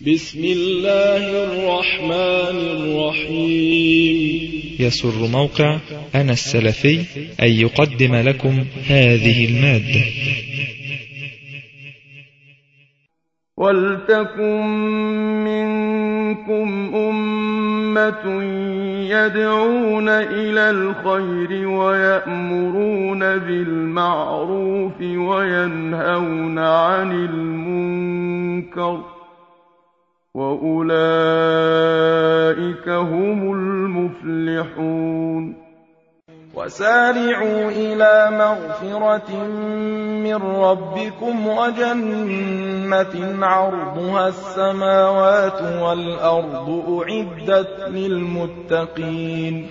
بسم الله الرحمن الرحيم. يسر موقع أنا السلفي أن يقدم لكم هذه المادة. ولتكن منكم أمة يدعون إلى الخير ويأمرون بالمعروف وينهون عن المنكر وأولئك هم المفلحون. وسارعوا إلى مغفرة من ربكم وجنة عرضها السماوات والأرض أعدت للمتقين.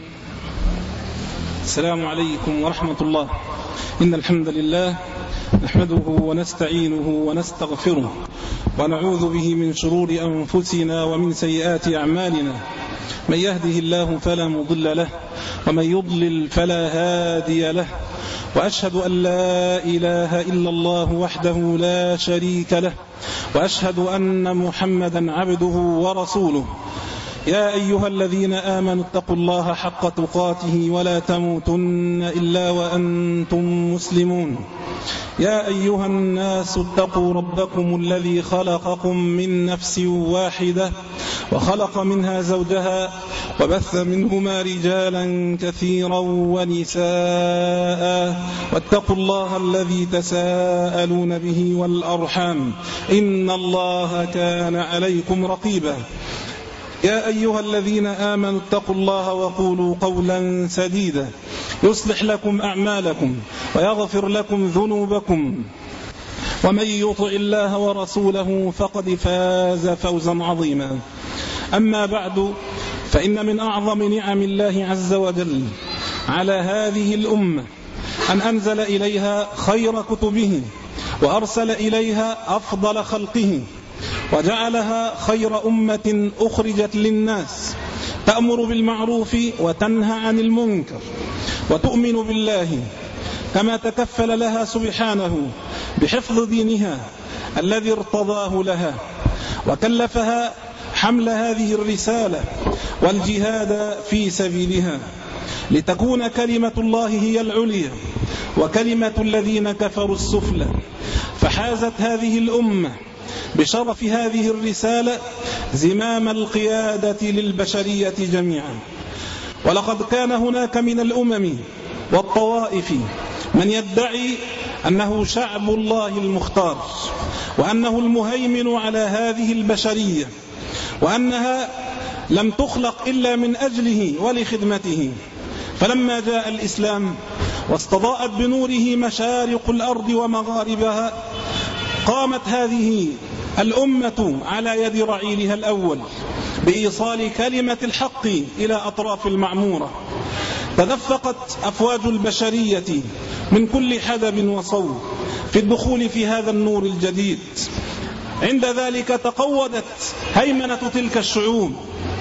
السلام عليكم ورحمة الله. إن الحمد لله نحمده ونستعينه ونستغفره ونعوذ به من شرور أنفسنا ومن سيئات أعمالنا. من يهده الله فلا مضل له ومن يضلل فلا هادي له، وأشهد أن لا إله إلا الله وحده لا شريك له، وأشهد أن محمدا عبده ورسوله. يا أيها الذين آمنوا اتقوا الله حق تقاته ولا تموتن إلا وأنتم مسلمون. يا أيها الناس اتقوا ربكم الذي خلقكم من نفس واحدة وخلق منها زوجها وبث منهما رجالا كثيرا ونساء، واتقوا الله الذي تساءلون به والأرحام إن الله كان عليكم رقيبا. يا أيها الذين آمنوا اتقوا الله وقولوا قولا سديدا يصلح لكم أعمالكم ويغفر لكم ذنوبكم، ومن يطع الله ورسوله فقد فاز فوزا عظيما. أما بعد، فإن من أعظم نعم الله عز وجل على هذه الأمة أن أنزل إليها خير كتبه وأرسل إليها أفضل خلقه وجعلها خير أمة أخرجت للناس، تأمر بالمعروف وتنهى عن المنكر وتؤمن بالله، كما تكفل لها سبحانه بحفظ دينها الذي ارتضاه لها، وكلفها حمل هذه الرسالة والجهاد في سبيلها، لتكون كلمة الله هي العليا وكلمة الذين كفروا السفلى. فحازت هذه الأمة بشرف هذه الرسالة زمام القيادة للبشرية جميعا. ولقد كان هناك من الأمم والطوائف من يدعي أنه شعب الله المختار، وأنه المهيمن على هذه البشرية، وأنها لم تخلق إلا من أجله ولخدمته. فلما جاء الإسلام واستضاءت بنوره مشارق الأرض ومغاربها، قامت هذه الأمة على يد رعيلها الأول بإيصال كلمة الحق إلى أطراف المعمورة. تدفقت أفواج البشرية من كل حدب وصوب في الدخول في هذا النور الجديد. عند ذلك تقودت هيمنة تلك الشعوب،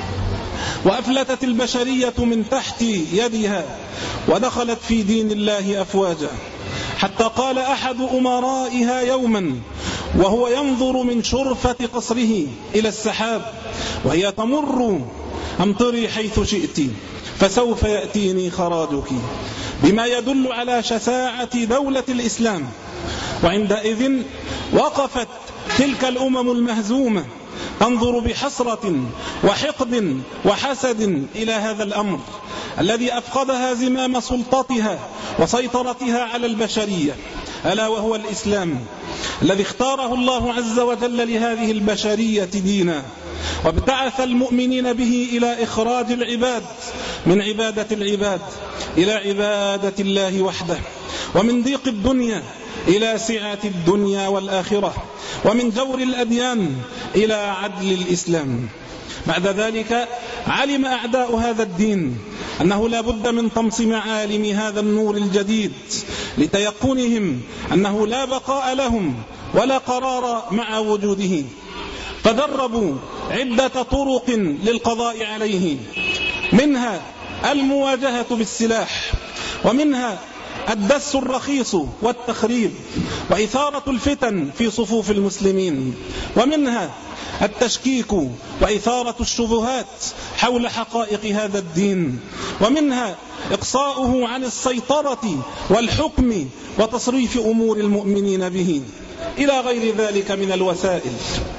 وأفلتت البشرية من تحت يدها ودخلت في دين الله أفواجا، حتى قال أحد أمرائها يوما وهو ينظر من شرفة قصره إلى السحاب وهي تمر: أمطري حيث شئت فسوف يأتيني خراجك، بما يدل على شساعة دولة الإسلام. وعندئذ وقفت تلك الأمم المهزومة تنظر بحسرة وحقد وحسد إلى هذا الأمر الذي أفقدها زمام سلطتها وسيطرتها على البشرية، ألا وهو الإسلام الذي اختاره الله عز وجل لهذه البشرية دينا، وابتعث المؤمنين به إلى إخراج العباد من عبادة العباد إلى عبادة الله وحده، ومن ضيق الدنيا إلى سعة الدنيا والآخرة، ومن جور الأديان إلى عدل الإسلام. بعد ذلك علم أعداء هذا الدين أنه لا بد من طمس معالم هذا النور الجديد، لتيقنهم أنه لا بقاء لهم ولا قرار مع وجوده. فدربوا عدة طرق للقضاء عليه، منها المواجهة بالسلاح، ومنها الدس الرخيص والتخريب وإثارة الفتن في صفوف المسلمين، ومنها التشكيك وإثارة الشبهات حول حقائق هذا الدين، ومنها إقصاؤه عن السيطرة والحكم وتصريف أمور المؤمنين به إلى غير ذلك من الوسائل.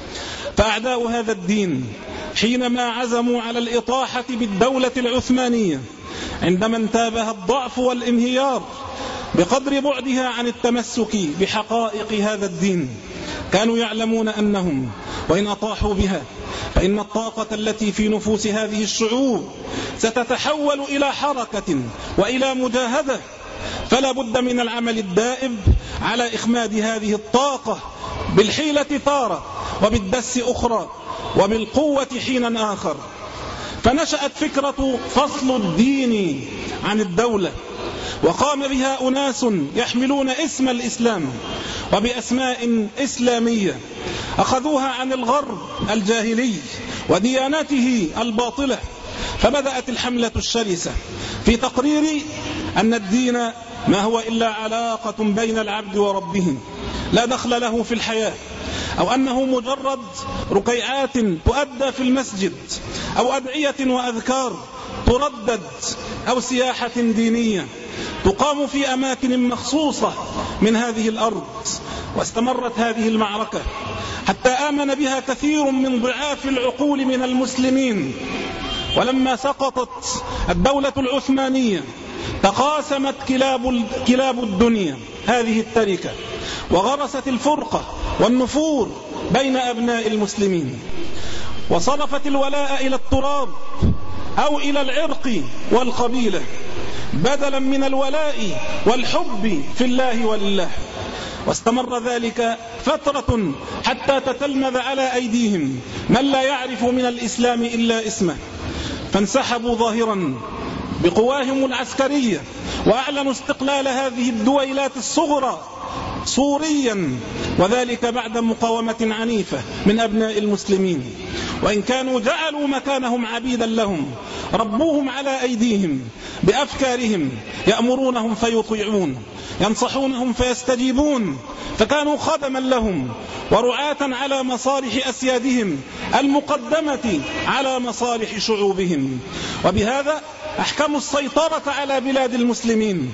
فأعداء هذا الدين حينما عزموا على الإطاحة بالدولة العثمانية عندما انتابها الضعف والانهيار بقدر بعدها عن التمسك بحقائق هذا الدين، كانوا يعلمون أنهم وإن أطاحوا بها فإن الطاقة التي في نفوس هذه الشعوب ستتحول إلى حركة وإلى مجاهدة، فلا بد من العمل الدائب على إخماد هذه الطاقة بالحيلة تارة وبالدس أخرى وبالقوة حينا آخر. فنشأت فكرة فصل الدين عن الدولة، وقام بها أناس يحملون اسم الإسلام وبأسماء إسلامية أخذوها عن الغرب الجاهلي وديانته الباطلة. فبدأت الحملة الشرسة في تقرير أن الدين ما هو إلا علاقة بين العبد وربه لا دخل له في الحياة، أو أنه مجرد ركيعات تؤدى في المسجد، أو أدعية وأذكار تردد، أو سياحة دينية تقام في أماكن مخصوصة من هذه الأرض. واستمرت هذه المعركة حتى آمن بها كثير من ضعاف العقول من المسلمين. ولما سقطت الدولة العثمانية تقاسمت كلاب الدنيا هذه التركة، وغرست الفرقة والنفور بين أبناء المسلمين، وصرفت الولاء إلى التراب أو إلى العرق والقبيلة بدلا من الولاء والحب في الله ولله. واستمر ذلك فترة حتى تتلمذ على أيديهم من لا يعرف من الإسلام إلا اسمه، فانسحبوا ظاهرا بقواهم العسكرية وأعلنوا استقلال هذه الدويلات الصغرى صوريا، وذلك بعد مقاومة عنيفة من أبناء المسلمين. وإن كانوا جعلوا مكانهم عبيدا لهم ربوهم على أيديهم بأفكارهم، يأمرونهم فيطيعون، ينصحونهم فيستجيبون، فكانوا خدما لهم ورعاة على مصالح أسيادهم المقدمة على مصالح شعوبهم. وبهذا أحكموا السيطرة على بلاد المسلمين،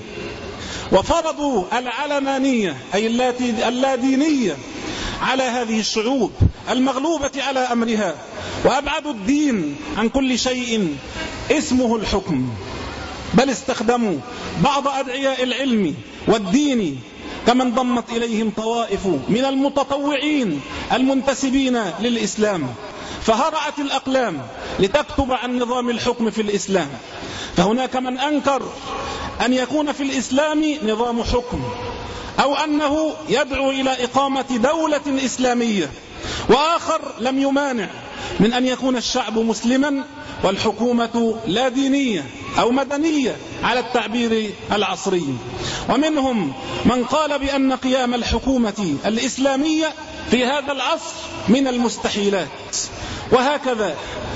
وفرضوا العلمانية أي اللادينية على هذه الشعوب المغلوبة على أمرها، وأبعدوا الدين عن كل شيء اسمه الحكم، بل استخدموا بعض أدعياء العلم والدين كما انضمت إليهم طوائف من المتطوعين المنتسبين للإسلام، فهرعت الأقلام لتكتب عن نظام الحكم في الإسلام. فهناك من أنكر أن يكون في الإسلام نظام حكم، أو أنه يدعو إلى إقامة دولة إسلامية، وآخر لم يمانع من أن يكون الشعب مسلما والحكومة لا دينية أو مدنية على التعبير العصري. ومنهم من قال بأن قيام الحكومة الإسلامية في هذا العصر من المستحيلات، وهكذا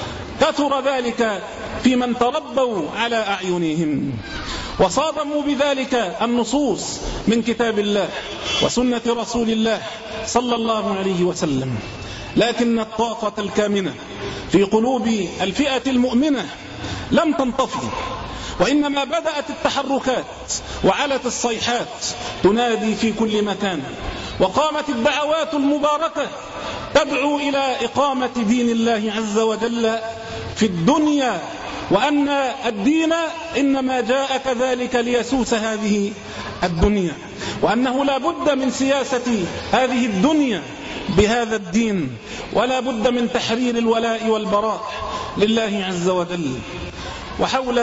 كثر ذلك في من تربوا على أعينهم، وصادموا بذلك النصوص من كتاب الله وسنة رسول الله صلى الله عليه وسلم. لكن الطاقة الكامنة في قلوب الفئة المؤمنة لم تنطفئ، وإنما بدأت التحركات وعلت الصيحات تنادي في كل مكان، وقامت الدعوات المباركة تدعو إلى إقامة دين الله عز وجل في الدنيا، وأن الدين إنما جاء كذلك ليسوس هذه الدنيا، وأنه لا بد من سياسة هذه الدنيا بهذا الدين، ولا بد من تحرير الولاء والبراء لله عز وجل. وحول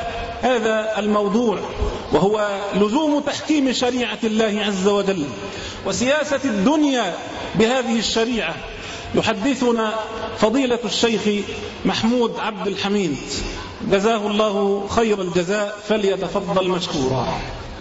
هذا الموضوع وهو لزوم تحكيم شريعة الله عز وجل وسياسة الدنيا بهذه الشريعة يحدثنا فضيلة الشيخ محمود عبد الحميد جزاه الله خير الجزاء، فليتفضل مشكورا.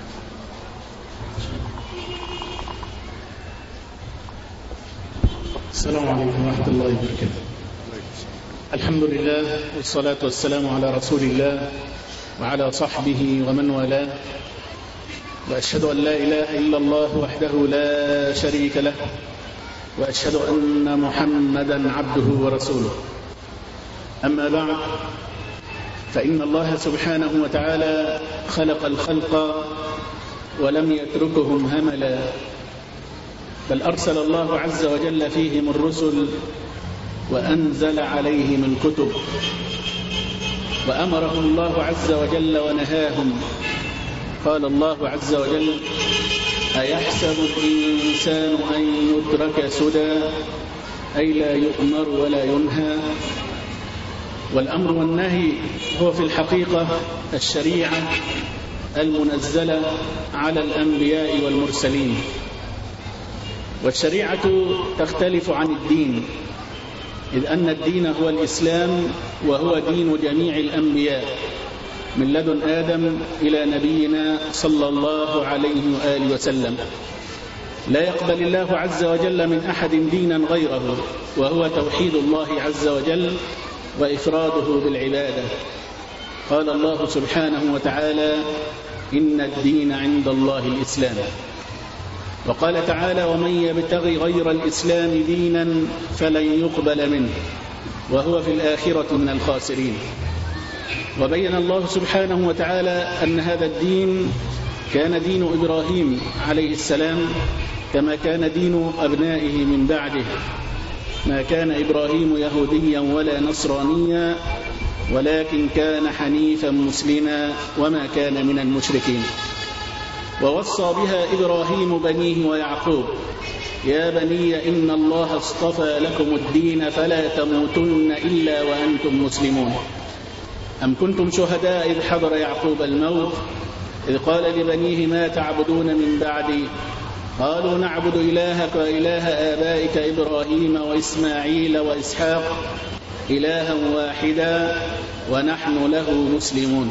السلام عليكم ورحمة الله وبركاته. الحمد لله والصلاة والسلام على رسول الله وعلى صحبه ومن والاه، وأشهد أن لا إله إلا الله وحده لا شريك له، وأشهد أن محمدا عبده ورسوله. أما بعد، فإن الله سبحانه وتعالى خلق الخلق ولم يتركهم هملا، بل أرسل الله عز وجل فيهم الرسل وأنزل عليهم الكتب، وأمرهم الله عز وجل ونهاهم. قال الله عز وجل: أيحسب الإنسان أن يترك سدى، أي لا يؤمر ولا ينهى. والأمر والنهي هو في الحقيقة الشريعة المنزلة على الأنبياء والمرسلين. والشريعة تختلف عن الدين، إذ أن الدين هو الإسلام، وهو دين جميع الأنبياء من لدن آدم إلى نبينا صلى الله عليه وآله وسلم. لا يقبل الله عز وجل من أحد دينا غيره، وهو توحيد الله عز وجل وإفراده بالعبادة. قال الله سبحانه وتعالى: إن الدين عند الله الإسلام. وقال تعالى: ومن يبتغي غير الإسلام دينا فلن يقبل منه وهو في الآخرة من الخاسرين. وبين الله سبحانه وتعالى أن هذا الدين كان دين إبراهيم عليه السلام، كما كان دين أبنائه من بعده. ما كان إبراهيم يهوديا ولا نصرانيا، ولكن كان حنيفا مسلما وما كان من المشركين. ووصى بها إبراهيم بنيه ويعقوب: يا بني إن الله اصطفى لكم الدين فلا تموتن إلا وأنتم مسلمون. أم كنتم شهداء إذ حضر يعقوب الموت إذ قال لبنيه: ما تعبدون من بعدي؟ قالوا: نعبد إلهك وإله آبائك إبراهيم وإسماعيل وإسحاق إلها واحدا ونحن له مسلمون.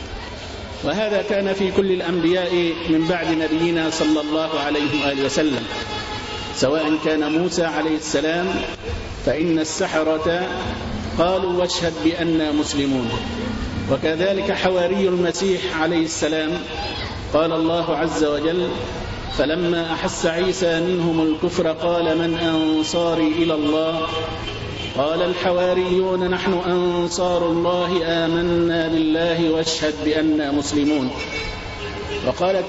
وهذا كان في كل الأنبياء من بعد نبينا صلى الله عليه وآله وسلم، سواء كان موسى عليه السلام فإن السحرة قالوا: واشهد بأننا مسلمون. وكذلك حواري المسيح عليه السلام، قال الله عز وجل: فلما أحس عيسى منهم الكفر قال: من أنصاري إلى الله؟ قال الحواريون: نحن أنصار الله، آمنا بالله واشهد بأننا مسلمون. وقالت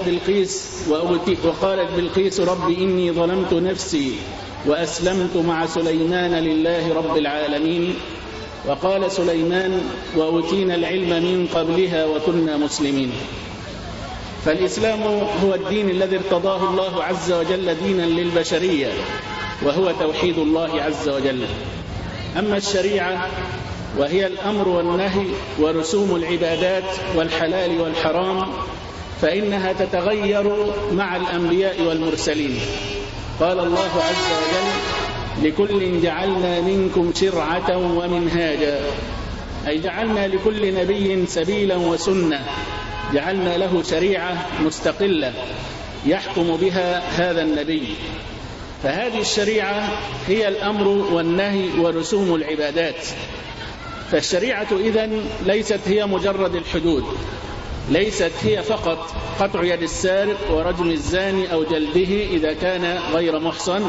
بلقيس: رب إني ظلمت نفسي وأسلمت مع سليمان لله رب العالمين. وقال سليمان: وأوتينا العلم من قبلها وكنا مسلمين. فالإسلام هو الدين الذي ارتضاه الله عز وجل دينا للبشرية، وهو توحيد الله عز وجل. أما الشريعة وهي الأمر والنهي ورسوم العبادات والحلال والحرام، فإنها تتغير مع الأنبياء والمرسلين. قال الله عز وجل: لكل جعلنا منكم شرعة ومنهاجا، أي جعلنا لكل نبي سبيلا وسنة، جعلنا له شريعة مستقلة يحكم بها هذا النبي. فهذه الشريعة هي الأمر والنهي ورسوم العبادات. فالشريعة إذن ليست هي مجرد الحدود، ليست هي فقط قطع يد السارق ورجم الزاني أو جلده إذا كان غير محصن،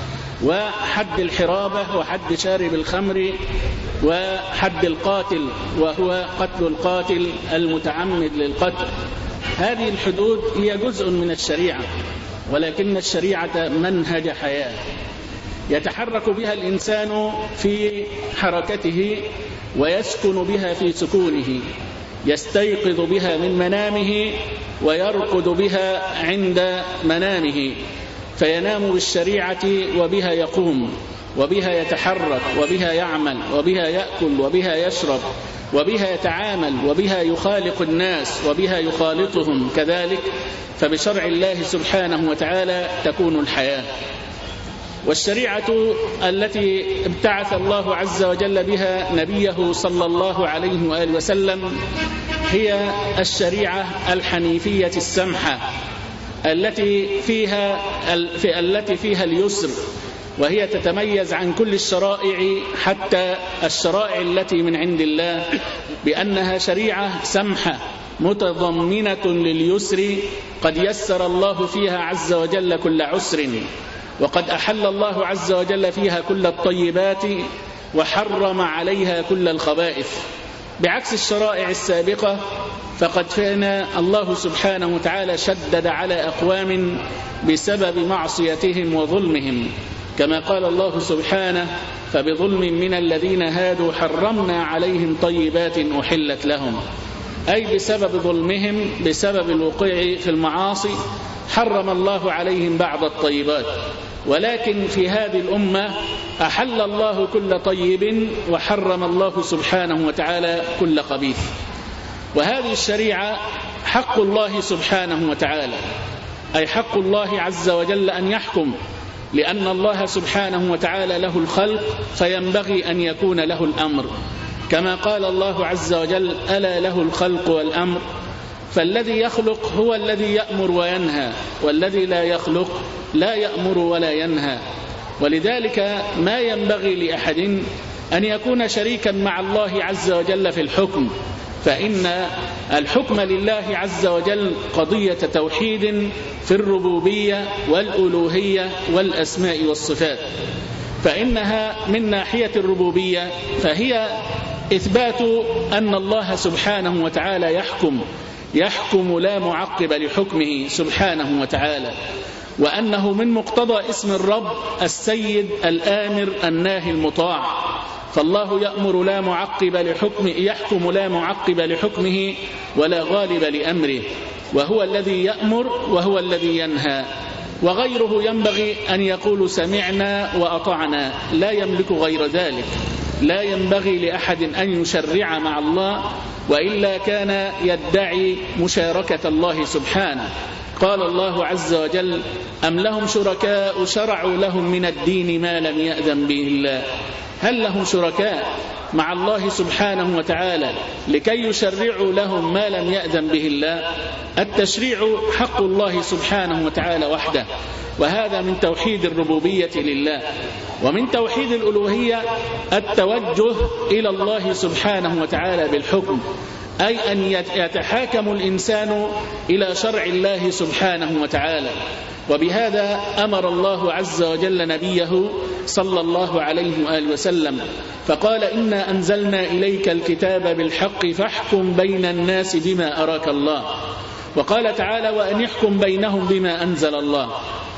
وحد الحرابة وحد شارب الخمر، وحد القاتل وهو قتل القاتل المتعمد للقتل. هذه الحدود هي جزء من الشريعة، ولكن الشريعة منهج حياة يتحرك بها الإنسان في حركته، ويسكن بها في سكونه، يستيقظ بها من منامه ويرقد بها عند منامه، فينام بالشريعة وبها يقوم، وبها يتحرك، وبها يعمل، وبها يأكل، وبها يشرب، وبها يتعامل، وبها يخالق الناس، وبها يخالطهم كذلك. فبشرع الله سبحانه وتعالى تكون الحياة. والشريعة التي ابتعث الله عز وجل بها نبيه صلى الله عليه وآله وسلم هي الشريعة الحنيفية السمحة، التي فيها اليسر، وهي تتميز عن كل الشرائع حتى الشرائع التي من عند الله بأنها شريعة سمحة متضمنة لليسر، قد يسر الله فيها عز وجل كل عسر. وقد أحل الله عز وجل فيها كل الطيبات وحرم عليها كل الخبائث، بعكس الشرائع السابقة فقد كان الله سبحانه وتعالى شدد على أقوام بسبب معصيتهم وظلمهم، كما قال الله سبحانه: فبظلم من الذين هادوا حرمنا عليهم طيبات أحلت لهم، أي بسبب ظلمهم، بسبب الوقوع في المعاصي حرم الله عليهم بعض الطيبات. ولكن في هذه الأمة أحل الله كل طيب وحرم الله سبحانه وتعالى كل خبيث. وهذه الشريعة حق الله سبحانه وتعالى، أي حق الله عز وجل أن يحكم، لأن الله سبحانه وتعالى له الخلق فينبغي أن يكون له الأمر، كما قال الله عز وجل: ألا له الخلق والأمر. فالذي يخلق هو الذي يأمر وينهى، والذي لا يخلق لا يأمر ولا ينهى. ولذلك ما ينبغي لأحد أن يكون شريكا مع الله عز وجل في الحكم، فإن الحكم لله عز وجل قضية توحيد في الربوبية والألوهية والأسماء والصفات. فإنها من ناحية الربوبية فهي إثبات أن الله سبحانه وتعالى يحكم لا معقب لحكمه سبحانه وتعالى، وأنه من مقتضى اسم الرب السيد الآمر الناهي المطاع، فالله يأمر لا معقب لحكمه، يحكم لا معقب لحكمه ولا غالب لأمره، وهو الذي يأمر وهو الذي ينهى. وغيره ينبغي أن يقول سمعنا وأطعنا، لا يملك غير ذلك. لا ينبغي لأحد أن يشرع مع الله، وإلا كان يدعي مشاركة الله سبحانه. قال الله عز وجل: أم لهم شركاء شرعوا لهم من الدين ما لم يأذن به الله. هل لهم شركاء مع الله سبحانه وتعالى لكي يشرعوا لهم ما لم يأذن به الله؟ التشريع حق الله سبحانه وتعالى وحده، وهذا من توحيد الربوبية لله. ومن توحيد الألوهية التوجه إلى الله سبحانه وتعالى بالحكم، أي أن يتحاكم الإنسان إلى شرع الله سبحانه وتعالى. وبهذا أمر الله عز وجل نبيه صلى الله عليه وآله وسلم فقال: إنا أنزلنا إليك الكتاب بالحق فاحكم بين الناس بما أراك الله. وقال تعالى: وأن يحكم بينهم بما أنزل الله.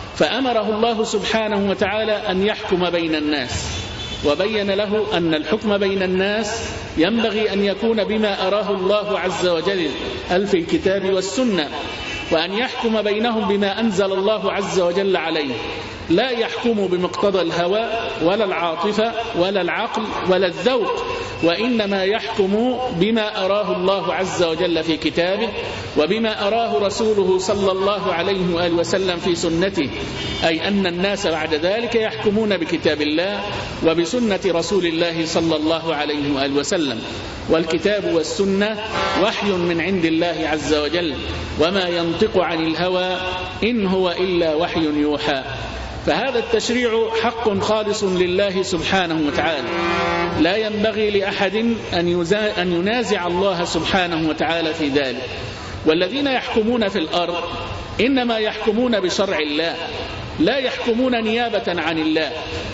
فأمره الله سبحانه وتعالى أن يحكم بين الناس، وبين له أن الحكم بين الناس ينبغي أن يكون بما أراه الله عز وجل في الكتاب والسنة، وأن يحكم بينهم بما أنزل الله عز وجل عليه، لا يحكم بمقتضى الهوى ولا العاطفة ولا العقل ولا الذوق، وإنما يحكم بما أراه الله عز وجل في كتابه وبما أراه رسوله صلى الله عليه وآله وسلم في سنته، أي أن الناس بعد ذلك يحكمون بكتاب الله وبسنة رسول الله صلى الله عليه وآله وسلم. والكتاب والسنة وحي من عند الله عز وجل، وما ينطق عن الهوى إن هو إلا وحي يوحى. فهذا التشريع حق خالص لله سبحانه وتعالى، لا ينبغي لأحد أن ينازع الله سبحانه وتعالى في ذلك. والذين يحكمون في الأرض إنما يحكمون بشرع الله، لا يحكمون نيابة عن الله.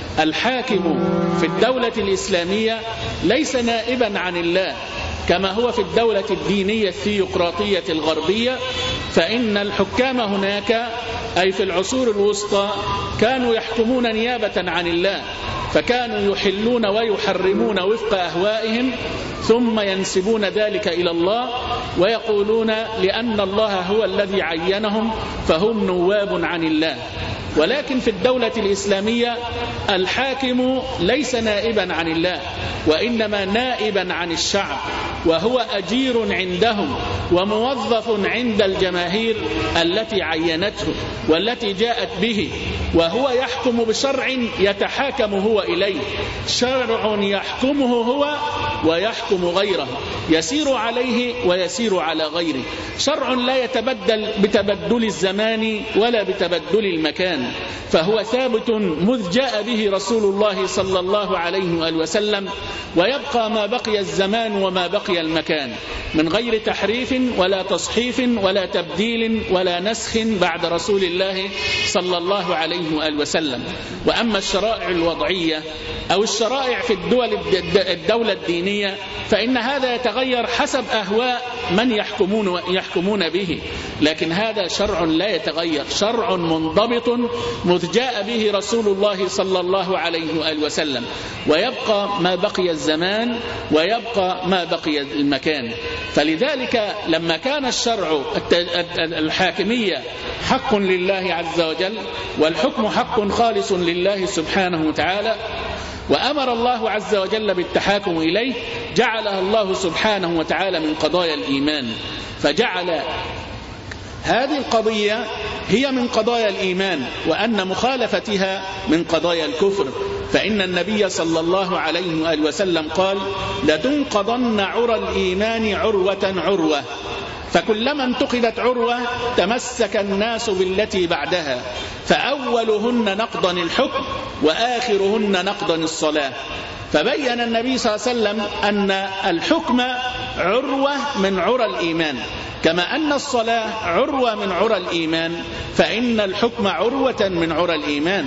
الحاكم في الدولة الإسلامية ليس نائبا عن الله كما هو في الدولة الدينية الثيوقراطية الغربية، فإن الحكام هناك أي في العصور الوسطى كانوا يحكمون نيابة عن الله، فكانوا يحلون ويحرمون وفق أهوائهم، ثم ينسبون ذلك إلى الله ويقولون لأن الله هو الذي عينهم فهم نواب عن الله. ولكن في الدولة الإسلامية الحاكم ليس نائبا عن الله، وإنما نائبا عن الشعب، وهو أجير عندهم وموظف عند الجماهير التي عينته والتي جاءت به، وهو يحكم بشرع يتحاكم هو إليه، شرع يحكمه هو ويحكم غيره، يسير عليه ويسير على غيره، شرع لا يتبدل بتبدل الزمان ولا بتبدل المكان، فهو ثابت مذ جاء به رسول الله صلى الله عليه وآله وسلم، ويبقى ما بقي الزمان وما بقي المكان من غير تحريف ولا تصحيف ولا تبديل ولا نسخ بعد رسول الله صلى الله عليه عليه وآله وسلم. وأما الشرائع الوضعية أو الشرائع في الدولة الدينية فإن هذا يتغير حسب أهواء من يحكمون به، لكن هذا شرع لا يتغير، شرع منضبط مذ جاء به رسول الله صلى الله عليه وآله وسلم، ويبقى ما بقي الزمان ويبقى ما بقي المكان. فلذلك لما كان الشرع الحاكمية حق لله عز وجل والحكم حق خالص لله سبحانه وتعالى، وأمر الله عز وجل بالتحاكم إليه، جعلها الله سبحانه وتعالى من قضايا الإيمان، فجعل هذه القضية هي من قضايا الإيمان، وأن مخالفتها من قضايا الكفر. فإن النبي صلى الله عليه وآله وسلم قال: لتنقضن عرى الإيمان عروة عروة، فكلما انتقدت عروة تمسك الناس بالتي بعدها، فأولهن نقضا الحكم وآخرهن نقضا الصلاة. فبين النبي صلى الله عليه وسلم أن الحكم عروة من عرى الإيمان، كما أن الصلاة عروة من عرى الإيمان، فإن الحكم عروة من عرى الإيمان.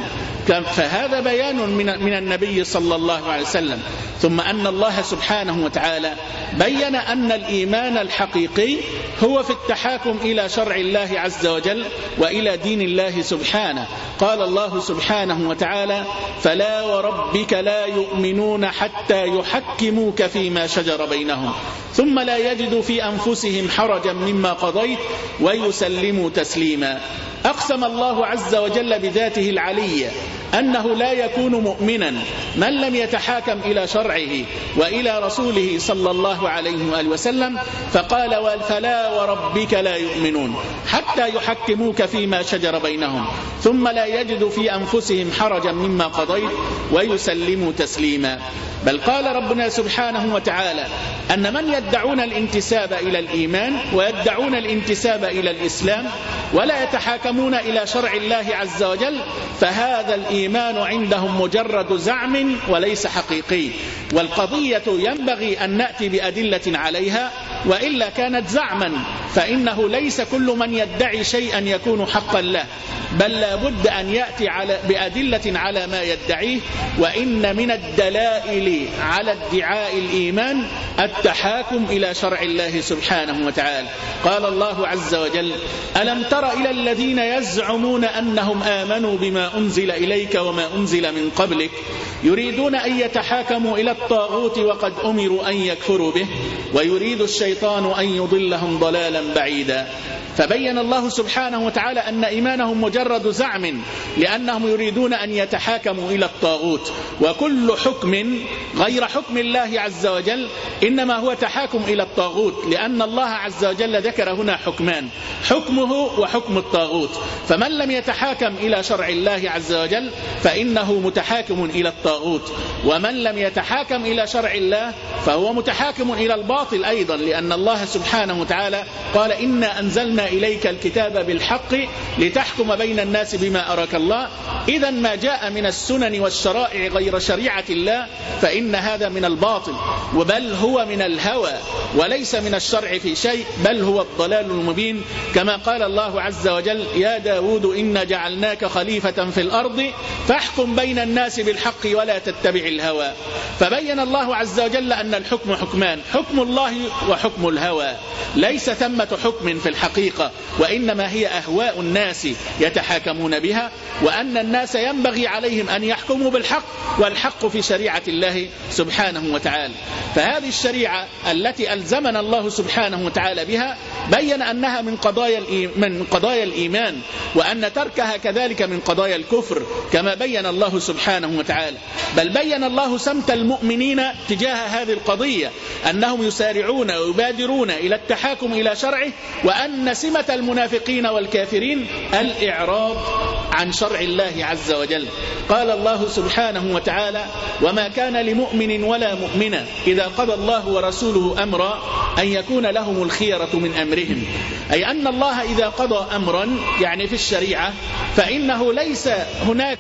فهذا بيان من النبي صلى الله عليه وسلم. ثم أن الله سبحانه وتعالى بين أن الإيمان الحقيقي هو في التحاكم إلى شرع الله عز وجل وإلى دين الله سبحانه. قال الله سبحانه وتعالى: فلا وربك لا يؤمنون حتى يحكموك فيما شجر بينهم ثم لا يجدوا في أنفسهم حرجا مما قضيت ويسلموا تسليما. أقسم الله عز وجل بذاته العلية أنه لا يكون مؤمنا من لم يتحاكم إلى شرعه وإلى رسوله صلى الله عليه وآله وسلم، فقال: فلا وربك لا يؤمنون حتى يحكموك فيما شجر بينهم ثم لا يجدوا في أنفسهم حرجا مما قضيت ويسلموا تسليما. بل قال ربنا سبحانه وتعالى أن من يدعون الانتساب إلى الإيمان ويدعون الانتساب إلى الإسلام ولا يتحاكمون إلى شرع الله عز وجل فهذا الإيمان عندهم مجرد زعم وليس حقيقي، والقضية ينبغي أن نأتي بأدلة عليها، وإلا كانت زعما، فإنه ليس كل من يدعي شيئا يكون حقا له، بل لا بد أن يأتي بأدلة على ما يدعيه. وإن من الدلائل على ادعاء الإيمان التحاكم إلى شرع الله سبحانه وتعالى. قال الله عز وجل: ألم تر إلى الذين يزعمون أنهم آمنوا بما أنزل إليك وما أنزل من قبلك يريدون أن يتحاكموا إلى الطاغوت وقد أمروا أن يكفروا به ويريد الشيطان أن يضلهم ضلالا بعيدا. فبين الله سبحانه وتعالى أن إيمانهم مجرد زعم، لأنهم يريدون أن يتحاكموا إلى الطاغوت، وكل حكم غير حكم الله عز وجل إنما هو تحاكم إلى الطاغوت، لأن الله عز وجل ذكر هنا حكمان: حكمه وحكم الطاغوت. فمن لم يتحاكم إلى شرع الله عز وجل فإنه متحاكم إلى الطاغوت، ومن لم يتحاكم إلى شرع الله فهو متحاكم إلى الباطل أيضا، لأن الله سبحانه وتعالى قال: إنا أنزلنا إليك الكتاب بالحق لتحكم بين الناس بما أراك الله. إذا ما جاء من السنن والشرائع غير شريعة الله فإن هذا من الباطل، وبل هو من الهوى وليس من الشرع في شيء، بل هو الضلال المبين، كما قال الله عز وجل: يا داود إنا جعلناك خليفة في الأرض فاحكم بين الناس بالحق ولا تتبع الهوى. فبين الله عز وجل أن الحكم حكمان: حكم الله وحكم الهوى، ليس ثمة حكم في الحقيقة، وإنما هي أهواء الناس يتحاكمون بها، وأن الناس ينبغي عليهم أن يحكموا بالحق، والحق في شريعة الله سبحانه وتعالى. فهذه الشريعة التي ألزمنا الله سبحانه وتعالى بها بين أنها من قضايا الإيمان، وأن تركها كذلك من قضايا الكفر، كما بين الله سبحانه وتعالى. بل بين الله سمت المؤمنين تجاه هذه القضية، أنهم يسارعون ويبادرون إلى التحاكم إلى شرعه، وأن سمة المنافقين والكافرين الإعراض عن شرع الله عز وجل. قال الله سبحانه وتعالى: وما كان لمؤمن ولا مؤمنة إذا قضى الله ورسوله أمرا أن يكون لهم الخيرة من أمرهم. أي أن الله إذا قضى أمرا يعني في الشريعة فإنه ليس هناك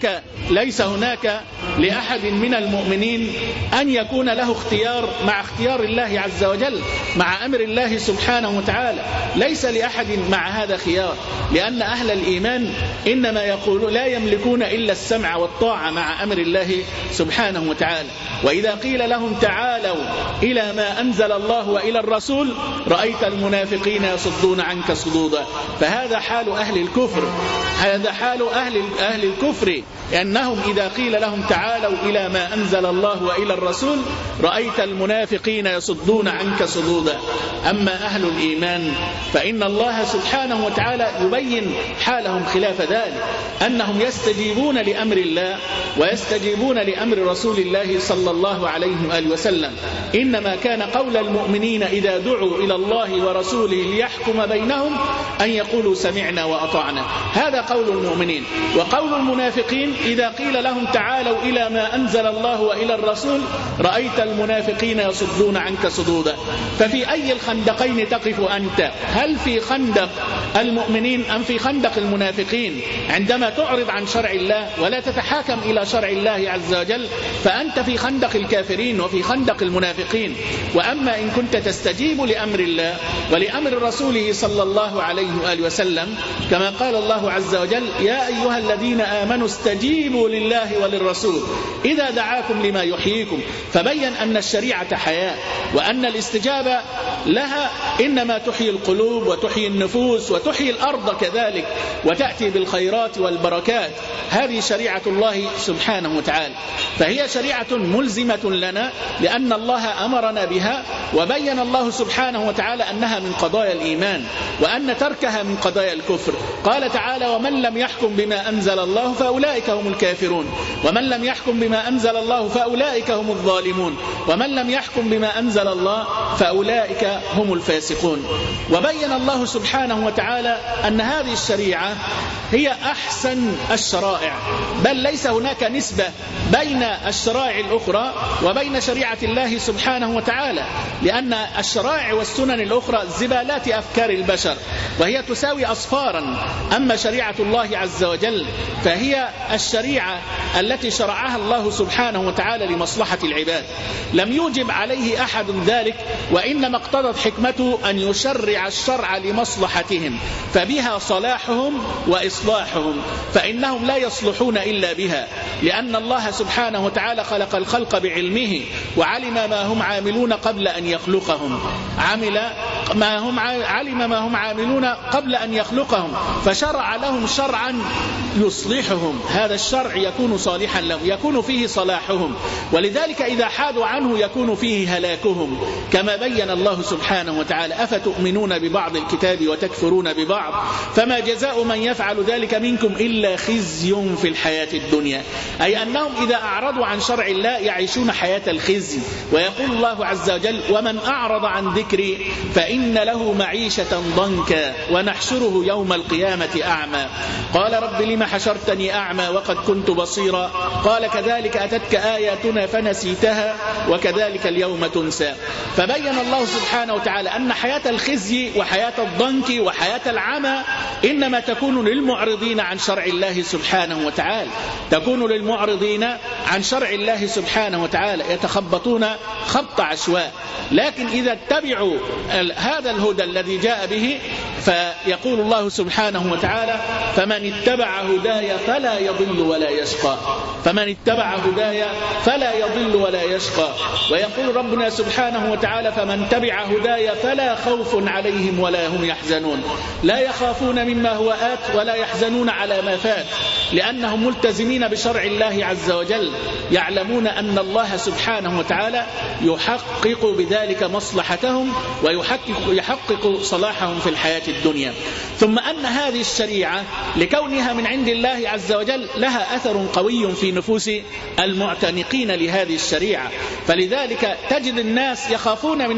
ليس هناك لأحد من المؤمنين أن يكون له اختيار مع اختيار الله عز وجل، مع أمر الله سبحانه وتعالى. ليس لأحد مع هذا خيار، لأن أهل الإيمان إنما يقولون لا يملكون إلا السمع والطاعة مع أمر الله سبحانه وتعالى. وإذا قيل لهم تعالوا إلى ما أنزل الله وإلى الرسول رأيت المنافقين يصدون عنك صدودا. فهذا حال أهل الكفر، هذا حال أهل الكفر، لأنهم إذا قيل لهم تعالوا إلى ما أنزل الله وإلى الرسول رأيت المنافقين يصدون عنك صدودا. أما أهل الإيمان فإن الله سبحانه وتعالى يبين حالهم خلاف ذلك، أنهم يستجيبون لأمر الله ويستجيبون لأمر رسول الله صلى الله عليه وآله وسلم. إنما كان قول المؤمنين إذا دعوا إلى الله ورسوله ليحكم بينهم أن يقولوا سمعنا وأطعنا، هذا قول المؤمنين. وقول المنافقين إذا قيل لهم تعالوا إلى ما أنزل الله وإلى الرسول رأيت المنافقين يصدون عنك صدودا. ففي أي الخندقين تقف أنت؟ هل في خندق المؤمنين أم في خندق المنافقين؟ عندما تعرض عن شرع الله ولا تتحاكم إلى شرع الله عز وجل فأنت في خندق الكافرين وفي خندق المنافقين. وأما إن كنت تستجيب لأمر الله ولأمر رسوله صلى الله عليه وآله وسلم كما قال الله عز وجل يا أيها الذين آمنوا استجيبوا لله وللرسول إذا دعاكم لما يحييكم. فبين أن الشريعة حياة، وأن الاستجابة لها إنما تحيي القلوب وتحيي النفوس وتحيي الأرض كذلك، وتأتي بالخيرات والبركات. هذه شريعة الله سبحانه وتعالى، فهي شريعة ملزمة لنا لأن الله أمرنا بها، وبين الله سبحانه وتعالى أنها من قضايا الإيمان وأن تركها من قضايا الكفر. قال تعالى ومن لم يحكم بما أنزل الله فأولئك هم الكافرون، ومن لم يحكم بما أنزل الله فأولئك هم الظالمون، ومن لم يحكم بما أنزل الله فأولئك هم الفاسقون. وبين الله سبحانه وتعالى أن هذه الشريعة هي أحسن الشرائع، بل ليس هناك نسبة بين الشرائع الأخرى وبين شريعة الله سبحانه وتعالى، لأن الشرائع والسنن الأخرى زبالات أفكار البشر وهي تساوي أصفارا. أما شريعة الله عز وجل فهي الشريعة التي شرعها الله سبحانه وتعالى لمصلحة العباد، لم يوجب عليه أحد ذلك، وإنما اقتضت حكمته أن يشرع الشرع لمصلحتهم، فبها صلاحهم وإصلاحهم، فإنهم لا يصلحون إلا بها، لأن الله سبحانه وتعالى خلق الخلق بعلمه وعلم ما هم عاملون قبل أن يخلقهم، علم ما هم عاملون قبل أن يخلقهم، فشرع لهم شرعا يصلحهم. هذا الشرع يكون صالحا لهم، يكون فيه صلاحهم، ولذلك إذا حادوا عنه يكون فيه هلاكهم، كما بين الله سبحانه وتعالى أفتؤمنون ببعض الكتاب وتكفرون ببعض فما جزاء من يفعل ذلك منكم إلا خزي في الحياة الدنيا. أي أنهم إذا أعرضوا عن شرع الله يعيشون حياة الخزي. ويقول الله عز وجل ومن أعرض عن ذكري فإن له معيشة ضنكا ونحشره يوم القيامة أعمى قال رب لم حشرتني أعمى وقد كنت بصيرا قال كذلك أتتك آياتنا فنسيتها وكذلك اليوم تنسى. فبين الله سبحانه وتعالى أن حياة الخزي وحياة الضنك وحياة العمى إنما تكون للمعرضين عن شرع الله سبحانه وتعالى، تكون للمعرضين عن شرع الله سبحانه وتعالى، يتخبطون خبط عشواء. لكن إذا اتبعوا هذا الهدى الذي جاء به فيقول الله سبحانه وتعالى فمن اتبع هدايا فلا يضل ولا يشقى، فمن اتبع هدايا فلا يضل ولا يشقى. ويقول ربنا سبحانه وتعالى فمن تبع هدايا فلا خوف عليهم ولا هم يحزنون، لا يخافون مما هو آت ولا يحزنون على ما فات، لأنهم ملتزمين بشرع الله عز وجل، يعلمون أن الله سبحانه وتعالى يحقق بذلك مصلحتهم ويحقق صلاحهم في الحياة الدنيا. ثم أن هذه الشريعة لكونها من عند الله عز وجل لها أثر قوي في نفوس المعتنقين لهذه الشريعة، فلذلك تجد الناس يخافون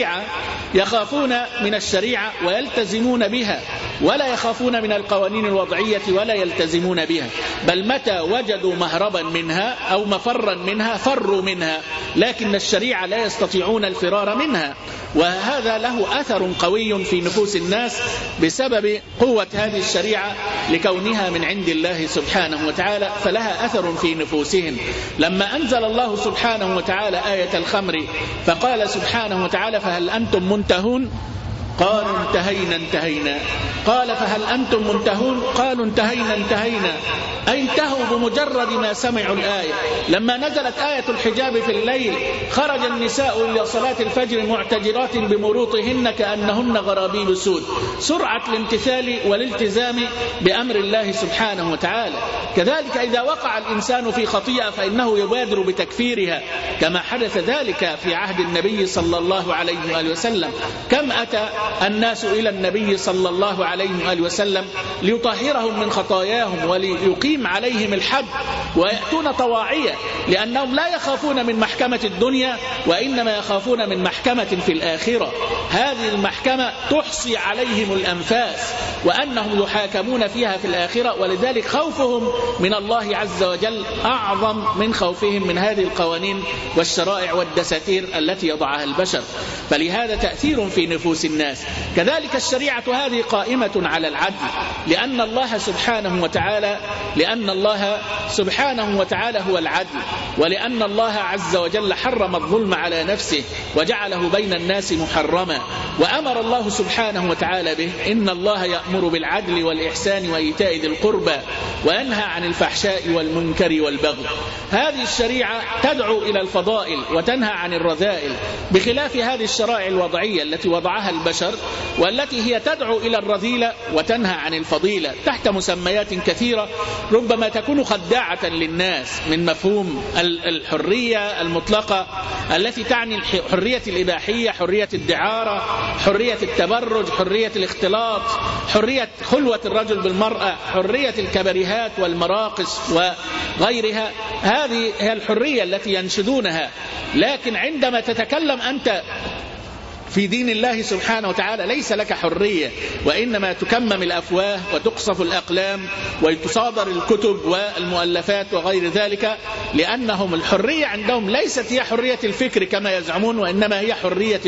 من الشريعة ويلتزمون بها، ولا يخافون من القوانين الوضعية ولا يلتزمون بها، بل متى وجدوا مهربا منها أو مفرا منها فروا منها، لكن الشريعة لا يستطيعون الفرار منها. وهذا له له أثر قوي في نفوس الناس بسبب قوة هذه الشريعة لكونها من عند الله سبحانه وتعالى، فلها أثر في نفوسهم. لما أنزل الله سبحانه وتعالى آية الخمر فقال سبحانه وتعالى: فهل أنتم منتهون؟ قالوا انتهينا. قال: فهل أنتم منتهون؟ قالوا انتهينا. أي انتهوا بمجرد ما سمعوا الآية. لما نزلت آية الحجاب في الليل خرج النساء إلى صلاة الفجر معتجرات بمروطهن كأنهن غرابيب سود. سرعة الامتثال والالتزام بأمر الله سبحانه وتعالى. كذلك إذا وقع الإنسان في خطيئة فإنه يبادر بتكفيرها، كما حدث ذلك في عهد النبي صلى الله عليه وآله وسلم. كم أتى الناس إلى النبي صلى الله عليه وآله وسلم ليطهرهم من خطاياهم وليقيم عليهم الحد، ويأتون طواعية لأنهم لا يخافون من محكمة الدنيا وإنما يخافون من محكمة في الآخرة. هذه المحكمة تحصي عليهم الأنفاس وأنهم يحاكمون فيها في الآخرة، ولذلك خوفهم من الله عز وجل أعظم من خوفهم من هذه القوانين والشرائع والدساتير التي يضعها البشر. فلهذا تأثير في نفوس الناس. كذلك الشريعة هذه قائمة على العدل، لأن الله سبحانه وتعالى هو العدل، ولأن الله عز وجل حرم الظلم على نفسه وجعله بين الناس محرما، وأمر الله سبحانه وتعالى به: إن الله يأمر بالعدل والإحسان وإيتاء ذي القربى وينهى عن الفحشاء والمنكر والبغي. هذه الشريعة تدعو إلى الفضائل وتنهى عن الرذائل، بخلاف هذه الشرائع الوضعية التي وضعها البشر والتي هي تدعو إلى الرذيلة وتنهى عن الفضيلة تحت مسميات كثيرة ربما تكون خداعة للناس، من مفهوم الحرية المطلقة التي تعني الحرية الإباحية، حرية الدعارة، حرية التبرج، حرية الاختلاط، حرية خلوة الرجل بالمرأة، حرية الكبريهات والمراقص وغيرها. هذه هي الحرية التي ينشدونها. لكن عندما تتكلم أنت في دين الله سبحانه وتعالى ليس لك حرية، وإنما تكمم الأفواه وتقصف الأقلام وتصادر الكتب والمؤلفات وغير ذلك، لأنهم الحرية عندهم ليست هي حرية الفكر كما يزعمون، وإنما هي حرية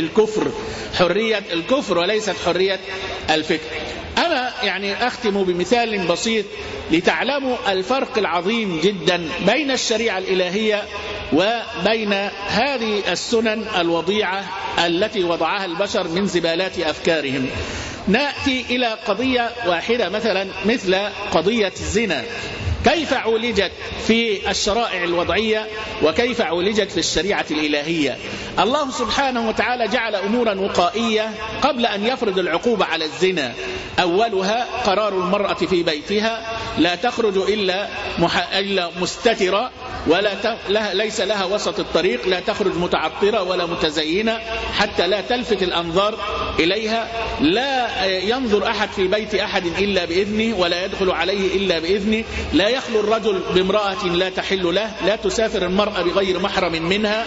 الكفر وليست حرية الفكر. أنا أختم بمثال بسيط لتعلموا الفرق العظيم جدا بين الشريعة الإلهية وبين هذه السنن الوضيعة التي وضعها البشر من زبالات أفكارهم. نأتي إلى قضية واحدة مثل قضية الزنا، كيف عولجت في الشرائع الوضعية وكيف عولجت في الشريعة الإلهية. الله سبحانه وتعالى جعل أمورا وقائية قبل أن يفرض العقوبة على الزنا. أولها قرار المرأة في بيتها لا تخرج إلا مستترة، ليس لها وسط الطريق، لا تخرج متعطرة ولا متزينة حتى لا تلفت الأنظار إليها، لا ينظر أحد في بيت أحد إلا بإذنه ولا يدخل عليه إلا بإذنه، لا يخلو الرجل بامرأة لا تحل له، لا تسافر المرأة بغير محرم منها،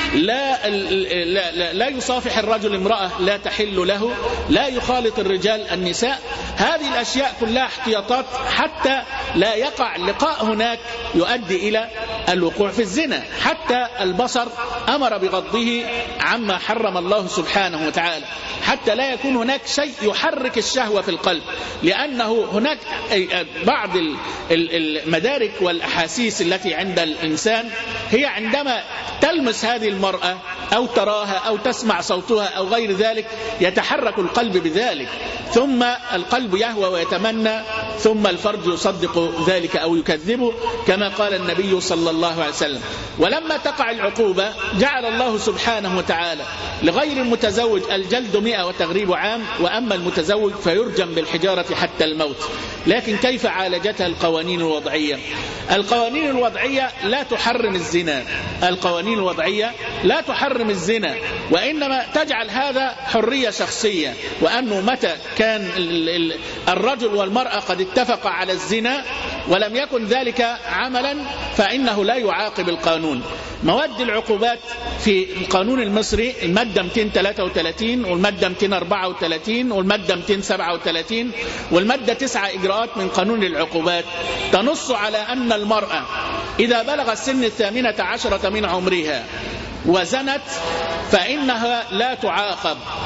لا يصافح الرجل امرأة لا تحل له، لا يخالط الرجال النساء. هذه الأشياء كلها احتياطات حتى لا يقع لقاء هناك يؤدي إلى الوقوع في الزنا. حتى البصر أمر بغضه عما حرم الله سبحانه وتعالى حتى لا يكون هناك شيء يحرك الشهوة في القلب، لأنه هناك بعض المدارك والأحاسيس التي عند الإنسان هي عندما تلمس هذه المرأة أو تراها أو تسمع صوتها أو غير ذلك يتحرك القلب بذلك، ثم القلب يهوى ويتمنى، ثم الفرج يصدق ذلك أو يكذبه كما قال النبي صلى الله عليه وسلم. ولما تقع العقوبة جعل الله سبحانه وتعالى لغير المتزوج الجلد 100 وتغريب عام، وأما المتزوج فيرجم بالحجارة حتى الموت. لكن كيف عالجتها القوانين الوضعية؟ القوانين الوضعية لا تحرم الزنا، القوانين الوضعية لا تحرم الزنا، وإنما تجعل هذا حرية شخصية، وأنه متى كان الرجل والمرأة قد اتفق على الزنا ولم يكن ذلك عملا فإنه لا يعاقب القانون. مواد العقوبات في القانون المصري المادة 233 والمادة 234 والمادة 237 والمادة 9 إجراءات من قانون العقوبات تنص على أن المرأة إذا بلغ سن 18 من عمرها وزنت فإنها لا تعاقب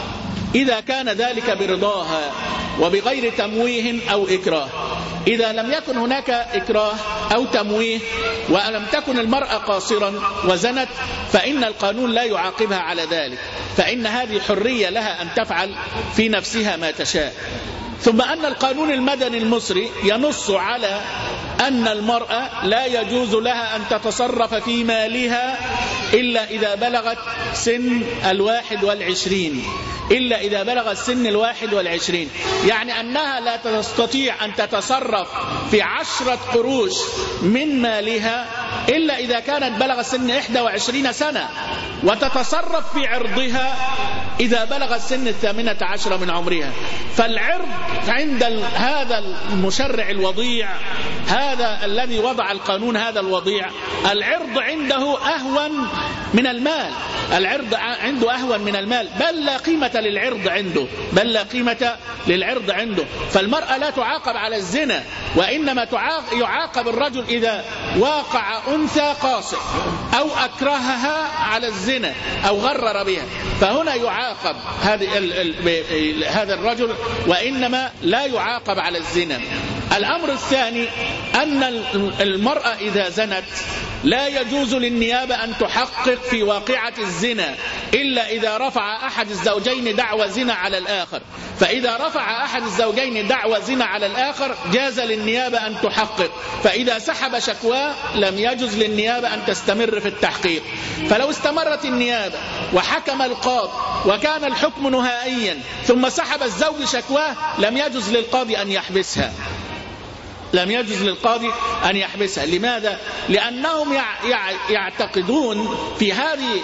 إذا كان ذلك برضاها وبغير تمويه أو إكراه. إذا لم يكن هناك إكراه أو تمويه ولم تكن المرأة قاصرا وزنت فإن القانون لا يعاقبها على ذلك، فإن هذه حرية لها أن تفعل في نفسها ما تشاء. ثم أن القانون المدني المصري ينص على أن المرأة لا يجوز لها أن تتصرف في مالها إلا إذا بلغت سن 21، إلا إذا بلغت سن 21، يعني أنها لا تستطيع أن تتصرف في 10 قروش من مالها إلا إذا كانت بلغت سن 21 سنة، وتتصرف في عرضها إذا بلغت سن 18 من عمرها. فالعرض عند هذا المشرع الوضيع، هذا الذي وضع القانون هذا الوضيع، العرض عنده أهون من المال، العرض عنده أهون من المال، بل لا قيمة للعرض عنده، بل لا قيمة للعرض عنده. فالمرأة لا تعاقب على الزنا، وإنما يعاقب الرجل إذا واقع أنثى قاصر أو أكرهها على الزنا أو غرر بها، فهنا يعاقب هذا الرجل، وإنما لا يعاقب على الزنا. الأمر الثاني أن المرأة إذا زنت لا يجوز للنيابة أن تحقق في واقعة الزنا إلا إذا رفع أحد الزوجين دعوى زنا على الآخر، فإذا رفع أحد الزوجين دعوى زنا على الآخر جاز للنيابة أن تحقق، فإذا سحب شكواه لم يجوز للنيابة أن تستمر في التحقيق. فلو استمرت النيابة وحكم القاضي وكان الحكم نهائيا ثم سحب الزوج شكواه لم يجوز للقاضي أن يحبسها، لم يجوز للقاضي أن يحبسها. لماذا؟ لأنهم يعتقدون في هذه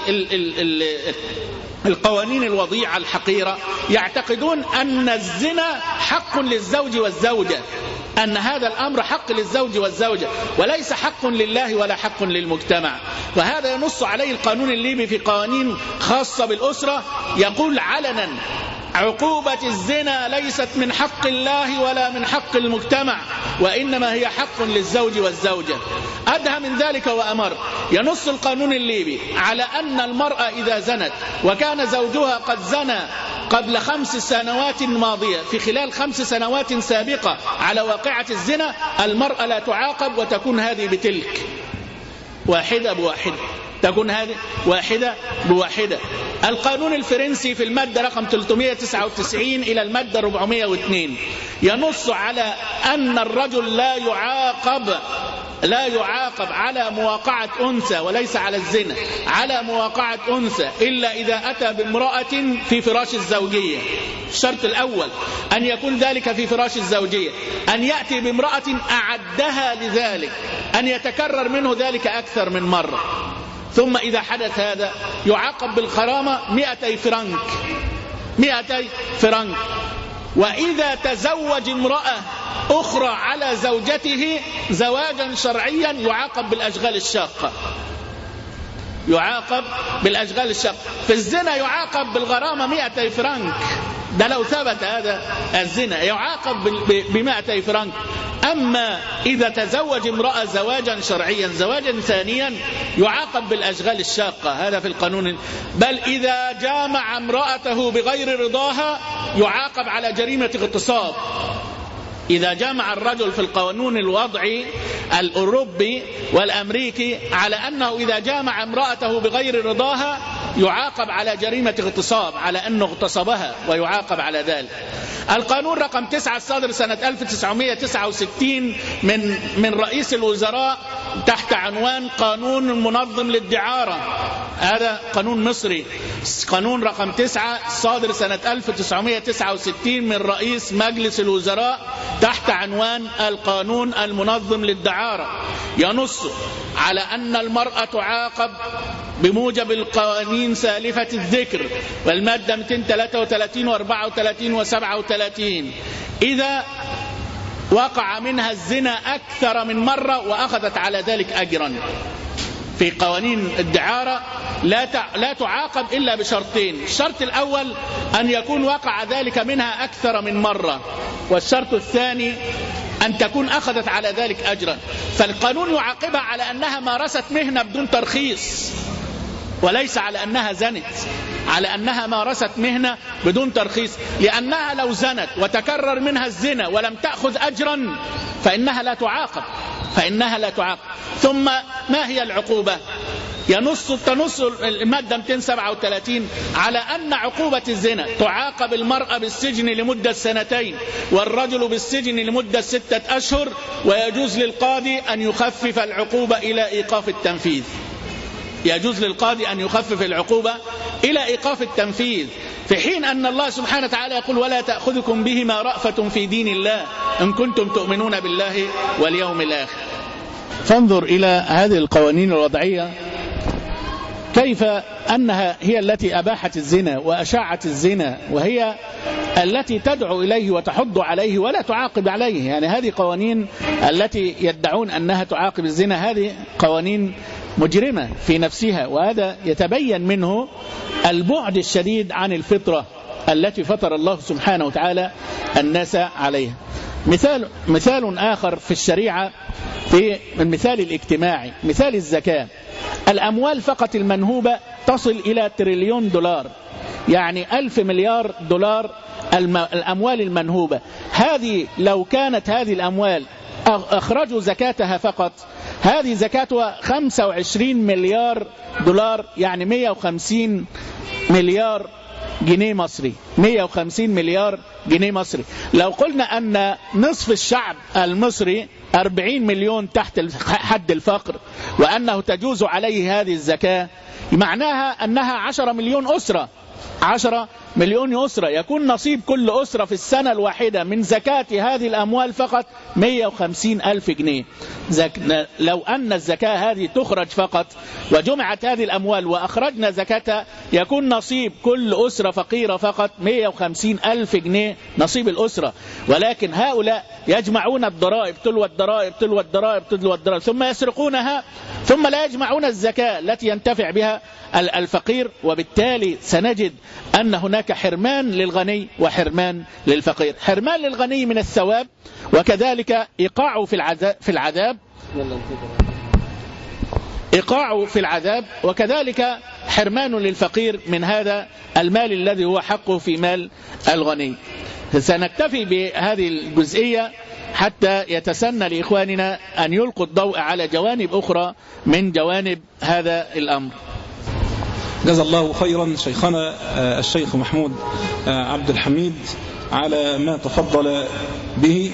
القوانين الوضيعة الحقيرة، يعتقدون أن الزنا حق للزوج والزوجة، أن هذا الأمر حق للزوج والزوجة وليس حق لله ولا حق للمجتمع. وهذا ينص عليه القانون الليبي في قوانين خاصة بالأسرة، يقول علنا عقوبة الزنا ليست من حق الله ولا من حق المجتمع، وإنما هي حق للزوج والزوجة. أدهى من ذلك وأمر، ينص القانون الليبي على أن المرأة إذا زنت وكان زوجها قد زنى قبل 5 سنوات ماضية، في خلال 5 سنوات سابقة على واقعة الزنا، المرأة لا تعاقب وتكون هذه بتلك، واحدة بواحدة، تكون هذه واحدة بواحدة. القانون الفرنسي في المادة رقم 399 إلى المادة 402 ينص على أن الرجل لا يعاقب على مواقعة أنثى وليس على الزنا، على مواقعة أنثى إلا إذا أتى بامرأة في فراش الزوجية. الشرط الأول أن يكون ذلك في فراش الزوجية، أن يأتي بامرأة أعدها لذلك، أن يتكرر منه ذلك أكثر من مرة. ثم إذا حدث هذا يعاقب بالغرامة 200 فرنك، 200 فرنك. وإذا تزوج امرأة أخرى على زوجته زواجا شرعيا يعاقب بالأشغال الشاقة، يعاقب بالأشغال الشاقة. في الزنا يعاقب بالغرامة 200 فرنك، ده لو ثبت هذا الزنا يعاقب ب200 فرنك. أما إذا تزوج امرأة زواجا شرعيا زواجا ثانيا يعاقب بالأشغال الشاقة، هذا في القانون. بل إذا جامع امرأته بغير رضاها يعاقب على جريمة اغتصاب. إذا جامع الرجل في القانون الوضعي الأوروبي والأمريكي على أنه إذا جامع امرأته بغير رضاها يعاقب على جريمة اغتصاب، على أنه اغتصبها ويعاقب على ذلك. القانون رقم 9 الصادر سنة 1969 من رئيس الوزراء تحت عنوان قانون منظم للدعارة، هذا قانون مصري. قانون رقم 9 صادر سنة 1969 من رئيس مجلس الوزراء تحت عنوان القانون المنظم للدعارة، ينص على أن المرأة تعاقب بموجب القوانين سالفة الذكر والمادة 233 و34 و37 إذا وقع منها الزنا أكثر من مرة وأخذت على ذلك أجرا. في قوانين الدعارة لا تعاقب إلا بشرطين: الشرط الأول أن يكون وقع ذلك منها أكثر من مرة، والشرط الثاني أن تكون أخذت على ذلك أجرا. فالقانون يعاقبها على أنها مارست مهنة بدون ترخيص، وليس على أنها زنت، على أنها مارست مهنة بدون ترخيص، لأنها لو زنت وتكرر منها الزنا ولم تأخذ أجرا فإنها لا تعاقب، ثم ما هي العقوبة؟ تنص المادة 237 على أن عقوبة الزنا تعاقب المرأة بالسجن لمدة 2 والرجل بالسجن لمدة 6 أشهر، ويجوز للقاضي أن يخفف العقوبة إلى إيقاف التنفيذ. في حين أن الله سبحانه وتعالى يقول ولا تأخذكم بهما رأفة في دين الله إن كنتم تؤمنون بالله واليوم الآخر. فانظر إلى هذه القوانين الوضعية كيف أنها هي التي أباحت الزنا وأشاعت الزنا، وهي التي تدعو إليه وتحض عليه ولا تعاقب عليه. يعني هذه قوانين التي يدعون أنها تعاقب الزنا هذه قوانين مجرمة في نفسها، وهذا يتبين منه البعد الشديد عن الفطرة التي فطر الله سبحانه وتعالى الناس عليها. مثال آخر في الشريعة في المثال الاجتماعي، مثال الزكاة. الأموال فقط المنهوبة تصل إلى $1,000,000,000، يعني 1000 مليار دولار الأموال المنهوبة. هذه لو كانت هذه الأموال أخرجوا زكاتها فقط، هذه زكاتها 25 مليار دولار، يعني 150 مليار جنيه مصري. 150 مليار جنيه مصري. لو قلنا أن نصف الشعب المصري 40 مليون تحت حد الفقر، وأنه تجوز عليه هذه الزكاة، معناها أنها 10 مليون أسرة، 10 مليون أسرة، يكون نصيب كل أسرة في السنة الواحدة من زكاة هذه الأموال فقط 150,000 جنيه. لو أن الزكاة هذه تخرج فقط وجمعت هذه الأموال وأخرجنا زكاتها، يكون نصيب كل أسرة فقيرة فقط 150,000 جنيه نصيب الأسرة. ولكن هؤلاء يجمعون الضرائب تلو الضرائب تلو الضرائب تلو الضرائب، ثم يسرقونها، ثم لا يجمعون الزكاة التي ينتفع بها الفقير. وبالتالي سنجد أن هناك حرمان للغني وحرمان للفقير، حرمان للغني من الثواب، وكذلك إيقاعه في العذاب، وكذلك حرمان للفقير من هذا المال الذي هو حقه في مال الغني. سنكتفي بهذه الجزئية حتى يتسنى لإخواننا أن يلقوا الضوء على جوانب أخرى من جوانب هذا الأمر. جزا الله خيرا شيخنا الشيخ محمود عبد الحميد على ما تفضل به.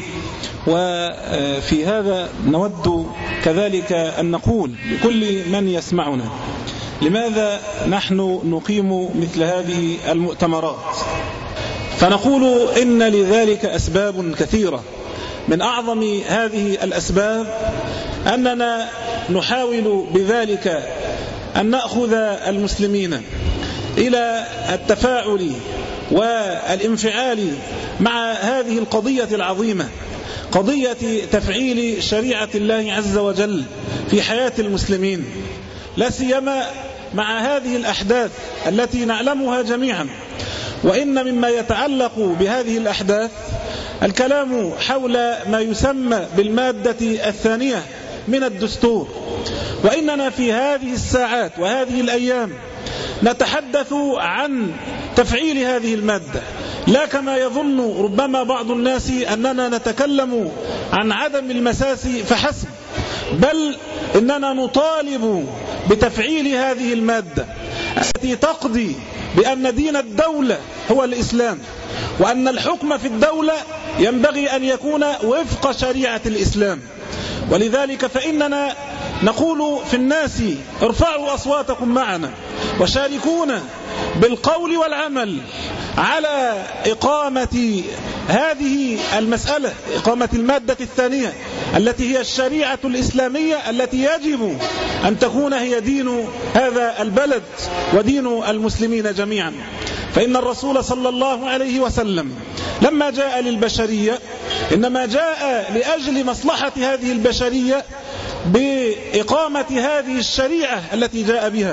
وفي هذا نود كذلك أن نقول لكل من يسمعنا لماذا نحن نقيم مثل هذه المؤتمرات، فنقول إن لذلك أسباب كثيرة. من أعظم هذه الأسباب أننا نحاول بذلك أن نأخذ المسلمين إلى التفاعل والانفعال مع هذه القضية العظيمة، قضية تفعيل شريعة الله عز وجل في حياة المسلمين، لا سيما مع هذه الأحداث التي نعلمها جميعا. وإن مما يتعلق بهذه الأحداث الكلام حول ما يسمى بالمادة 2 من الدستور. وإننا في هذه الساعات وهذه الأيام نتحدث عن تفعيل هذه المادة، لا كما يظن ربما بعض الناس أننا نتكلم عن عدم المساس فحسب، بل إننا نطالب بتفعيل هذه المادة التي تقضي بأن دين الدولة هو الإسلام، وأن الحكم في الدولة ينبغي أن يكون وفق شريعة الإسلام. ولذلك فإننا نقول في الناس ارفعوا أصواتكم معنا وشاركونا بالقول والعمل على إقامة هذه المسألة، إقامة المادة 2 التي هي الشريعة الإسلامية التي يجب أن تكون هي دين هذا البلد ودين المسلمين جميعا. فإن الرسول صلى الله عليه وسلم لما جاء للبشرية إنما جاء لأجل مصلحة هذه البشرية بإقامة هذه الشريعة التي جاء بها،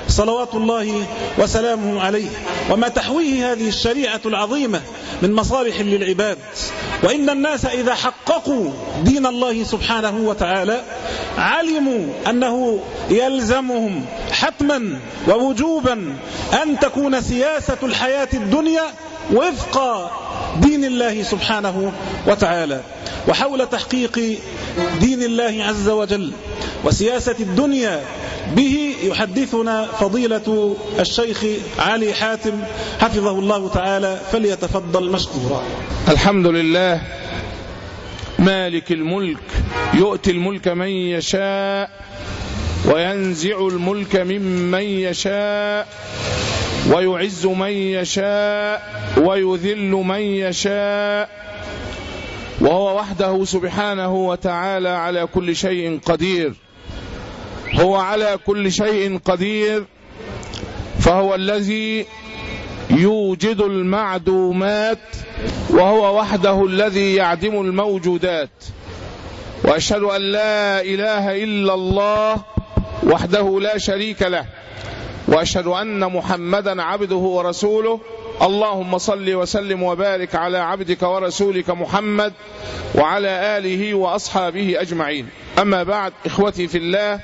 صلوات الله وسلامه عليه، وما تحويه هذه الشريعة العظيمة من مصالح للعباد. وإن الناس إذا حققوا دين الله سبحانه وتعالى علموا أنه يلزمهم حتما ووجوبا أن تكون سياسة الحياة الدنيا وفق دين الله سبحانه وتعالى. وحول تحقيق دين الله عز وجل وسياسة الدنيا به يحدثنا فضيلة الشيخ علي حاتم حفظه الله تعالى، فليتفضل مشكورا. الحمد لله مالك الملك، يؤتي الملك من يشاء وينزع الملك ممن يشاء ويعز من يشاء ويذل من يشاء، وهو وحده سبحانه وتعالى على كل شيء قدير. هو على كل شيء قدير، فهو الذي يوجد المعدومات، وهو وحده الذي يعدم الموجودات. وأشهد أن لا إله إلا الله وحده لا شريك له، وأشهد أن محمدا عبده ورسوله. اللهم صل وسلم وبارك على عبدك ورسولك محمد وعلى آله وأصحابه أجمعين. أما بعد، إخوتي في الله،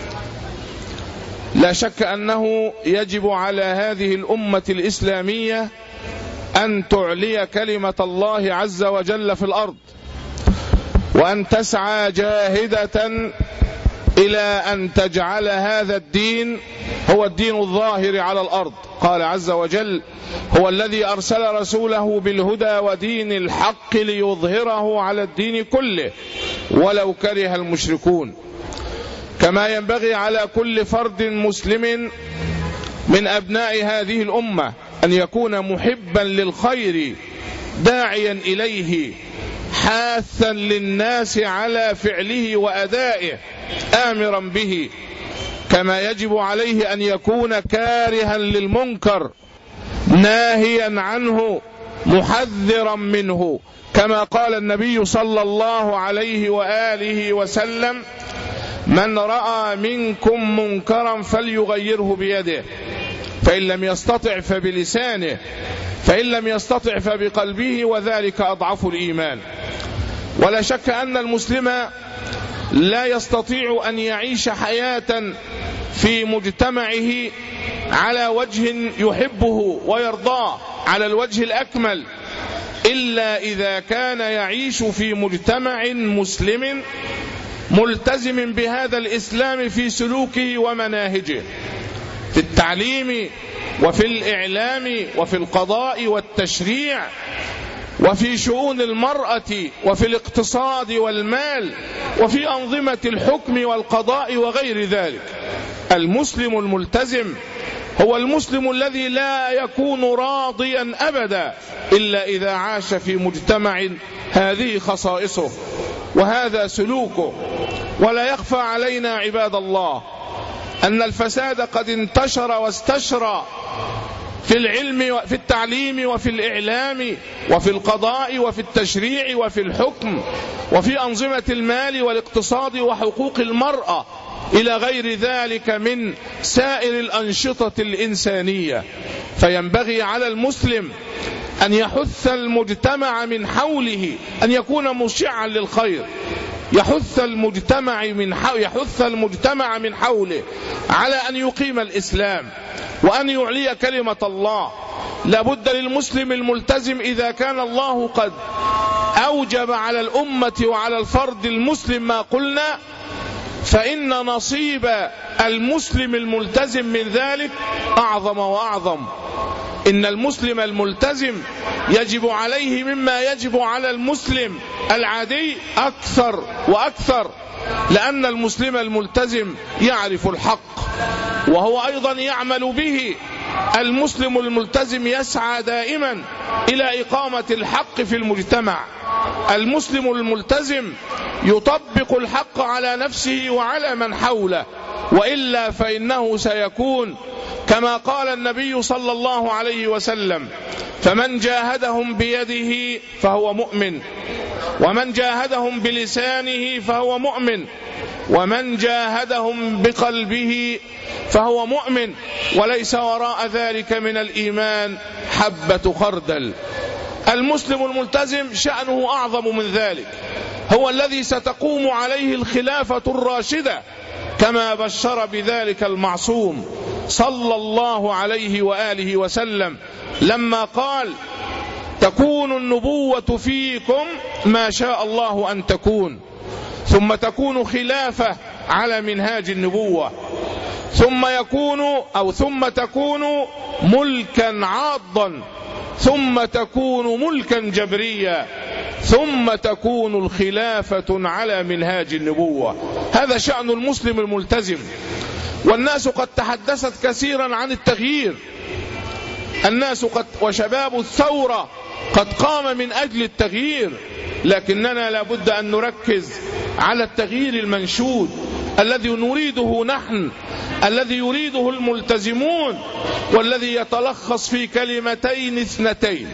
لا شك أنه يجب على هذه الأمة الإسلامية أن تعلي كلمة الله عز وجل في الأرض، وأن تسعى جاهدة إلى أن تجعل هذا الدين هو الدين الظاهر على الأرض. قال عز وجل: هو الذي أرسل رسوله بالهدى ودين الحق ليظهره على الدين كله ولو كره المشركون. كما ينبغي على كل فرد مسلم من أبناء هذه الأمة أن يكون محبا للخير داعيا إليه، حاثا للناس على فعله وأدائه، آمرا به. كما يجب عليه أن يكون كارها للمنكر، ناهيا عنه، محذرا منه. كما قال النبي صلى الله عليه وآله وسلم: من رأى منكم منكرا فليغيره بيده، فإن لم يستطع فبلسانه، فإن لم يستطع فبقلبه، وذلك أضعف الإيمان. ولا شك أن المسلم لا يستطيع أن يعيش حياة في مجتمعه على وجه يحبه ويرضاه على الوجه الأكمل إلا إذا كان يعيش في مجتمع مسلم ملتزم بهذا الإسلام في سلوكه ومناهجه، في التعليم وفي الإعلام وفي القضاء والتشريع وفي شؤون المرأة وفي الاقتصاد والمال وفي أنظمة الحكم والقضاء وغير ذلك. المسلم الملتزم هو المسلم الذي لا يكون راضيا أبدا إلا إذا عاش في مجتمع هذه خصائصه وهذا سلوكه. ولا يخفى علينا عباد الله أن الفساد قد انتشر واستشرى في العلم وفي التعليم وفي الإعلام وفي القضاء وفي التشريع وفي الحكم وفي أنظمة المال والاقتصاد وحقوق المرأة إلى غير ذلك من سائر الأنشطة الإنسانية. فينبغي على المسلم أن يحث المجتمع من حوله، أن يكون مشعا للخير، يحث المجتمع من حوله على أن يقيم الإسلام وأن يعلي كلمة الله. لابد للمسلم الملتزم إذا كان الله قد أوجب على الأمة وعلى الفرد المسلم ما قلنا، فإن نصيب المسلم الملتزم من ذلك أعظم وأعظم. إن المسلم الملتزم يجب عليه مما يجب على المسلم العادي أكثر وأكثر، لأن المسلم الملتزم يعرف الحق وهو أيضا يعمل به. المسلم الملتزم يسعى دائما إلى إقامة الحق في المجتمع. المسلم الملتزم يطبق الحق على نفسه وعلى من حوله، وإلا فإنه سيكون كما قال النبي صلى الله عليه وسلم: فمن جاهدهم بيده فهو مؤمن، ومن جاهدهم بلسانه فهو مؤمن، ومن جاهدهم بقلبه فهو مؤمن، وليس وراء ذلك من الإيمان حبة خردل. المسلم الملتزم شأنه أعظم من ذلك، هو الذي ستقوم عليه الخلافة الراشدة كما بشر بذلك المعصوم صلى الله عليه وآله وسلم لما قال: تكون النبوة فيكم ما شاء الله أن تكون، ثم تكون خلافة على منهاج النبوة، ثم تكون ملكا عاضا، ثم تكون ملكا جبريا، ثم تكون الخلافة على منهاج النبوة. هذا شأن المسلم الملتزم. والناس قد تحدثت كثيرا عن التغيير، الناس وشباب الثورة قد قام من أجل التغيير، لكننا لابد أن نركز على التغيير المنشود الذي نريده نحن، الذي يريده الملتزمون، والذي يتلخص في كلمتين اثنتين: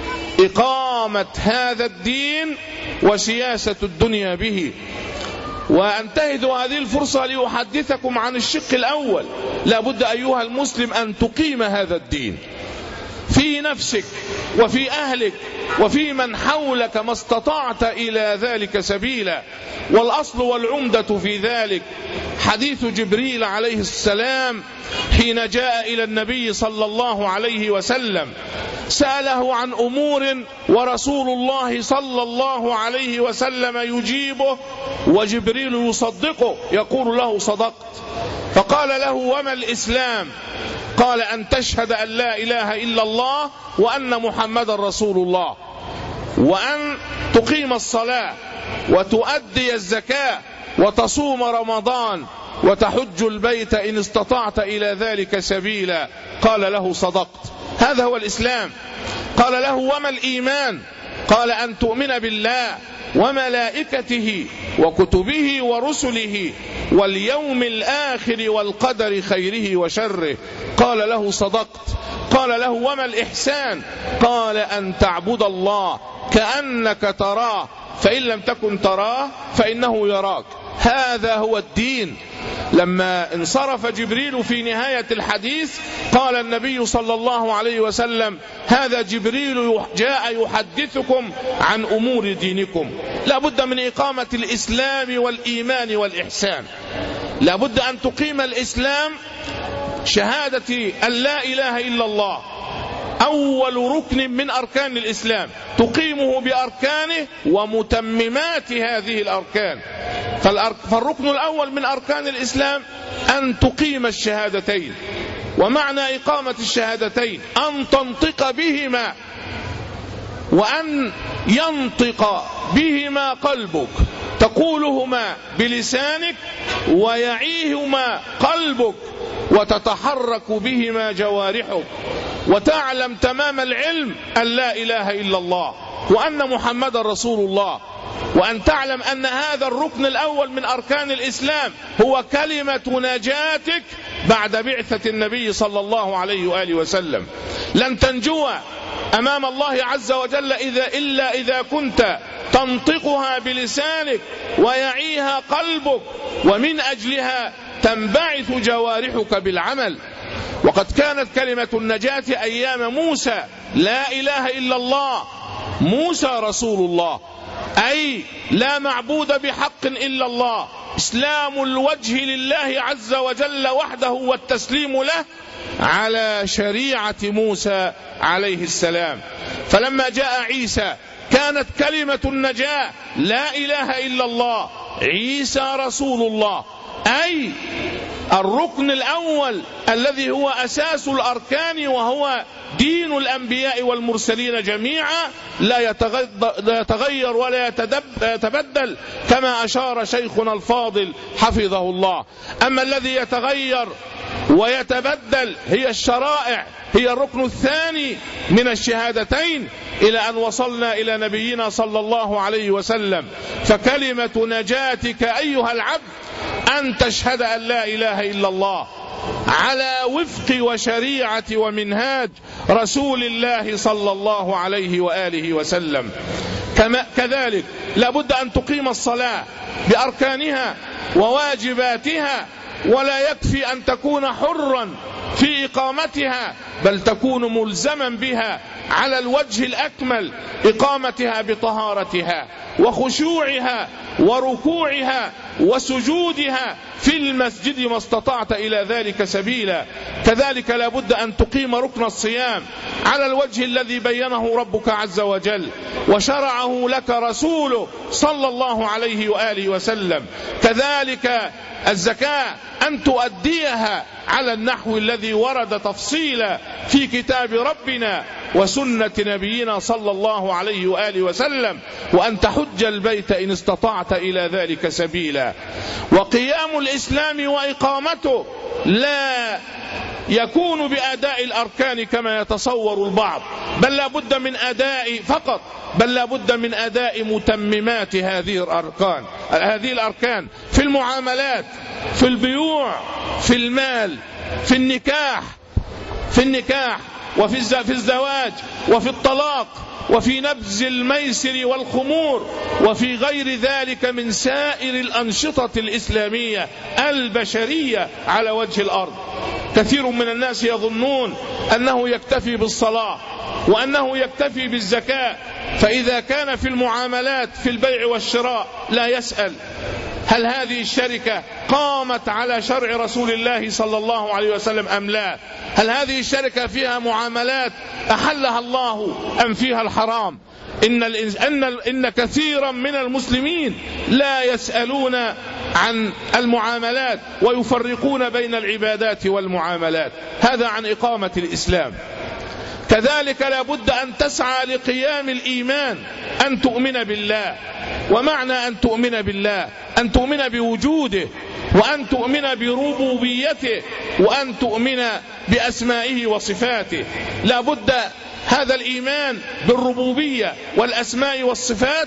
إقامة هذا الدين وسياسة الدنيا به. وأنتهز هذه الفرصة لأحدثكم عن الشق الأول. لابد أيها المسلم أن تقيم هذا الدين في نفسك وفي أهلك وفي من حولك ما استطعت إلى ذلك سبيلا. والأصل والعمدة في ذلك حديث جبريل عليه السلام حين جاء إلى النبي صلى الله عليه وسلم، سأله عن أمور ورسول الله صلى الله عليه وسلم يجيبه وجبريل يصدقه، يقول له: صدقت. فقال له: وما الإسلام؟ قال: أن تشهد أن لا إله إلا الله وأن محمد رسول الله، وأن تقيم الصلاة، وتؤدي الزكاة، وتصوم رمضان، وتحج البيت إن استطعت إلى ذلك سبيلا. قال له: صدقت. هذا هو الإسلام. قال له: وما الإيمان؟ قال: أن تؤمن بالله وملائكته وكتبه ورسله واليوم الآخر والقدر خيره وشره. قال له: صدقت. قال له: وما الإحسان؟ قال: أن تعبد الله كأنك تراه، فإن لم تكن تراه فإنه يراك. هذا هو الدين. لما انصرف جبريل في نهاية الحديث قال النبي صلى الله عليه وسلم: هذا جبريل جاء يحدثكم عن أمور دينكم. لا بد من إقامة الإسلام والإيمان والإحسان. لا بد أن تقيم الإسلام، شهادة أن لا إله إلا الله، أول ركن من أركان الإسلام، تقيمه بأركانه ومتممات هذه الأركان. فالركن الأول من أركان الإسلام أن تقيم الشهادتين. ومعنى إقامة الشهادتين أن تنطق بهما، وأن ينطق بهما قلبك، تقولهما بلسانك ويعيهما قلبك، وتتحرك بهما جوارحك، وتعلم تمام العلم أن لا إله إلا الله وأن محمد رسول الله، وأن تعلم أن هذا الركن الأول من أركان الإسلام هو كلمة نجاتك بعد بعثة النبي صلى الله عليه وآله وسلم. لن تنجو أمام الله عز وجل إلا إذا كنت تنطقها بلسانك ويعيها قلبك، ومن أجلها تنبعث جوارحك بالعمل. وقد كانت كلمة النجاة أيام موسى لا إله إلا الله، موسى رسول الله، أي لا معبود بحق إلا الله، إسلام الوجه لله عز وجل وحده والتسليم له على شريعة موسى عليه السلام. فلما جاء عيسى كانت كلمة النجاة لا إله إلا الله، عيسى رسول الله، أي الركن الأول الذي هو أساس الأركان، وهو دين الأنبياء والمرسلين جميعا، لا يتغير ولا يتبدل كما أشار شيخنا الفاضل حفظه الله. أما الذي يتغير ويتبدل هي الشرائع، هي الركن الثاني من الشهادتين، إلى أن وصلنا إلى نبينا صلى الله عليه وسلم. فكلمة نجاتك أيها العبد أن تشهد أن لا إله إلا الله على وفق وشريعة ومنهاج رسول الله صلى الله عليه وآله وسلم. كذلك لابد أن تقيم الصلاة بأركانها وواجباتها، ولا يكفي أن تكون حرا في إقامتها، بل تكون ملزما بها على الوجه الأكمل، إقامتها بطهارتها وخشوعها وركوعها وسجودها في المسجد ما استطعت إلى ذلك سبيلا. كذلك لابد أن تقيم ركن الصيام على الوجه الذي بينه ربك عز وجل وشرعه لك رسوله صلى الله عليه وآله وسلم. كذلك الزكاة أن تؤديها على النحو الذي ورد تفصيلا في كتاب ربنا وسنة نبينا صلى الله عليه وآله وسلم، وأن تحج البيت إن استطعت إلى ذلك سبيلا. وقيام الإسلام وإقامته لا يكون بأداء الأركان كما يتصور البعض، بل لا بد من أداء فقط، بل لا بد من أداء متممات هذه الأركان في المعاملات، في البيوع، في المال، في النكاح وفي الزواج وفي الطلاق وفي نبذ الميسر والخمور وفي غير ذلك من سائر الأنشطة الإسلامية البشرية على وجه الأرض. كثير من الناس يظنون أنه يكتفي بالصلاة وأنه يكتفي بالزكاة، فإذا كان في المعاملات في البيع والشراء لا يسأل هل هذه الشركة قامت على شرع رسول الله صلى الله عليه وسلم أم لا؟ هل هذه الشركة فيها معاملات أحلها الله أم فيها الحرام؟ إن كثيرا من المسلمين لا يسألون عن المعاملات ويفرقون بين العبادات والمعاملات. هذا عن إقامة الإسلام. كذلك لا بد أن تسعى لقيام الإيمان، أن تؤمن بالله. ومعنى أن تؤمن بالله أن تؤمن بوجوده، وأن تؤمن بربوبيته، وأن تؤمن بأسمائه وصفاته. لا بد هذا الإيمان بالربوبية والأسماء والصفات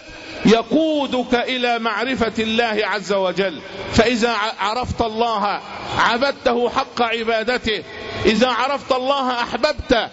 يقودك إلى معرفة الله عز وجل. فإذا عرفت الله عبدته حق عبادته، إذا عرفت الله أحببته.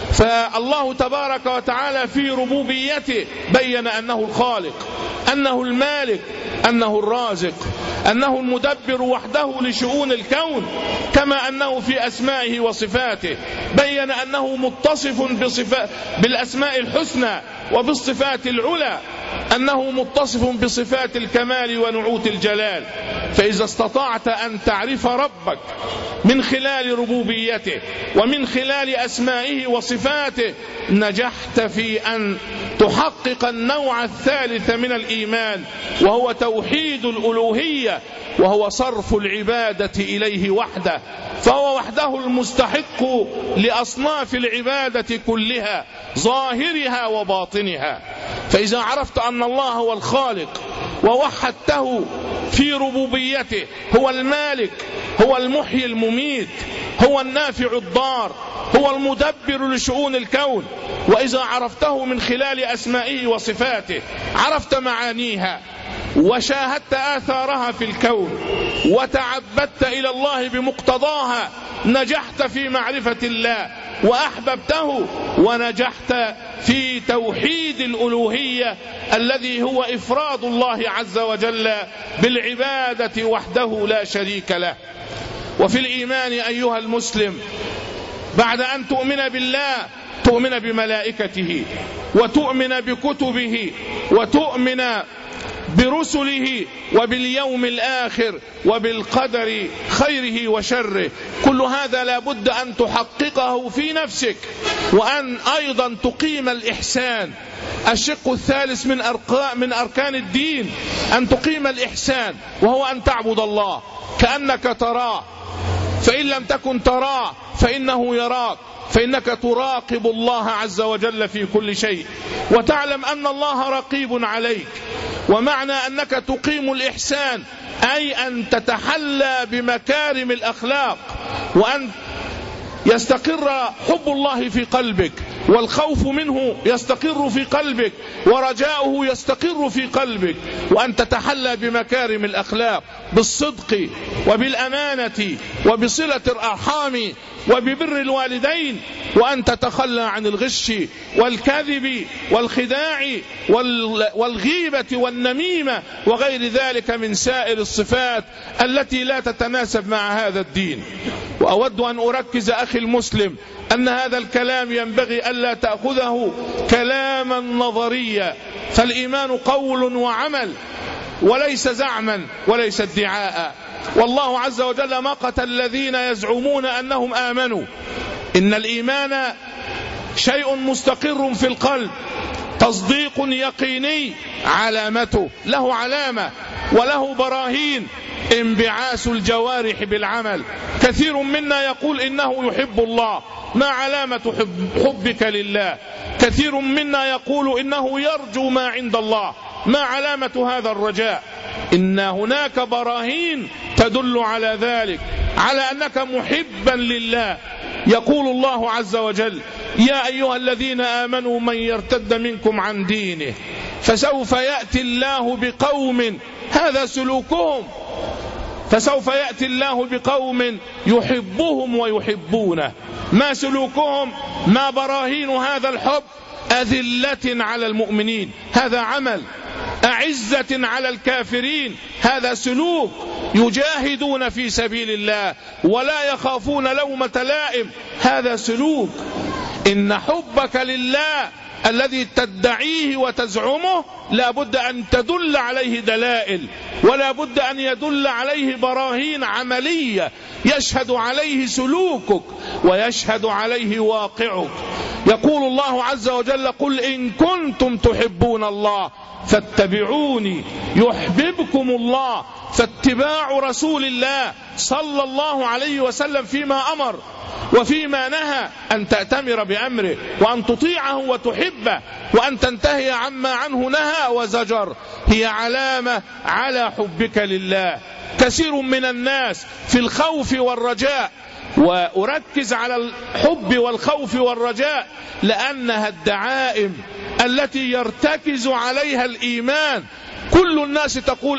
فالله تبارك وتعالى في ربوبيته بين أنه الخالق، أنه المالك، أنه الرازق، أنه المدبر وحده لشؤون الكون، كما أنه في أسمائه وصفاته بين أنه متصف بالأسماء الحسنى وبالصفات العلى، أنه متصف بصفات الكمال ونعوت الجلال. فإذا استطعت أن تعرف ربك من خلال ربوبيته ومن خلال أسمائه وصفاته، نجحت في أن تحقق النوع الثالث من الإيمان، وهو توحيد الألوهية، وهو صرف العبادة إليه وحده، فهو وحده المستحق لأصناف العبادة كلها ظاهرها وباطنها. فإذا عرفت أن الله هو الخالق ووحدته في ربوبيته، هو المالك، هو المحيي المميت، هو النافع الضار، هو المدبر لشؤون الكون، وإذا عرفته من خلال أسمائه وصفاته عرفت معانيها وشاهدت آثارها في الكون وتعبدت إلى الله بمقتضاها، نجحت في معرفة الله وأحببته، ونجحت في توحيد الألوهية الذي هو إفراد الله عز وجل بالعبادة وحده لا شريك له. وفي الإيمان أيها المسلم، بعد أن تؤمن بالله تؤمن بملائكته، وتؤمن بكتبه، وتؤمن برسله، وباليوم الآخر، وبالقدر خيره وشره. كل هذا لا بد أن تحققه في نفسك، وأن أيضا تقيم الإحسان. الشق الثالث من أركان الدين أن تقيم الإحسان، وهو أن تعبد الله كأنك تراه، فإن لم تكن تراه فإنه يراك، فإنك تراقب الله عز وجل في كل شيء، وتعلم أن الله رقيب عليك. ومعنى أنك تقيم الإحسان أي أن تتحلى بمكارم الأخلاق، وأن يستقر حب الله في قلبك، والخوف منه يستقر في قلبك، ورجاؤه يستقر في قلبك، وأن تتحلى بمكارم الأخلاق بالصدق وبالأمانة وبصلة الأرحام وببر الوالدين، وأن تتخلى عن الغش والكذب والخداع والغيبة والنميمة وغير ذلك من سائر الصفات التي لا تتناسب مع هذا الدين. وأود أن أركز أخي المسلم أن هذا الكلام ينبغي ألا تأخذه كلاما نظريا، فالإيمان قول وعمل وليس زعما وليس ادعاء. والله عز وجل مقت الذين يزعمون أنهم آمنوا. إن الإيمان شيء مستقر في القلب، تصديق يقيني علامته، له علامة وله براهين، انبعاث الجوارح بالعمل. كثير منا يقول إنه يحب الله، ما علامة حبك لله؟ كثير منا يقول إنه يرجو ما عند الله، ما علامة هذا الرجاء؟ إن هناك براهين تدل على ذلك، على أنك محبا لله. يقول الله عز وجل: يا أيها الذين آمنوا من يرتد منكم عن دينه فسوف يأتي الله بقوم، هذا سلوكهم، فسوف يأتي الله بقوم يحبهم ويحبونه. ما سلوكهم؟ ما براهين هذا الحب؟ أذلة على المؤمنين، هذا عمل. أعزة على الكافرين، هذا سلوك. يجاهدون في سبيل الله ولا يخافون لومة لائم، هذا سلوك. إن حبك لله الذي تدعيه وتزعمه لا بد أن تدل عليه دلائل، ولا بد أن يدل عليه براهين عملية يشهد عليه سلوكك ويشهد عليه واقعك. يقول الله عز وجل: قل إن كنتم تحبون الله فاتبعوني يحببكم الله. فاتباع رسول الله صلى الله عليه وسلم فيما أمر وفيما نهى، أن تأتمر بأمره وأن تطيعه وتحبه وأن تنتهي عما عنه نهى وزجر، هي علامة على حبك لله. كثير من الناس في الخوف والرجاء، وأركز على الحب والخوف والرجاء لأنها الدعائم التي يرتكز عليها الإيمان. كل الناس تقول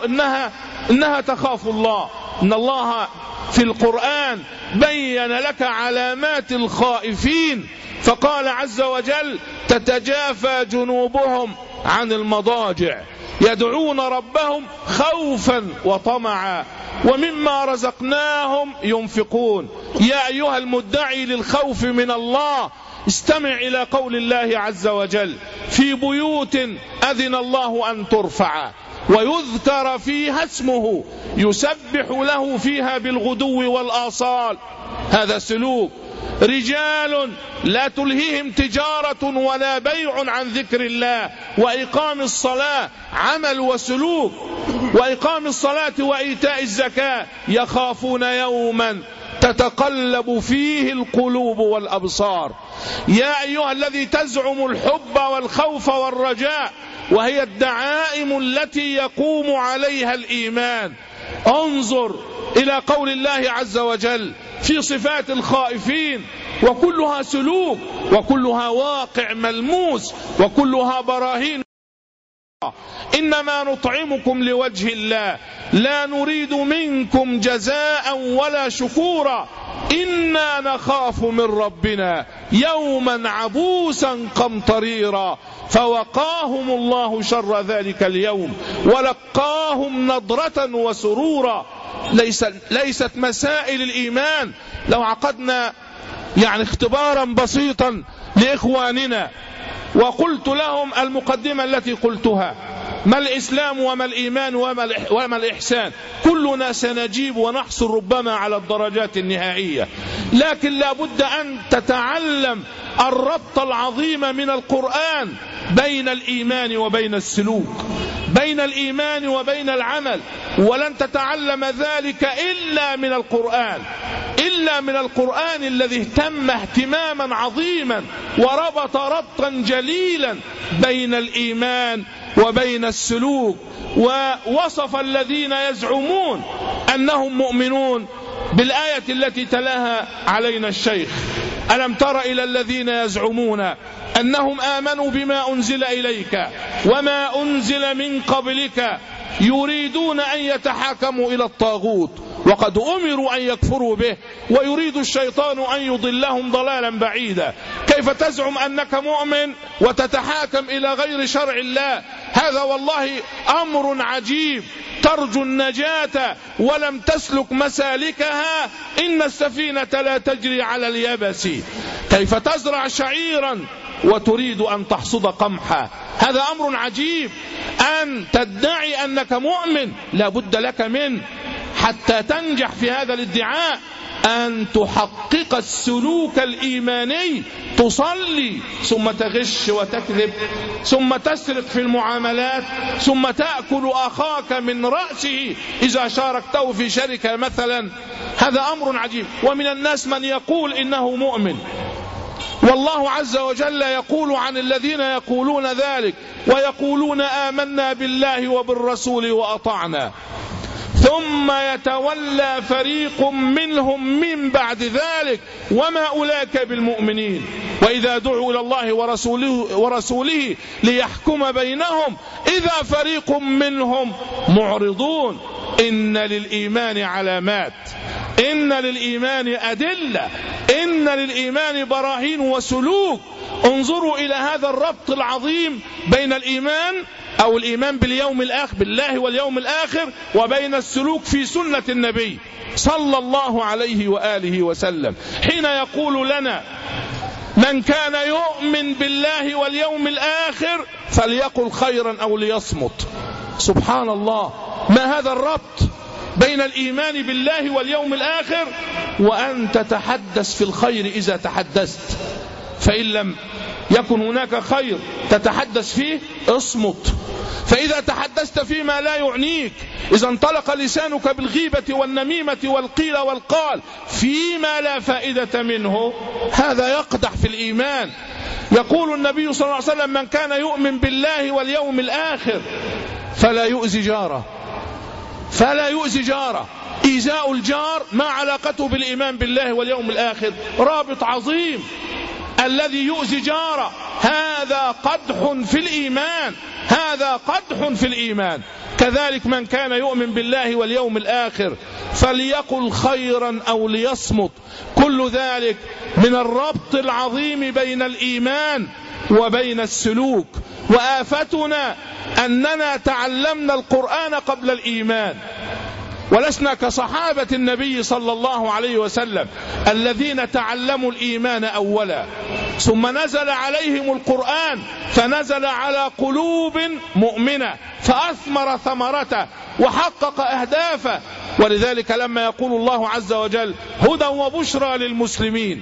إنها تخاف الله. إن الله في القرآن بين لك علامات الخائفين، فقال عز وجل: تتجافى جنوبهم عن المضاجع يدعون ربهم خوفا وطمعا ومما رزقناهم ينفقون. يا أيها المدعي للخوف من الله، استمع إلى قول الله عز وجل: في بيوت أذن الله أن ترفع ويذكر فيها اسمه يسبح له فيها بالغدو والآصال. هذا سلوك. رجال لا تلهيهم تجارة ولا بيع عن ذكر الله وإقام الصلاة، عمل وسلوك. وإقام الصلاة وإيتاء الزكاة، يخافون يوما تتقلب فيه القلوب والأبصار. يا أيها الذي تزعم الحب والخوف والرجاء وهي الدعائم التي يقوم عليها الإيمان، انظر إلى قول الله عز وجل في صفات الخائفين، وكلها سلوك وكلها واقع ملموس وكلها براهين. إنما نطعمكم لوجه الله لا نريد منكم جزاء ولا شكورا إنا نخاف من ربنا يوما عبوسا قمطريرا فوقاهم الله شر ذلك اليوم ولقاهم نضرة وسرورا. ليست مسائل الإيمان. لو عقدنا اختبارا بسيطا لإخواننا وقلت لهم المقدمة التي قلتها: ما الإسلام وما الإيمان وما الإحسان، كلنا سنجيب ونحصل ربما على الدرجات النهائية، لكن لا بد أن تتعلم الربط العظيم من القرآن بين الإيمان وبين السلوك، بين الإيمان وبين العمل. ولن تتعلم ذلك إلا من القرآن، إلا من القرآن الذي اهتم اهتماما عظيما وربط ربطا جليلا بين الإيمان وبين السلوك. ووصف الذين يزعمون أنهم مؤمنون بالآية التي تلاها علينا الشيخ: ألم تر إلى الذين يزعمون أنهم آمنوا بما أنزل إليك وما أنزل من قبلك يريدون أن يتحاكموا إلى الطاغوت وقد أمروا أن يكفروا به ويريد الشيطان أن يضلهم ضلالا بعيدا. كيف تزعم أنك مؤمن وتتحاكم إلى غير شرع الله؟ هذا والله أمر عجيب. ترجو النجاة ولم تسلك مسالكها، إن السفينة لا تجري على اليبس. كيف تزرع شعيرا وتريد أن تحصد قمحا؟ هذا أمر عجيب. أن تدعي أنك مؤمن لا بد لك من حتى تنجح في هذا الادعاء أن تحقق السلوك الإيماني، تصلي ثم تغش وتكذب ثم تسرق في المعاملات ثم تأكل أخاك من رأسه إذا شاركته في شركة مثلا. هذا أمر عجيب. ومن الناس من يقول إنه مؤمن، والله عز وجل يقول عن الذين يقولون ذلك ويقولون آمنا بالله وبالرسول وأطعنا ثم يتولى فريق منهم من بعد ذلك وما أولئك بالمؤمنين وإذا دعوا إلى الله ورسوله ليحكم بينهم إذا فريق منهم معرضون. إن للإيمان علامات، إن للإيمان أدلة، إن للإيمان براهين وسلوك. انظروا إلى هذا الربط العظيم بين الإيمان أو الإيمان باليوم الآخر بالله واليوم الآخر وبين السلوك في سنة النبي صلى الله عليه وآله وسلم، حين يقول لنا من كان يؤمن بالله واليوم الآخر فليقل خيرا أو ليصمت. سبحان الله، ما هذا الربط بين الإيمان بالله واليوم الآخر وأن تتحدث في الخير إذا تحدثت، فإن لم يكن هناك خير تتحدث فيه اصمت. فإذا تحدثت فيما لا يعنيك، إذا انطلق لسانك بالغيبة والنميمة والقيل والقال فيما لا فائدة منه، هذا يقدح في الإيمان. يقول النبي صلى الله عليه وسلم من كان يؤمن بالله واليوم الآخر فلا يؤذي جاره، فلا يؤذي جاره. إيذاء الجار ما علاقته بالإيمان بالله واليوم الآخر؟ رابط عظيم. الذي يؤذي جاره هذا قدح في الإيمان، هذا قدح في الإيمان. كذلك من كان يؤمن بالله واليوم الآخر فليقل خيرا أو ليصمت. كل ذلك من الربط العظيم بين الإيمان وبين السلوك. وآفتنا أننا تعلمنا القرآن قبل الإيمان، ولسنا كصحابة النبي صلى الله عليه وسلم الذين تعلموا الإيمان أولا ثم نزل عليهم القرآن فنزل على قلوب مؤمنة فأثمر ثمرته وحقق أهدافه. ولذلك لما يقول الله عز وجل هدى وبشرى للمسلمين،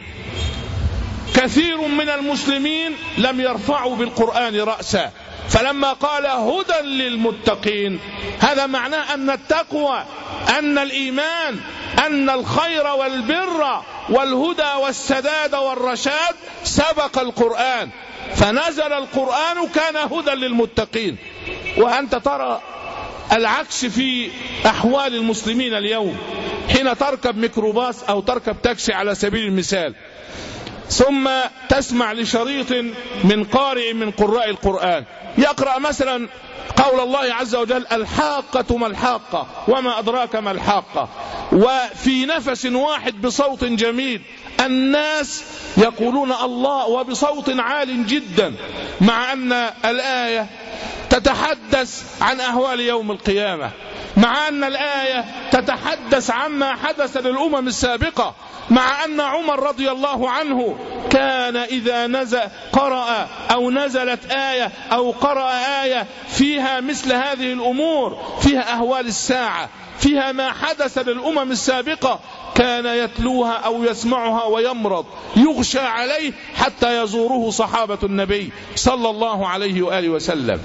كثير من المسلمين لم يرفعوا بالقرآن رأسا، فلما قال هدى للمتقين هذا معناه أن التقوى، أن الإيمان، أن الخير والبر والهدى والسداد والرشاد سبق القرآن، فنزل القرآن كان هدى للمتقين. وأنت ترى العكس في أحوال المسلمين اليوم، حين تركب ميكروباص أو تركب تاكسي على سبيل المثال ثم تسمع لشريط من قارئ من قراء القرآن يقرأ مثلا قول الله عز وجل الحاقة ما الحاقة وما أدراك ما الحاقة، وفي نفس واحد بصوت جميل الناس يقولون الله وبصوت عال جدا، مع أن الآية تتحدث عن أهوال يوم القيامة، مع أن الآية تتحدث عما حدث للأمم السابقة، مع أن عمر رضي الله عنه كان إذا قرأ أو نزلت آية أو قرأ آية فيها مثل هذه الأمور، فيها أهوال الساعة، فيها ما حدث للأمم السابقة، كان يتلوها أو يسمعها ويمرض يغشى عليه حتى يزوره صحابة النبي صلى الله عليه وآله وسلم.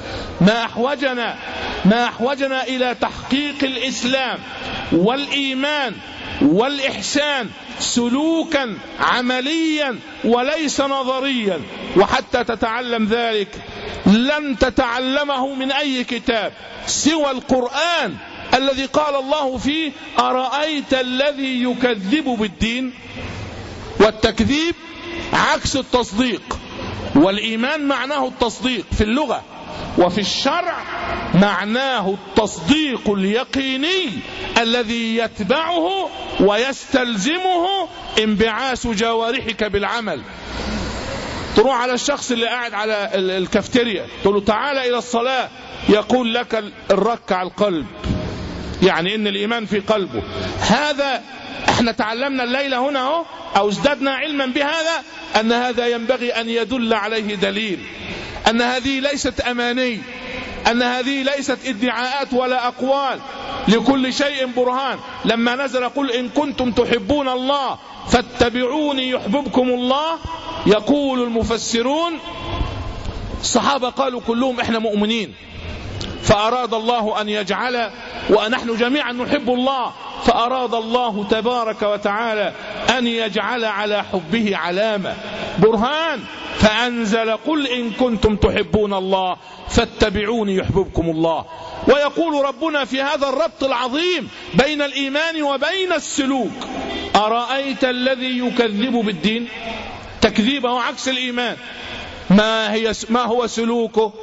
ما أحوجنا إلى تحقيق الإسلام والإيمان والإحسان سلوكا عمليا وليس نظريا. وحتى تتعلم ذلك لن تتعلمه من أي كتاب سوى القرآن الذي قال الله فيه أرأيت الذي يكذب بالدين. والتكذيب عكس التصديق، والإيمان معناه التصديق في اللغة، وفي الشرع معناه التصديق اليقيني الذي يتبعه ويستلزمه انبعاث جوارحك بالعمل. تروح على الشخص اللي قاعد على الكافتيريا تقول له تعال إلى الصلاة، يقول لك الركع القلب، يعني إن الإيمان في قلبه. هذا احنا تعلمنا الليلة هنا أو ازددنا علما بهذا أن هذا ينبغي أن يدل عليه دليل، أن هذه ليست أماني، أن هذه ليست ادعاءات ولا أقوال، لكل شيء برهان. لما نزل قل إن كنتم تحبون الله فاتبعوني يحببكم الله، يقول المفسرون الصحابة قالوا كلهم احنا مؤمنين، فأراد الله أن يجعل ونحن جميعا نحب الله، فأراد الله تبارك وتعالى أن يجعل على حبه علامة برهان، فأنزل قل إن كنتم تحبون الله فاتبعوني يحببكم الله. ويقول ربنا في هذا الربط العظيم بين الإيمان وبين السلوك: أرأيت الذي يكذب بالدين؟ تكذيبه عكس الإيمان. ما هو سلوكه؟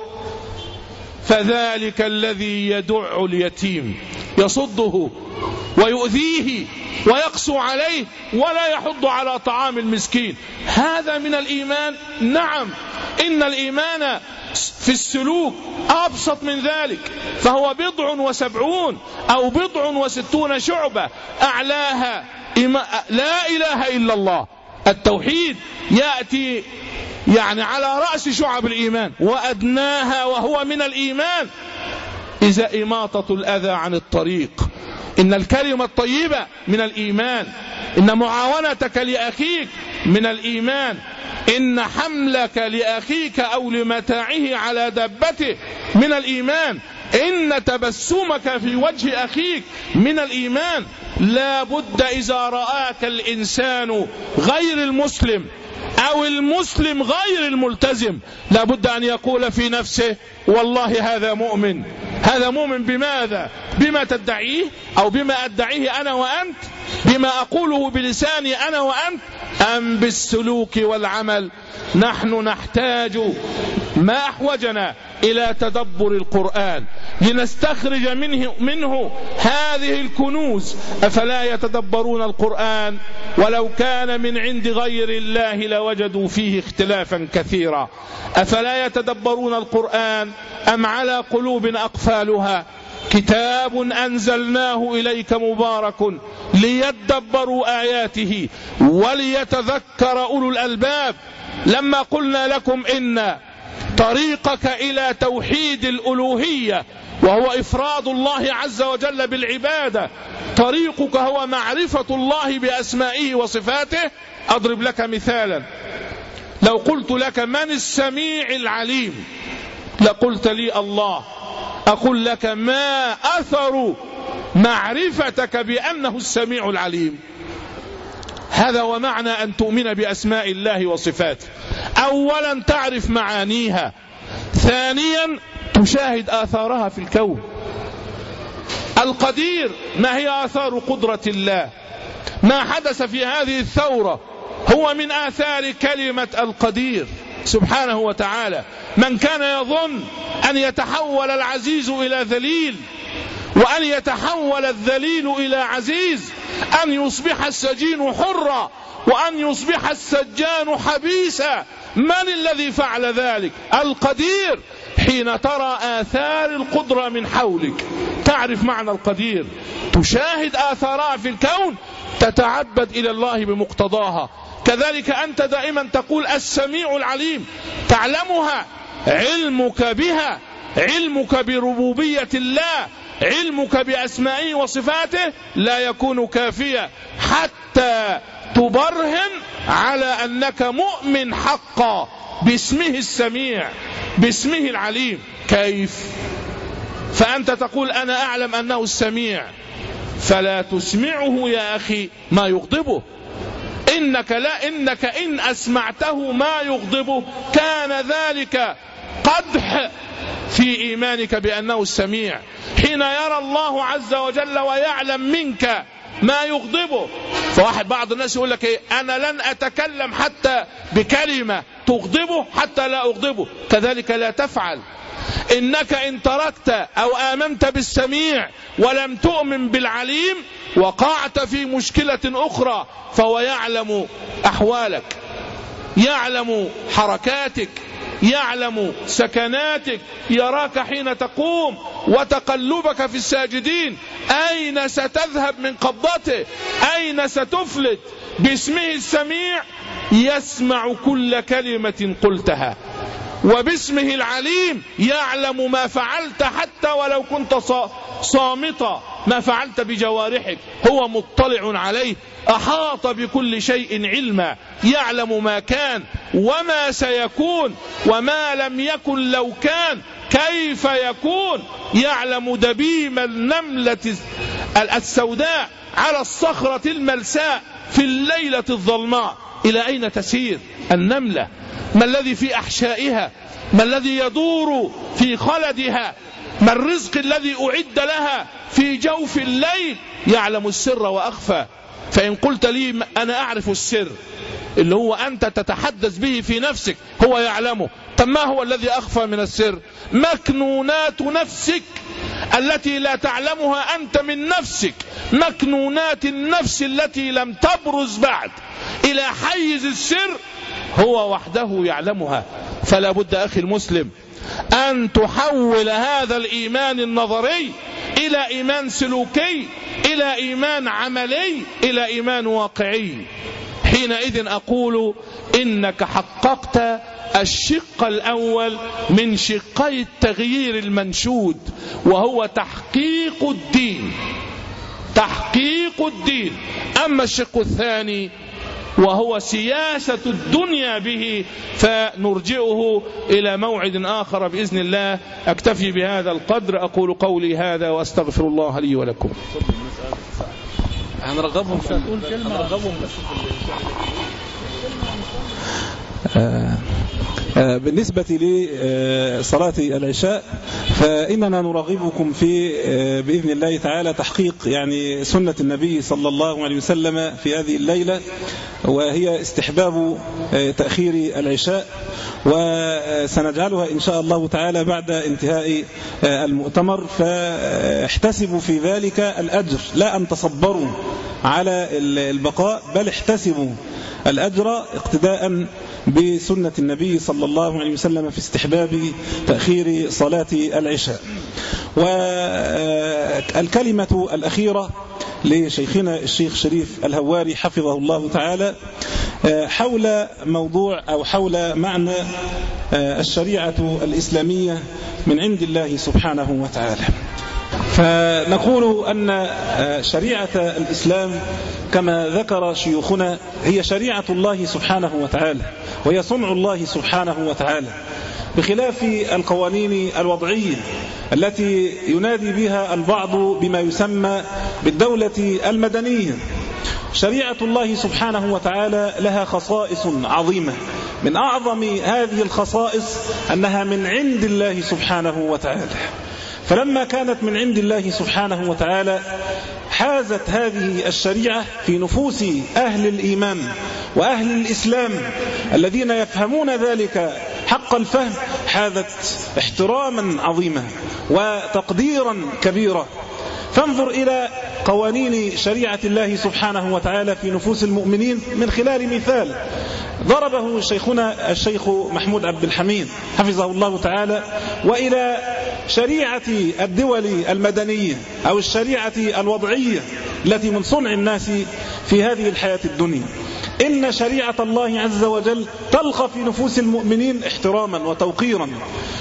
فذلك الذي يدع اليتيم يصده ويؤذيه ويقسو عليه ولا يحض على طعام المسكين. هذا من الإيمان؟ نعم، إن الإيمان في السلوك أبسط من ذلك، فهو 70 أو 60 شعبة، أعلاها لا إله إلا الله، التوحيد يأتي يعني على رأس شعب الإيمان، وأدناها وهو من الإيمان إذا إماطة الأذى عن الطريق. إن الكلمة الطيبة من الإيمان، إن معاونتك لأخيك من الإيمان، إن حملك لأخيك أو لمتاعه على دابته من الإيمان، إن تبسمك في وجه أخيك من الإيمان. لا بد إذا رآك الإنسان غير المسلم أو المسلم غير الملتزم لا بد أن يقول في نفسه والله هذا مؤمن. هذا مؤمن بماذا؟ بما تدعيه أو بما أدعيه أنا وأنت، بما أقوله بلساني أنا وأنت، أم بالسلوك والعمل؟ نحن نحتاج ما أحوجنا إلى تدبر القرآن لنستخرج منه هذه الكنوز. أفلا يتدبرون القرآن؟ ولو كان من عند غير الله لوجدوا فيه اختلافا كثيرا. أفلا يتدبرون القرآن أم على قلوب أقفالها؟ كتاب أنزلناه إليك مبارك ليدبروا آياته وليتذكر أولو الألباب. لما قلنا لكم إن طريقك إلى توحيد الألوهية وهو إفراد الله عز وجل بالعبادة، طريقك هو معرفة الله بأسمائه وصفاته. أضرب لك مثالا: لو قلت لك من السميع العليم لقلت لي الله، أقول لك ما أثر معرفتك بأنه السميع العليم؟ هذا ومعنى أن تؤمن بأسماء الله وصفاته. أولا تعرف معانيها، ثانيا تشاهد آثارها في الكون. القدير، ما هي آثار قدرة الله؟ ما حدث في هذه الثورة هو من آثار كلمة القدير سبحانه وتعالى. من كان يظن أن يتحول العزيز إلى ذليل وأن يتحول الذليل إلى عزيز، أن يصبح السجين حرا وأن يصبح السجان حبيسا، من الذي فعل ذلك؟ القدير. حين ترى آثار القدرة من حولك تعرف معنى القدير، تشاهد آثارها في الكون، تتعبد إلى الله بمقتضاها. كذلك أنت دائما تقول السميع العليم، تعلمها، علمك بها، علمك بربوبية الله، علمك بأسمائه وصفاته لا يكون كافيا حتى تبرهن على أنك مؤمن حقا باسمه السميع، باسمه العليم. كيف؟ فأنت تقول أنا أعلم أنه السميع، فلا تسمعه يا أخي ما يغضبه. إنك إن أسمعته ما يغضبه كان ذلك قدح في إيمانك بأنه السميع. حين يرى الله عز وجل ويعلم منك ما يغضبه، بعض الناس يقول لك إيه؟ أنا لن أتكلم حتى بكلمة تغضبه حتى لا أغضبه. كذلك لا تفعل. إنك إن تركت أو آمنت بالسميع ولم تؤمن بالعليم وقعت في مشكلة أخرى، فهو يعلم أحوالك، يعلم حركاتك، يعلم سكناتك، يراك حين تقوم وتقلبك في الساجدين، أين ستذهب من قبضته، أين ستفلت. باسمه السميع يسمع كل كلمة قلتها، وباسمه العليم يعلم ما فعلت حتى ولو كنت صامتا، ما فعلت بجوارحك هو مطلع عليه، أحاط بكل شيء علما، يعلم ما كان وما سيكون وما لم يكن لو كان كيف يكون، يعلم دبيب النملة السوداء على الصخرة الملساء في الليلة الظلماء. إلى أين تسير النملة؟ ما الذي في أحشائها؟ ما الذي يدور في خلدها؟ ما الرزق الذي أعد لها في جوف الليل؟ يعلم السر وأخفى. فإن قلت لي أنا أعرف السر اللي هو أنت تتحدث به في نفسك، هو يعلمه. طب ما هو الذي أخفى من السر؟ مكنونات نفسك التي لا تعلمها أنت من نفسك، مكنونات النفس التي لم تبرز بعد إلى حيز السر، هو وحده يعلمها. فلا بد أخي المسلم أن تحول هذا الإيمان النظري إلى إيمان سلوكي، إلى إيمان عملي، إلى إيمان واقعي. حينئذ أقول إنك حققت الشق الأول من شقي التغيير المنشود، وهو تحقيق الدين، تحقيق الدين. أما الشق الثاني وهو سياسة الدنيا به فنرجئه إلى موعد آخر بإذن الله. أكتفي بهذا القدر، أقول قولي هذا وأستغفر الله لي ولكم. هنرغبهم بالنسبة لصلاة العشاء فإننا نرغبكم في بإذن الله تعالى تحقيق يعني سنة النبي صلى الله عليه وسلم في هذه الليلة، وهي استحباب تأخير العشاء، وسنجعلها إن شاء الله تعالى بعد انتهاء المؤتمر، فاحتسبوا في ذلك الأجر، لا أن تصبروا على البقاء، بل احتسبوا الأجر اقتداء بسنة النبي صلى الله عليه وسلم في استحباب تأخير صلاة العشاء. والكلمة الأخيرة لشيخنا الشيخ شريف الهواري حفظه الله تعالى حول موضوع أو حول معنى الشريعة الإسلامية من عند الله سبحانه وتعالى. فنقول أن شريعة الإسلام كما ذكر شيوخنا هي شريعة الله سبحانه وتعالى، وهي صنع الله سبحانه وتعالى، بخلاف القوانين الوضعية التي ينادي بها البعض بما يسمى بالدولة المدنية. شريعة الله سبحانه وتعالى لها خصائص عظيمة، من أعظم هذه الخصائص أنها من عند الله سبحانه وتعالى. فلما كانت من عند الله سبحانه وتعالى حازت هذه الشريعة في نفوس أهل الإيمان وأهل الإسلام الذين يفهمون ذلك حق الفهم، حازت احتراما عظيما وتقديرا كبيرا. فانظر إلى قوانين شريعة الله سبحانه وتعالى في نفوس المؤمنين من خلال مثال ضربه شيخنا الشيخ محمود عبد الحميد حفظه الله تعالى، وإلى شريعة الدول المدنية أو الشريعة الوضعية التي من صنع الناس في هذه الحياة الدنيا. إن شريعة الله عز وجل تلقى في نفوس المؤمنين احتراما وتوقيرا،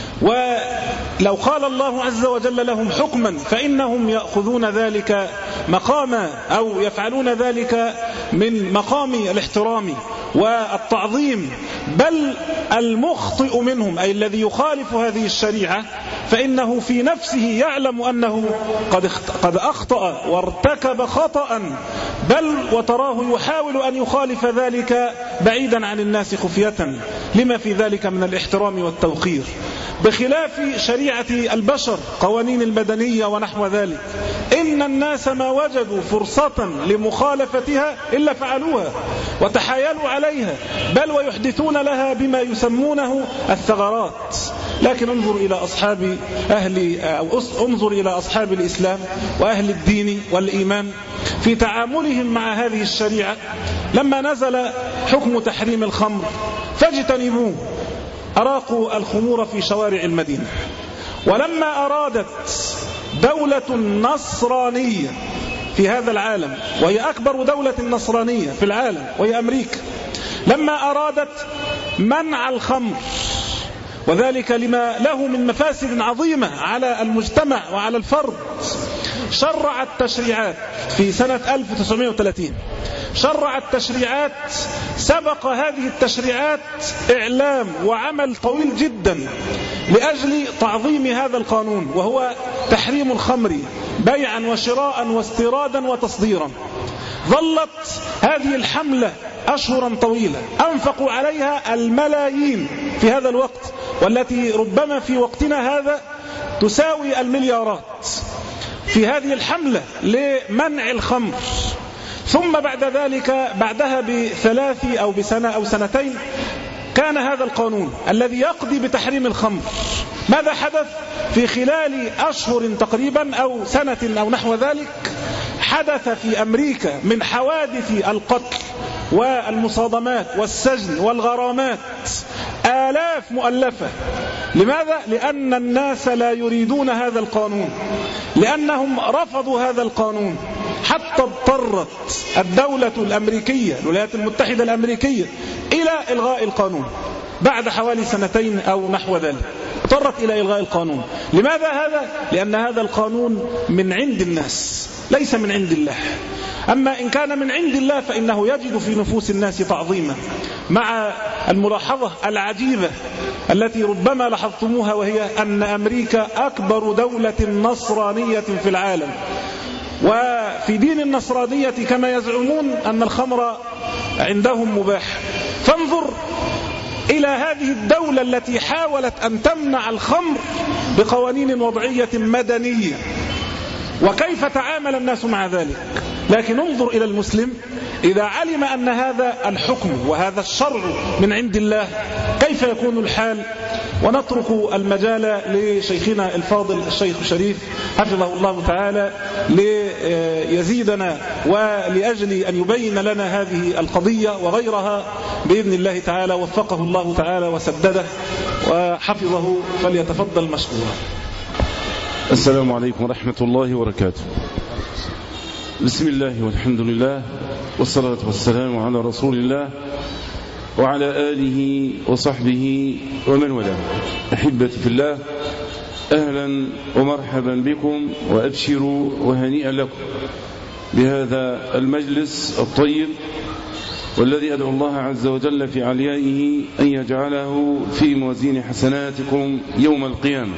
ولو قال الله عز وجل لهم حكما فإنهم يأخذون ذلك مقاما أو يفعلون ذلك من مقام الاحترام والتعظيم. بل المخطئ منهم أي الذي يخالف هذه الشريعة فإنه في نفسه يعلم أنه قد أخطأ وارتكب خطأ، بل وتراه يحاول أن يخالف ذلك بعيدا عن الناس خفية لما في ذلك من الاحترام والتوقير، بخلاف شريعة البشر قوانين المدنية ونحو ذلك. إن الناس ما وجدوا فرصة لمخالفتها إلا فعلوها وتحايلوا عليها، بل ويحدثون لها بما يسمونه الثغرات. لكن انظر إلى أصحاب انظر إلى أصحاب الإسلام وأهل الدين والإيمان في تعاملهم مع هذه الشريعة. لما نزل حكم تحريم الخمر فاجتنبوه، أراقوا الخمور في شوارع المدينة. ولما أرادت دولة نصرانية في هذا العالم، وهي أكبر دولة نصرانية في العالم وهي أمريكا، لما أرادت منع الخمر، وذلك لما له من مفاسد عظيمة على المجتمع وعلى الفرد، شرعت تشريعات في سنة 1930. شرعت تشريعات سبق هذه التشريعات إعلام وعمل طويل جدا لأجل تعظيم هذا القانون، وهو تحريم الخمر بيعا وشراء واستيرادا وتصديرا. ظلت هذه الحملة أشهرا طويلة، أنفقوا عليها الملايين في هذا الوقت، والتي ربما في وقتنا هذا تساوي المليارات في هذه الحملة لمنع الخمر. ثم بعد ذلك بعدها بثلاث أو بسنة أو سنتين كان هذا القانون الذي يقضي بتحريم الخمر. ماذا حدث في خلال أشهر تقريبا أو سنة أو نحو ذلك؟ حدث في أمريكا من حوادث القتل والمصادمات والسجن والغرامات آلاف مؤلفة. لماذا؟ لأن الناس لا يريدون هذا القانون، لأنهم رفضوا هذا القانون، حتى اضطرت الدولة الأمريكية الولايات المتحدة الأمريكية إلى إلغاء القانون بعد حوالي سنتين أو نحو ذلك. اضطرت إلى إلغاء القانون. لماذا هذا؟ لأن هذا القانون من عند الناس ليس من عند الله. أما إن كان من عند الله فإنه يجد في نفوس الناس تعظيما، مع الملاحظة العجيبة التي ربما لاحظتموها، وهي أن أمريكا أكبر دولة نصرانية في العالم، وفي دين النصرانية كما يزعمون أن الخمر عندهم مباح. فانظر إلى هذه الدولة التي حاولت أن تمنع الخمر بقوانين وضعية مدنية، وكيف تعامل الناس مع ذلك. لكن انظر إلى المسلم إذا علم أن هذا الحكم وهذا الشرع من عند الله، كيف يكون الحال؟ ونترك المجال لشيخنا الفاضل الشيخ الشريف حفظه الله تعالى ليزيدنا ولأجل أن يبين لنا هذه القضية وغيرها بإذن الله تعالى. وفقه الله تعالى وسدده وحفظه، فليتفضل مشكورا. السلام عليكم ورحمة الله وبركاته. بسم الله والحمد لله والصلاة والسلام على رسول الله وعلى آله وصحبه ومن والاه. أحبتي في الله، أهلا ومرحبا بكم، وأبشروا وهنيئا لكم بهذا المجلس الطيب، والذي أدعو الله عز وجل في عليائه أن يجعله في موازين حسناتكم يوم القيامة.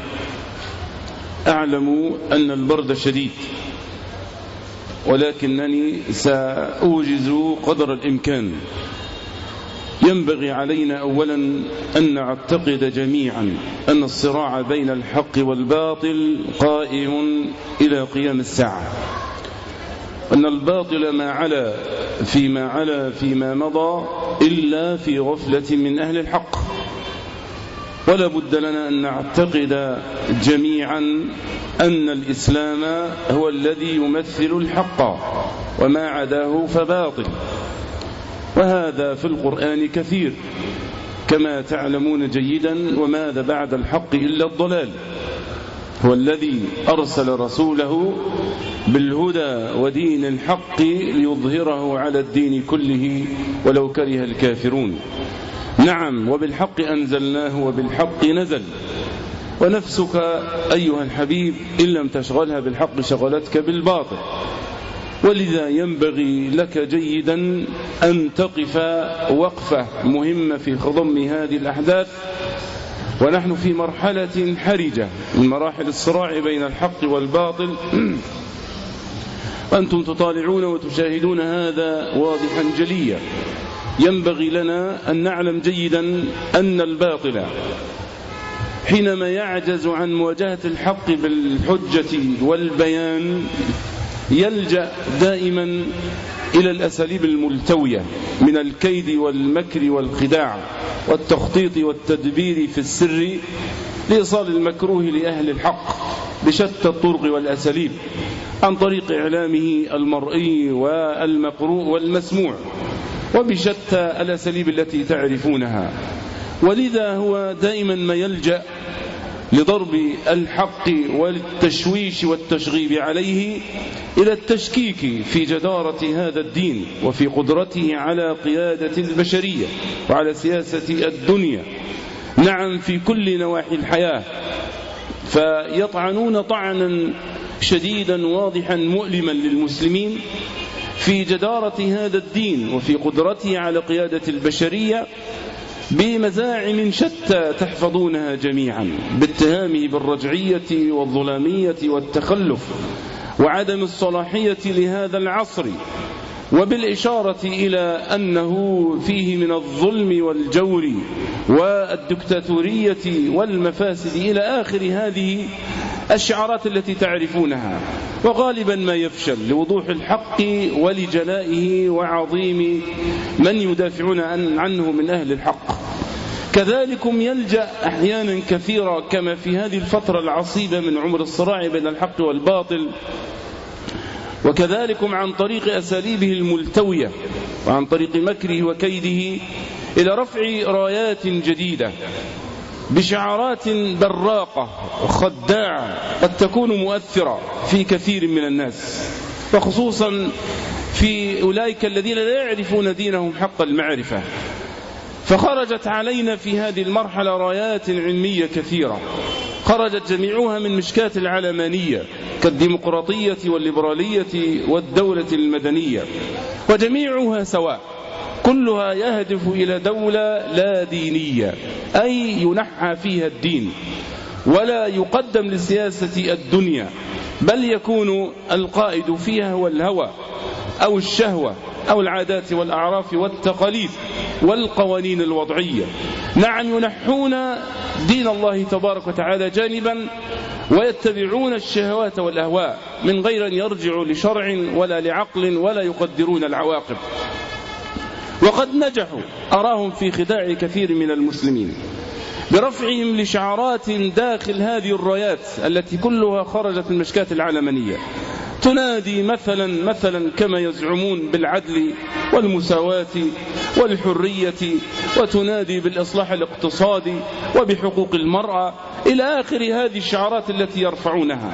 أعلم أن البرد شديد، ولكنني سأوجز قدر الإمكان. ينبغي علينا أولا أن نعتقد جميعا أن الصراع بين الحق والباطل قائم إلى قيام الساعة، أن الباطل ما علا فيما مضى إلا في غفلة من أهل الحق. ولا بد لنا أن نعتقد جميعا أن الإسلام هو الذي يمثل الحق، وما عداه فباطل. وهذا في القرآن كثير كما تعلمون جيدا. وماذا بعد الحق إلا الضلال. هو الذي أرسل رسوله بالهدى ودين الحق ليظهره على الدين كله ولو كره الكافرون. نعم، وبالحق أنزلناه وبالحق نزل. ونفسك أيها الحبيب إن لم تشغلها بالحق شغلتك بالباطل. ولذا ينبغي لك جيدا أن تقف وقفة مهمة في خضم هذه الأحداث، ونحن في مرحلة حرجة من مراحل الصراع بين الحق والباطل. وأنتم تطالعون وتشاهدون هذا واضحا جليا. ينبغي لنا أن نعلم جيدا أن الباطل حينما يعجز عن مواجهة الحق بالحجة والبيان يلجأ دائما إلى الأساليب الملتوية من الكيد والمكر والخداع والتخطيط والتدبير في السر لإيصال المكروه لأهل الحق بشتى الطرق والأساليب عن طريق إعلامه المرئي والمقروء والمسموع وبشتى الأساليب التي تعرفونها. ولذا هو دائما ما يلجأ لضرب الحق وللتشويش والتشغيب عليه إلى التشكيك في جدارة هذا الدين وفي قدرته على قيادة البشرية وعلى سياسة الدنيا، نعم في كل نواحي الحياة، فيطعنون طعنا شديدا واضحا مؤلما للمسلمين في جدارة هذا الدين وفي قدرته على قيادة البشرية بمزاعم شتى تحفظونها جميعا، باتهامه بالرجعية والظلامية والتخلف وعدم الصلاحية لهذا العصر، وبالإشارة إلى أنه فيه من الظلم والجور والدكتاتورية والمفاسد إلى آخر هذه الشعارات التي تعرفونها. وغالبا ما يفشل لوضوح الحق ولجلائه وعظيم من يدافعون عنه من أهل الحق. كذلكم يلجأ أحيانا كثيرا كما في هذه الفترة العصيبة من عمر الصراع بين الحق والباطل، وكذلكم عن طريق أساليبه الملتوية وعن طريق مكره وكيده إلى رفع رايات جديدة بشعارات براقة وخداعة قد تكون مؤثرة في كثير من الناس، وخصوصا في أولئك الذين لا يعرفون دينهم حق المعرفة. فخرجت علينا في هذه المرحلة رايات علمية كثيرة خرجت جميعها من مشكاة العلمانية كالديمقراطية والليبرالية والدولة المدنية، وجميعها سواء، كلها يهدف إلى دولة لا دينية، أي ينحى فيها الدين ولا يقدم لسياسة الدنيا، بل يكون القائد فيها هو الهوى أو الشهوة أو العادات والأعراف والتقاليد والقوانين الوضعية. نعم، ينحون دين الله تبارك وتعالى جانبا ويتبعون الشهوات والأهواء من غير أن يرجعوا لشرع ولا لعقل ولا يقدرون العواقب. وقد نجحوا أراهم في خداع كثير من المسلمين برفعهم لشعارات داخل هذه الرايات التي كلها خرجت من مشكاة العلمانية، تنادي مثلا كما يزعمون بالعدل والمساواة والحرية، وتنادي بالإصلاح الاقتصادي وبحقوق المرأة إلى آخر هذه الشعارات التي يرفعونها،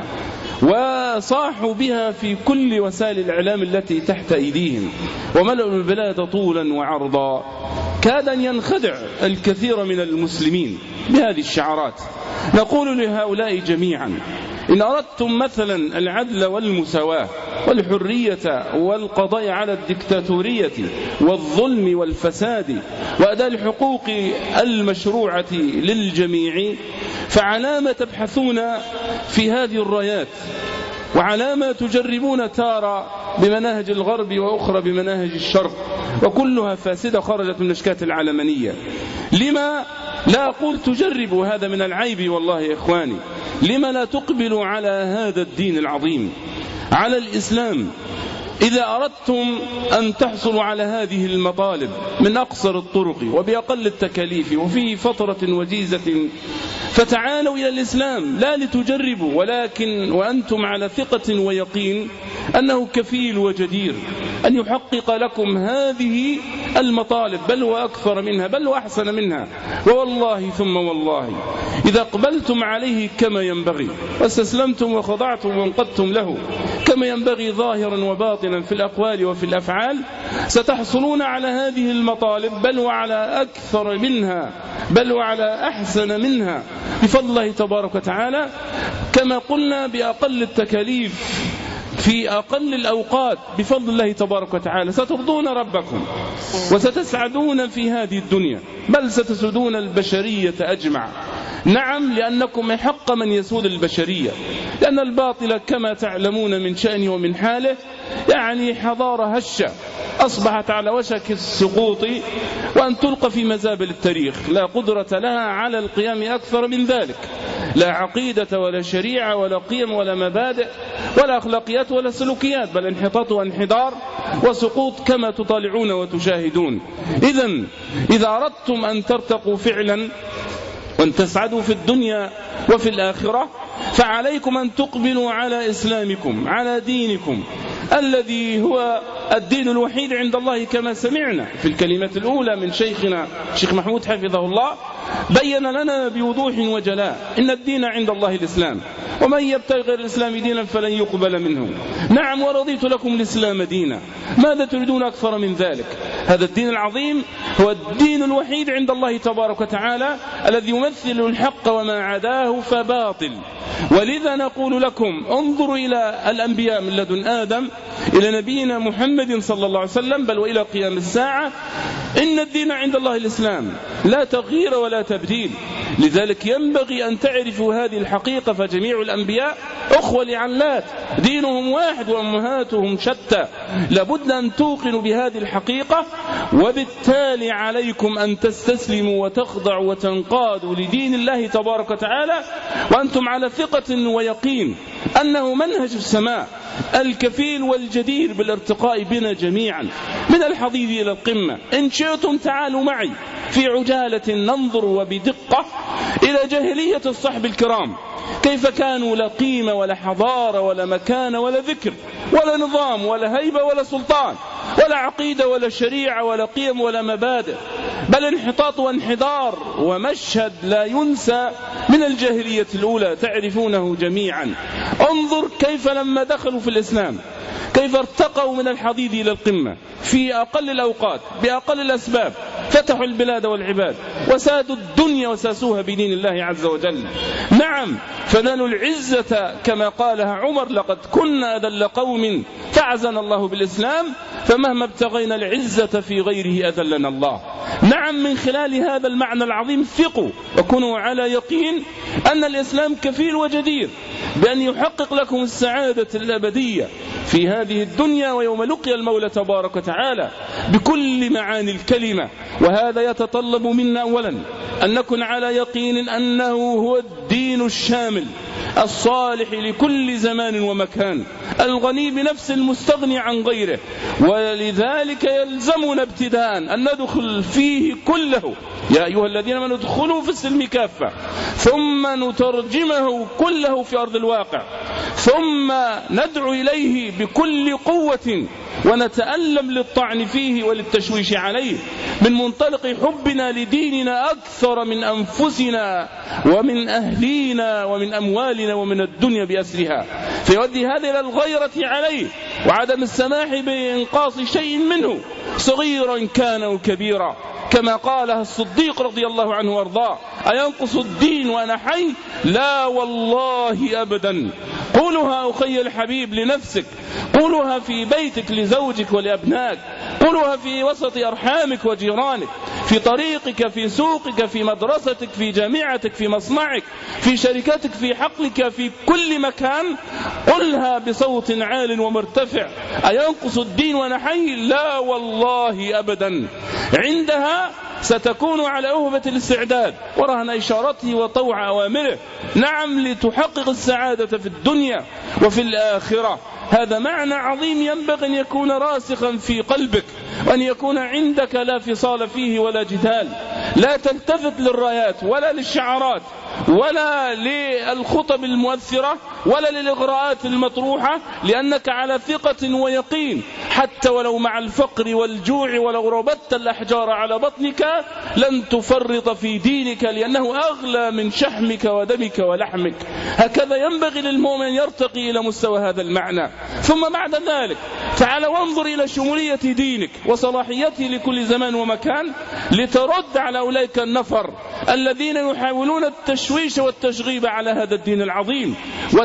وصاحوا بها في كل وسائل الإعلام التي تحت أيديهم وملأوا البلاد طولا وعرضا. كاد أن ينخدع الكثير من المسلمين بهذه الشعارات. نقول لهؤلاء جميعا: إن أردتم مثلا العدل والمساواة والحرية والقضاء على الدكتاتورية والظلم والفساد وأداء الحقوق المشروعة للجميع، فعلامة تبحثون في هذه الرايات، وعلامة تجربون تارة بمناهج الغرب وأخرى بمناهج الشرق، وكلها فاسدة خرجت من مشكاة العلمانية. لما لا أقول تجربوا، هذا من العيب والله يا إخواني. لما لا تقبلوا على هذا الدين العظيم، على الإسلام؟ إذا أردتم أن تحصلوا على هذه المطالب من أقصر الطرق وبأقل التكاليف وفي فترة وجيزة، فتعالوا إلى الإسلام، لا لتجربوا، ولكن وأنتم على ثقة ويقين أنه كفيل وجدير أن يحقق لكم هذه المطالب، بل وأكثر منها، بل وأحسن منها. ووالله ثم والله إذا أقبلتم عليه كما ينبغي واستسلمتم وخضعتم وانقدتم له كما ينبغي ظاهرا وباطنا في الأقوال وفي الأفعال، ستحصلون على هذه المطالب، بل وعلى أكثر منها، بل وعلى أحسن منها بفضل الله تبارك وتعالى، كما قلنا بأقل التكاليف في أقل الأوقات بفضل الله تبارك وتعالى. سترضون ربكم وستسعدون في هذه الدنيا، بل ستسودون البشرية أجمع. نعم، لأنكم حق من يسود البشرية، لأن الباطل كما تعلمون من شأنه ومن حاله يعني حضارة هشة أصبحت على وشك السقوط وأن تلقى في مزابل التاريخ، لا قدرة لها على القيام أكثر من ذلك. لا عقيدة ولا شريعة ولا قيم ولا مبادئ ولا أخلاقيات ولا سلوكيات، بل انحطاط وانحدار وسقوط كما تطالعون وتشاهدون. إذا أردتم أن ترتقوا فعلا وأن تسعدوا في الدنيا وفي الآخرة فعليكم أن تقبلوا على إسلامكم، على دينكم الذي هو الدين الوحيد عند الله، كما سمعنا في الكلمة الأولى من شيخنا الشيخ محمود حفظه الله، بين لنا بوضوح وجلاء إن الدين عند الله الإسلام، ومن يبتغي غير الإسلام دينا فلن يقبل منه. نعم، ورضيت لكم الإسلام دينا، ماذا تريدون أكثر من ذلك؟ هذا الدين العظيم هو الدين الوحيد عند الله تبارك وتعالى الذي يمثل الحق وما عداه فباطل. ولذا نقول لكم انظروا إلى الأنبياء من لدن آدم إلى نبينا محمد صلى الله عليه وسلم، بل وإلى قيام الساعة، إن الدين عند الله الإسلام، لا تغيير ولا تبديل. لذلك ينبغي أن تعرفوا هذه الحقيقة، فجميع الأنبياء أخوة لعلات، دينهم واحد وأمهاتهم شتى. لابد أن توقنوا بهذه الحقيقة، وبالتالي عليكم أن تستسلموا وتخضعوا وتنقادوا لدين الله تبارك وتعالى وأنتم على ثقة ويقين أنه منهج السماء الكفيل والجدير بالارتقاء بنا جميعا من الحضيض إلى القمة. إن شئتم تعالوا معي في عجالة ننظر وبدقة إلى جاهلية الصحب الكرام، كيف كانوا لا قيمة ولا حضارة ولا مكان ولا ذكر ولا نظام ولا هيبة ولا سلطان ولا عقيدة ولا شريعة ولا قيم ولا مبادئ، بل انحطاط وانحدار ومشهد لا ينسى من الجاهلية الأولى تعرفونه جميعا. انظر كيف لما دخلوا في الإسلام كيف ارتقوا من الحضيض إلى القمة في أقل الأوقات بأقل الأسباب، فتحوا البلاد والعباد وسادوا الدنيا وساسوها بدين الله عز وجل. نعم، فنالوا العزة كما قالها عمر: لقد كنا أذل قوم فعزنا الله بالإسلام، فمهما ابتغينا العزة في غيره أذلنا الله. نعم، من خلال هذا المعنى العظيم ثقوا وكونوا على يقين أن الإسلام كفيل وجدير بأن يحقق لكم السعادة الأبدية في هذه الدنيا ويوم لقي المولى تبارك وتعالى بكل معاني الكلمة. وهذا يتطلب منا أولا أن نكون على يقين أنه هو الدين الشامل الصالح لكل زمان ومكان، الغني بنفس المستغني عن غيره. ولذلك يلزمنا ابتداء أن ندخل فيه كله، يا أيها الذين آمنوا ادخلوا في السلم كافة، ثم نترجمه كله في أرض الواقع، ثم ندعو إليه بكل قوة ونتألم للطعن فيه وللتشويش عليه من منطلق حبنا لديننا أكثر من أنفسنا ومن أهلينا ومن أموالنا ومن الدنيا بأسرها، فيؤدي هذا إلى الغيرة عليه وعدم السماح بإنقاص شيء منه صغيرا كان أو كبيرا، كما قالها الصديق رضي الله عنه وارضاه: أينقص الدين وأنا حي؟ لا والله أبدا. قولها أخي الحبيب لنفسك، قولها في بيتك لزوجك ولأبنائك، قولها في وسط أرحامك وجيرانك، في طريقك، في سوقك، في مدرستك، في جامعتك، في مصنعك، في شركتك، في حقلك، في كل مكان. قلها بصوت عال ومرتفع: أينقص الدين وأنا حي؟ لا والله أبدا. عندها ستكون على أهبة الاستعداد ورهن إشارته وطوع أوامره، نعم، لتحقق السعادة في الدنيا وفي الآخرة. هذا معنى عظيم ينبغي أن يكون راسخا في قلبك، وأن يكون عندك لا فصال فيه ولا جدال. لا تلتفت للرايات ولا للشعارات ولا للخطب المؤثرة ولا للإغراءات المطروحة، لأنك على ثقة ويقين حتى ولو مع الفقر والجوع ولو ربطت الأحجار على بطنك لن تفرط في دينك، لأنه أغلى من شحمك ودمك ولحمك. هكذا ينبغي للمؤمن يرتقي إلى مستوى هذا المعنى. ثم بعد ذلك تعال وانظر إلى شمولية دينك وصلاحيته لكل زمان ومكان، لترد على أولئك النفر الذين يحاولون التشويش والتشغيب على هذا الدين العظيم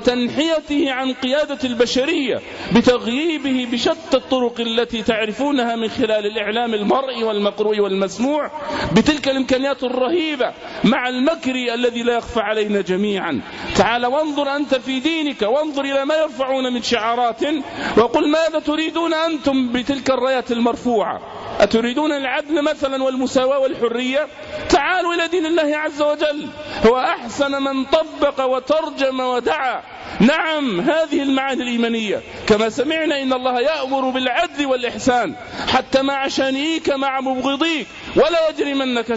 وتنحيته عن قيادة البشرية بتغييبه بشتى الطرق التي تعرفونها من خلال الإعلام المرئي والمقروء والمسموع، بتلك الإمكانيات الرهيبة مع المكر الذي لا يخفى علينا جميعا. تعال وانظر أنت في دينك، وانظر إلى ما يرفعون من شعارات، وقل ماذا تريدون أنتم بتلك الرايات المرفوعة. أتريدون العدل مثلا والمساواة والحرية؟ تعالوا إلى دين الله عز وجل، هو أحسن من طبق وترجم ودعا. نعم، هذه المعاني الإيمانية كما سمعنا إن الله يأمر بالعدل والإحسان حتى مع شانئيك مع مبغضيك، ولا يجرمنكم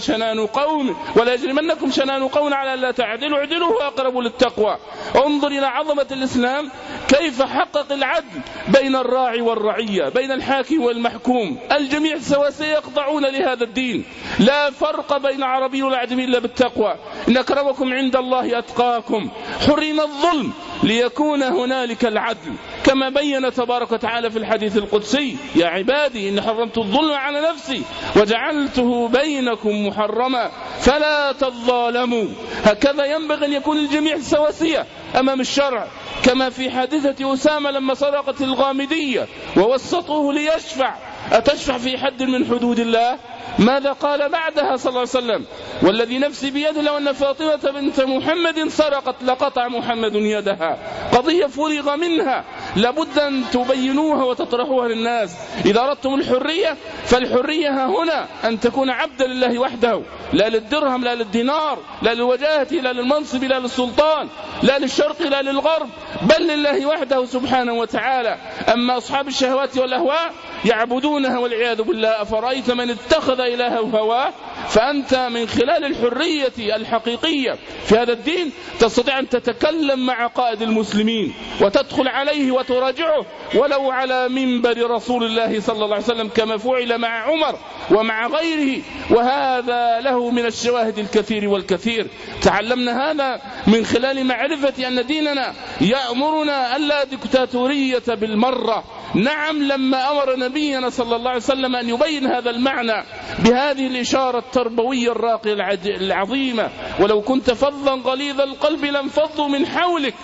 شنان قوم على لا تعدلوا اعدلوا هو أقرب للتقوى. انظر إلى عظمة الإسلام كيف حقق العدل بين الراعي والرعية، بين الحاكم والمحكوم، الجميع سواسية يخضعون لهذا الدين، لا فرق بين عربي والأعجمي إلا بالتقوى، إن أكرمكم عند الله أتقاكم. حرم الظلم ليكون هنالك العدل، كما بين تبارك وتعالى في الحديث القدسي: يا عبادي إن حرمت الظلم على نفسي وجعلته بينكم محرما فلا تظالموا. هكذا ينبغي أن يكون الجميع سواسية أمام الشرع، كما في حادثة أسامة لما سرقت الغامدية ووسطوه ليشفع. أتشفع في حد من حدود الله؟ ماذا قال بعدها صلى الله عليه وسلم: والذي نفسي بيده لو أن فاطمة بنت محمد سرقت لقطع محمد يدها. قضية فرغ منها، لابد أن تبينوها وتطرحوها للناس. إذا أردتم الحرية فالحرية هنا أن تكون عبدا لله وحده، لا للدرهم لا للدينار لا للوجاهة لا للمنصب لا للسلطان لا للشرق لا للغرب، بل لله وحده سبحانه وتعالى. أما أصحاب الشهوات والأهواء يعبدونها والعياذ بالله. أفرأيت من اتخذ إلهه هواه؟ فأنت من خلال الحرية الحقيقية في هذا الدين تستطيع أن تتكلم مع قائد المسلمين وتدخل عليه وتراجعه ولو على منبر رسول الله صلى الله عليه وسلم، كما فعل مع عمر ومع غيره، وهذا له من الشواهد الكثير والكثير. تعلمنا هذا من خلال معرفة أن ديننا يأمرنا ألا ديكتاتورية بالمرة. نعم، لما أمر نبينا صلى الله عليه وسلم أن يبين هذا المعنى بهذه الإشارة التربوية الراقية العظيمة: ولو كنت فظا غليظ القلب لانفضوا من حولك،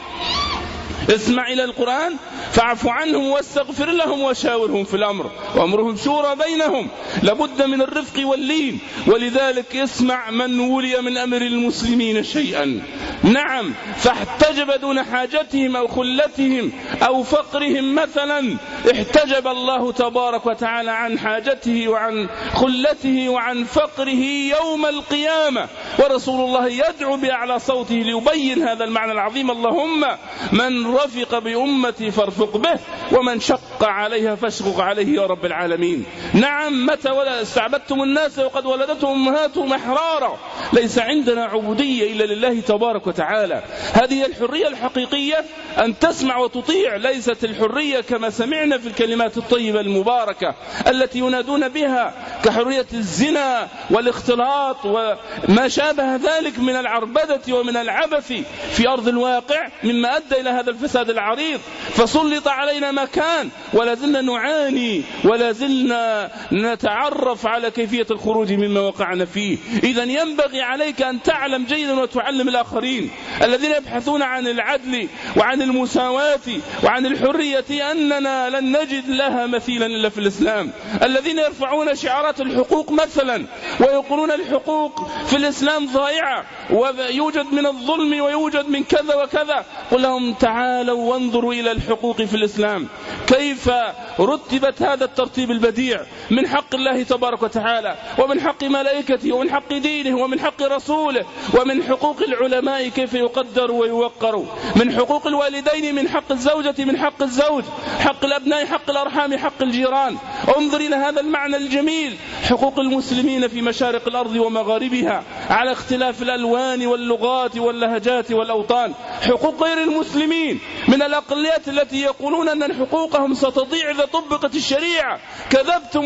اسمع إلى القرآن فاعف عنهم واستغفر لهم وشاورهم في الأمر وأمرهم شورى بينهم. لابد من الرفق واللين، ولذلك اسمع من ولي من أمر المسلمين شيئا، نعم، فاحتجب دون حاجتهم أو خلتهم أو فقرهم مثلا، احتجب الله تبارك وتعالى عن حاجته وعن خلته وعن فقره يوم القيامة، ورسول الله يدعو بأعلى صوته ليبين هذا المعنى العظيم: اللهم من رفق بأمتي فارفق به ومن شق عليها فاشقق عليه يا رب العالمين. نعم، متى استعبدتم الناس وقد ولدتهم أمهاتهم أحرارا؟ ليس عندنا عبودية إلا لله تبارك وتعالى. هذه الحرية الحقيقية، أن تسمع وتطيع، ليست الحرية كما سمعنا في الكلمات الطيبة المباركة التي ينادون بها كحرية الزنا والاختلاط وما شابه ذلك من العربدة ومن العبث في أرض الواقع، مما أدى إلى هذا الفساد العريض. فسلط علينا مكان ولا زلنا نعاني ولا زلنا نتعرف على كيفية الخروج مما وقعنا فيه. إذن ينبغي عليك أن تعلم جيدا وتعلم الآخرين الذين يبحثون عن العدل وعن المساواة وعن الحرية أننا لن نجد لها مثيلا إلا في الإسلام. الذين يرفعون شعارات الحقوق مثلا ويقولون الحقوق في الإسلام ضائعة ويوجد من الظلم ويوجد من كذا وكذا، قل لهم تعالوا وانظروا إلى الحقوق في الإسلام كيف رتبت هذا الترتيب البديع من حق الله تبارك وتعالى ومن حق ملائكته ومن حق دينه ومن حق رسوله، ومن حقوق العلماء كيف يقدر ويوقر، من حقوق الوالدين، من حق الزوجة، من حق الزوج، حق الأبناء، حق الأرحام، حق الجيران. انظر إلى هذا المعنى الجميل: حقوق المسلمين في مشارق الأرض ومغاربها على اختلاف الألوان واللغات واللهجات والأوطان، حقوق غير المسلمين من الأقليات التي يقولون أن حقوقهم ستضيع إذا طبقت الشريعة. كذبتم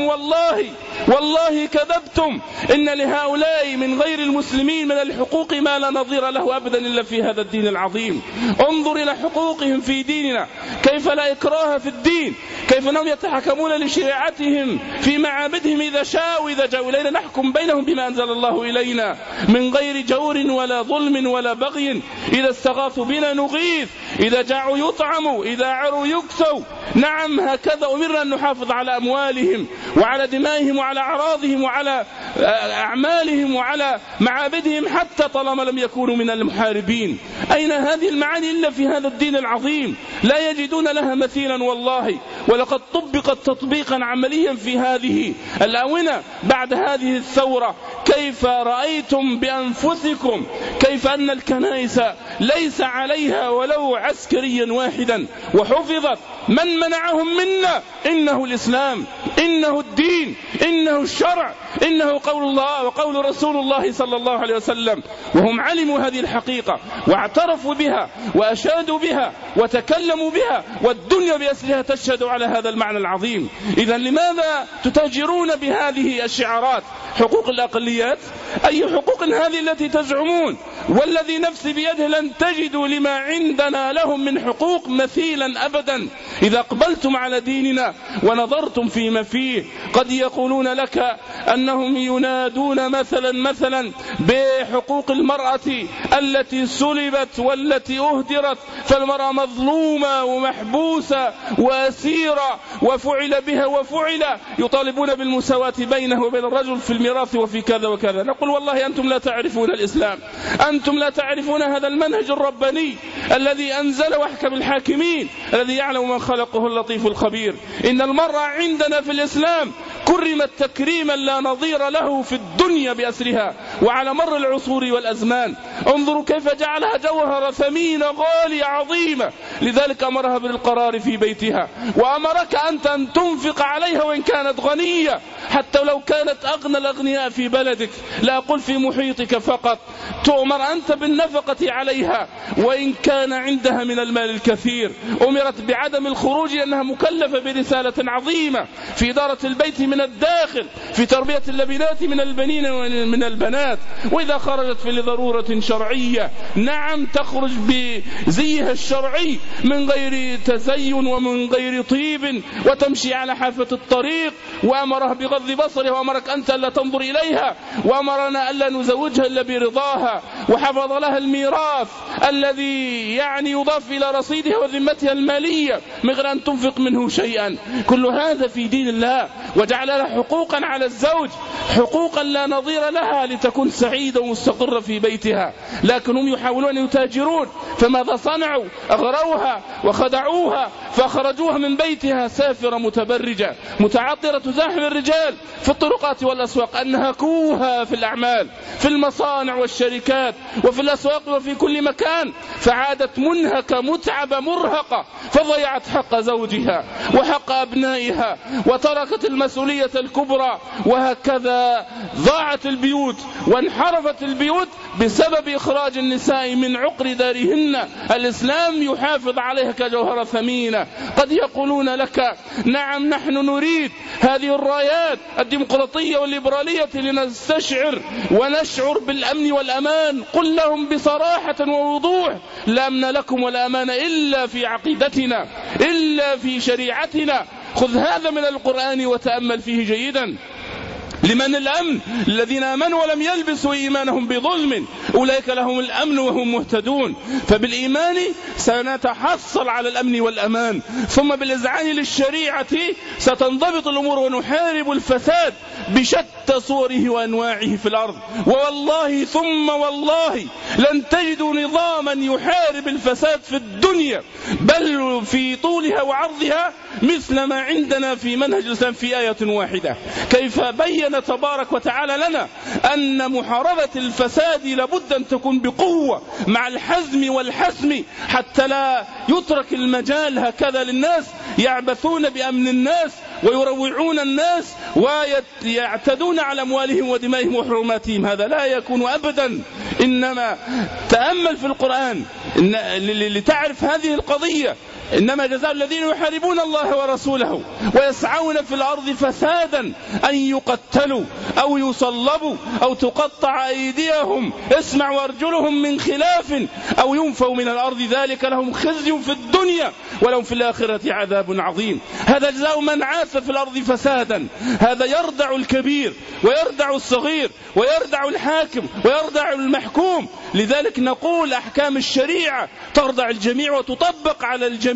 والله كذبتم، إن لهؤلاء من غير المسلمين من الحقوق ما لا نظير له أبدا إلا في هذا الدين العظيم. انظر إلى حقوقهم في ديننا، كيف لا إكراه في الدين، كيف أنهم يتحكمون لشريعتهم في معابدهم إذا شاءوا، إذا جاءوا إلينا نحكم بينهم بما أنزل الله إلينا من غير جور ولا ظلم ولا بغي، إذا استغاثوا بنا نغيث، إذا جاعوا يطعموا، إذا عروا يكسوا. نعم، هكذا أمرنا أن نحافظ على أموالهم وعلى دمائهم وعلى أعراضهم وعلى أعمالهم وعلى معابدهم حتى طالما لم يكونوا من المحاربين. أين هذه المعاني إلا في هذا الدين العظيم؟ لا يجدون لها مثيلا والله. ولقد طبقت تطبيقا عمليا في هذه الآونة بعد هذه الثورة. كيف رأيتم بأنفسكم كيف أن الكنائس ليس عليها ولو عسكريا واحدا وحفظت؟ من منعهم منا؟ إنه الإسلام، إنه الدين، إنه الشرع، إنه قول الله وقول رسول الله صلى الله عليه وسلم. وهم علموا هذه الحقيقة واعترفوا بها وأشادوا بها وتكلموا بها، والدنيا بأسرها تشهد على هذا المعنى العظيم. إذن لماذا تتاجرون بهذه الشعارات؟ حقوق الأقليات؟ أي حقوق هذه التي تزعمون؟ والذي نفسي بيده لن تجدوا لما عندنا لهم من حقوق مثيلا أبدا. إذا أقبلتم على ديننا ونظرتم فيما فيه قد يقولون لك أنهم ينادون مثلا بحقوق المرأة التي سلبت والتي أهدرت، فالمرأة مظلومة ومحبوسة وأسيرة وفعل بها وفعل، يطالبون بالمساواة بينه وبين الرجل في الميراث وفي كذا وكذا. نقول والله أنتم لا تعرفون الإسلام، أنتم لا تعرفون هذا المنهج الرباني الذي أنزل وحكم الحاكمين الذي يعلم من خلقه اللطيف الخبير. إن المرأة عندنا في الإسلام كرمت تكريما لا نظير له في الدنيا بأسرها وعلى مر العصور والأزمان. انظروا كيف جعلها جوهرة ثمينة غالية عظيمة، لذلك أمرها بالقرار في بيتها، وأمرك أنت أن تنفق عليها وإن كانت غنية، حتى لو كانت أغنى الأغنياء في بلدك، لا أقول في محيطك فقط، تؤمر أنت بالنفقة عليها وإن كان عندها من المال الكثير. أمرت بعدم الخروج لأنها مكلفة برسالة عظيمة في إدارة البيت من الداخل، في تربية اللبنات من البنين ومن البنات، وإذا خرجت في لضرورة شرعية نعم تخرج بزيها الشرعي من غير تزين ومن غير طيب وتمشي على حافة الطريق. وأمرها بغض بصرها، وأمرك أنت ألا تنظر إليها، وأمرنا ألا نزوجها إلا برضاها، وحفظ لها الميراث الذي يعني يضاف إلى رصيدها وذمتها المالية من غير أن تنفق منه شيئا. كل هذا في دين الله، وجعل لها حقوقا على الزوج، حقوقا لا نظير لها لتكون سعيدة ومستقرة في بيتها. لكن هم يحاولون أن يتاجرون، فماذا صنعوا؟ أغروها وخدعوها فأخرجوها من بيتها سافرة متبرجة متعطرة تزاحم الرجال في الطرقات والأسواق، أنهكوها في الأعمال في المصانع والشركات وفي الأسواق وفي كل مكان، فعادت منهكة متعبة مرهقة، فضيعت حق زوجها وحق أبنائها وتركت المسؤولية الكبرى. وهكذا ضاعت البيوت وانحرفت البيوت بسبب إخراج النساء من عقر دارهن. الإسلام يحافظ عليها كجوهرة ثمينة. قد يقولون لك نعم نحن نريد هذه الرايات الديمقراطية والليبرالية لنستشعر ونشعر بالأمن والأمان. قل لهم بصراحة ووضوح: لا أمن لكم ولا أمان إلا في عقيدتنا، إلا في شريعتنا. خذ هذا من القرآن وتأمل فيه جيدا. لمن الأمن؟ الذين آمنوا ولم يلبسوا إيمانهم بظلم أولئك لهم الأمن وهم مهتدون. فبالإيمان سنتحصل على الأمن والأمان، ثم بالإذعان للشريعة ستنضبط الأمور ونحارب الفساد بشتى صوره وأنواعه في الأرض. ووالله ثم والله لن تجدوا نظاما يحارب الفساد في الدنيا بل في طولها وعرضها مثل ما عندنا في منهج الإسلام في آية واحدة. كيف بين تبارك وتعالى لنا أن محاربة الفساد لابد أن تكون بقوة مع الحزم والحسم، حتى لا يترك المجال هكذا للناس يعبثون بأمن الناس ويروعون الناس ويعتدون على أموالهم ودمائهم وحرماتهم. هذا لا يكون أبدا. إنما تأمل في القرآن لتعرف هذه القضية. إنما جزاء الذين يحاربون الله ورسوله ويسعون في الأرض فسادا أن يقتلوا أو يصلبوا أو تقطع أيديهم اسمع وأرجلهم من خلاف أو ينفوا من الأرض، ذلك لهم خزي في الدنيا ولهم في الآخرة عذاب عظيم. هذا جزاء من عاث في الأرض فسادا. هذا يردع الكبير ويردع الصغير ويردع الحاكم ويردع المحكوم. لذلك نقول أحكام الشريعة تردع الجميع وتطبق على الجميع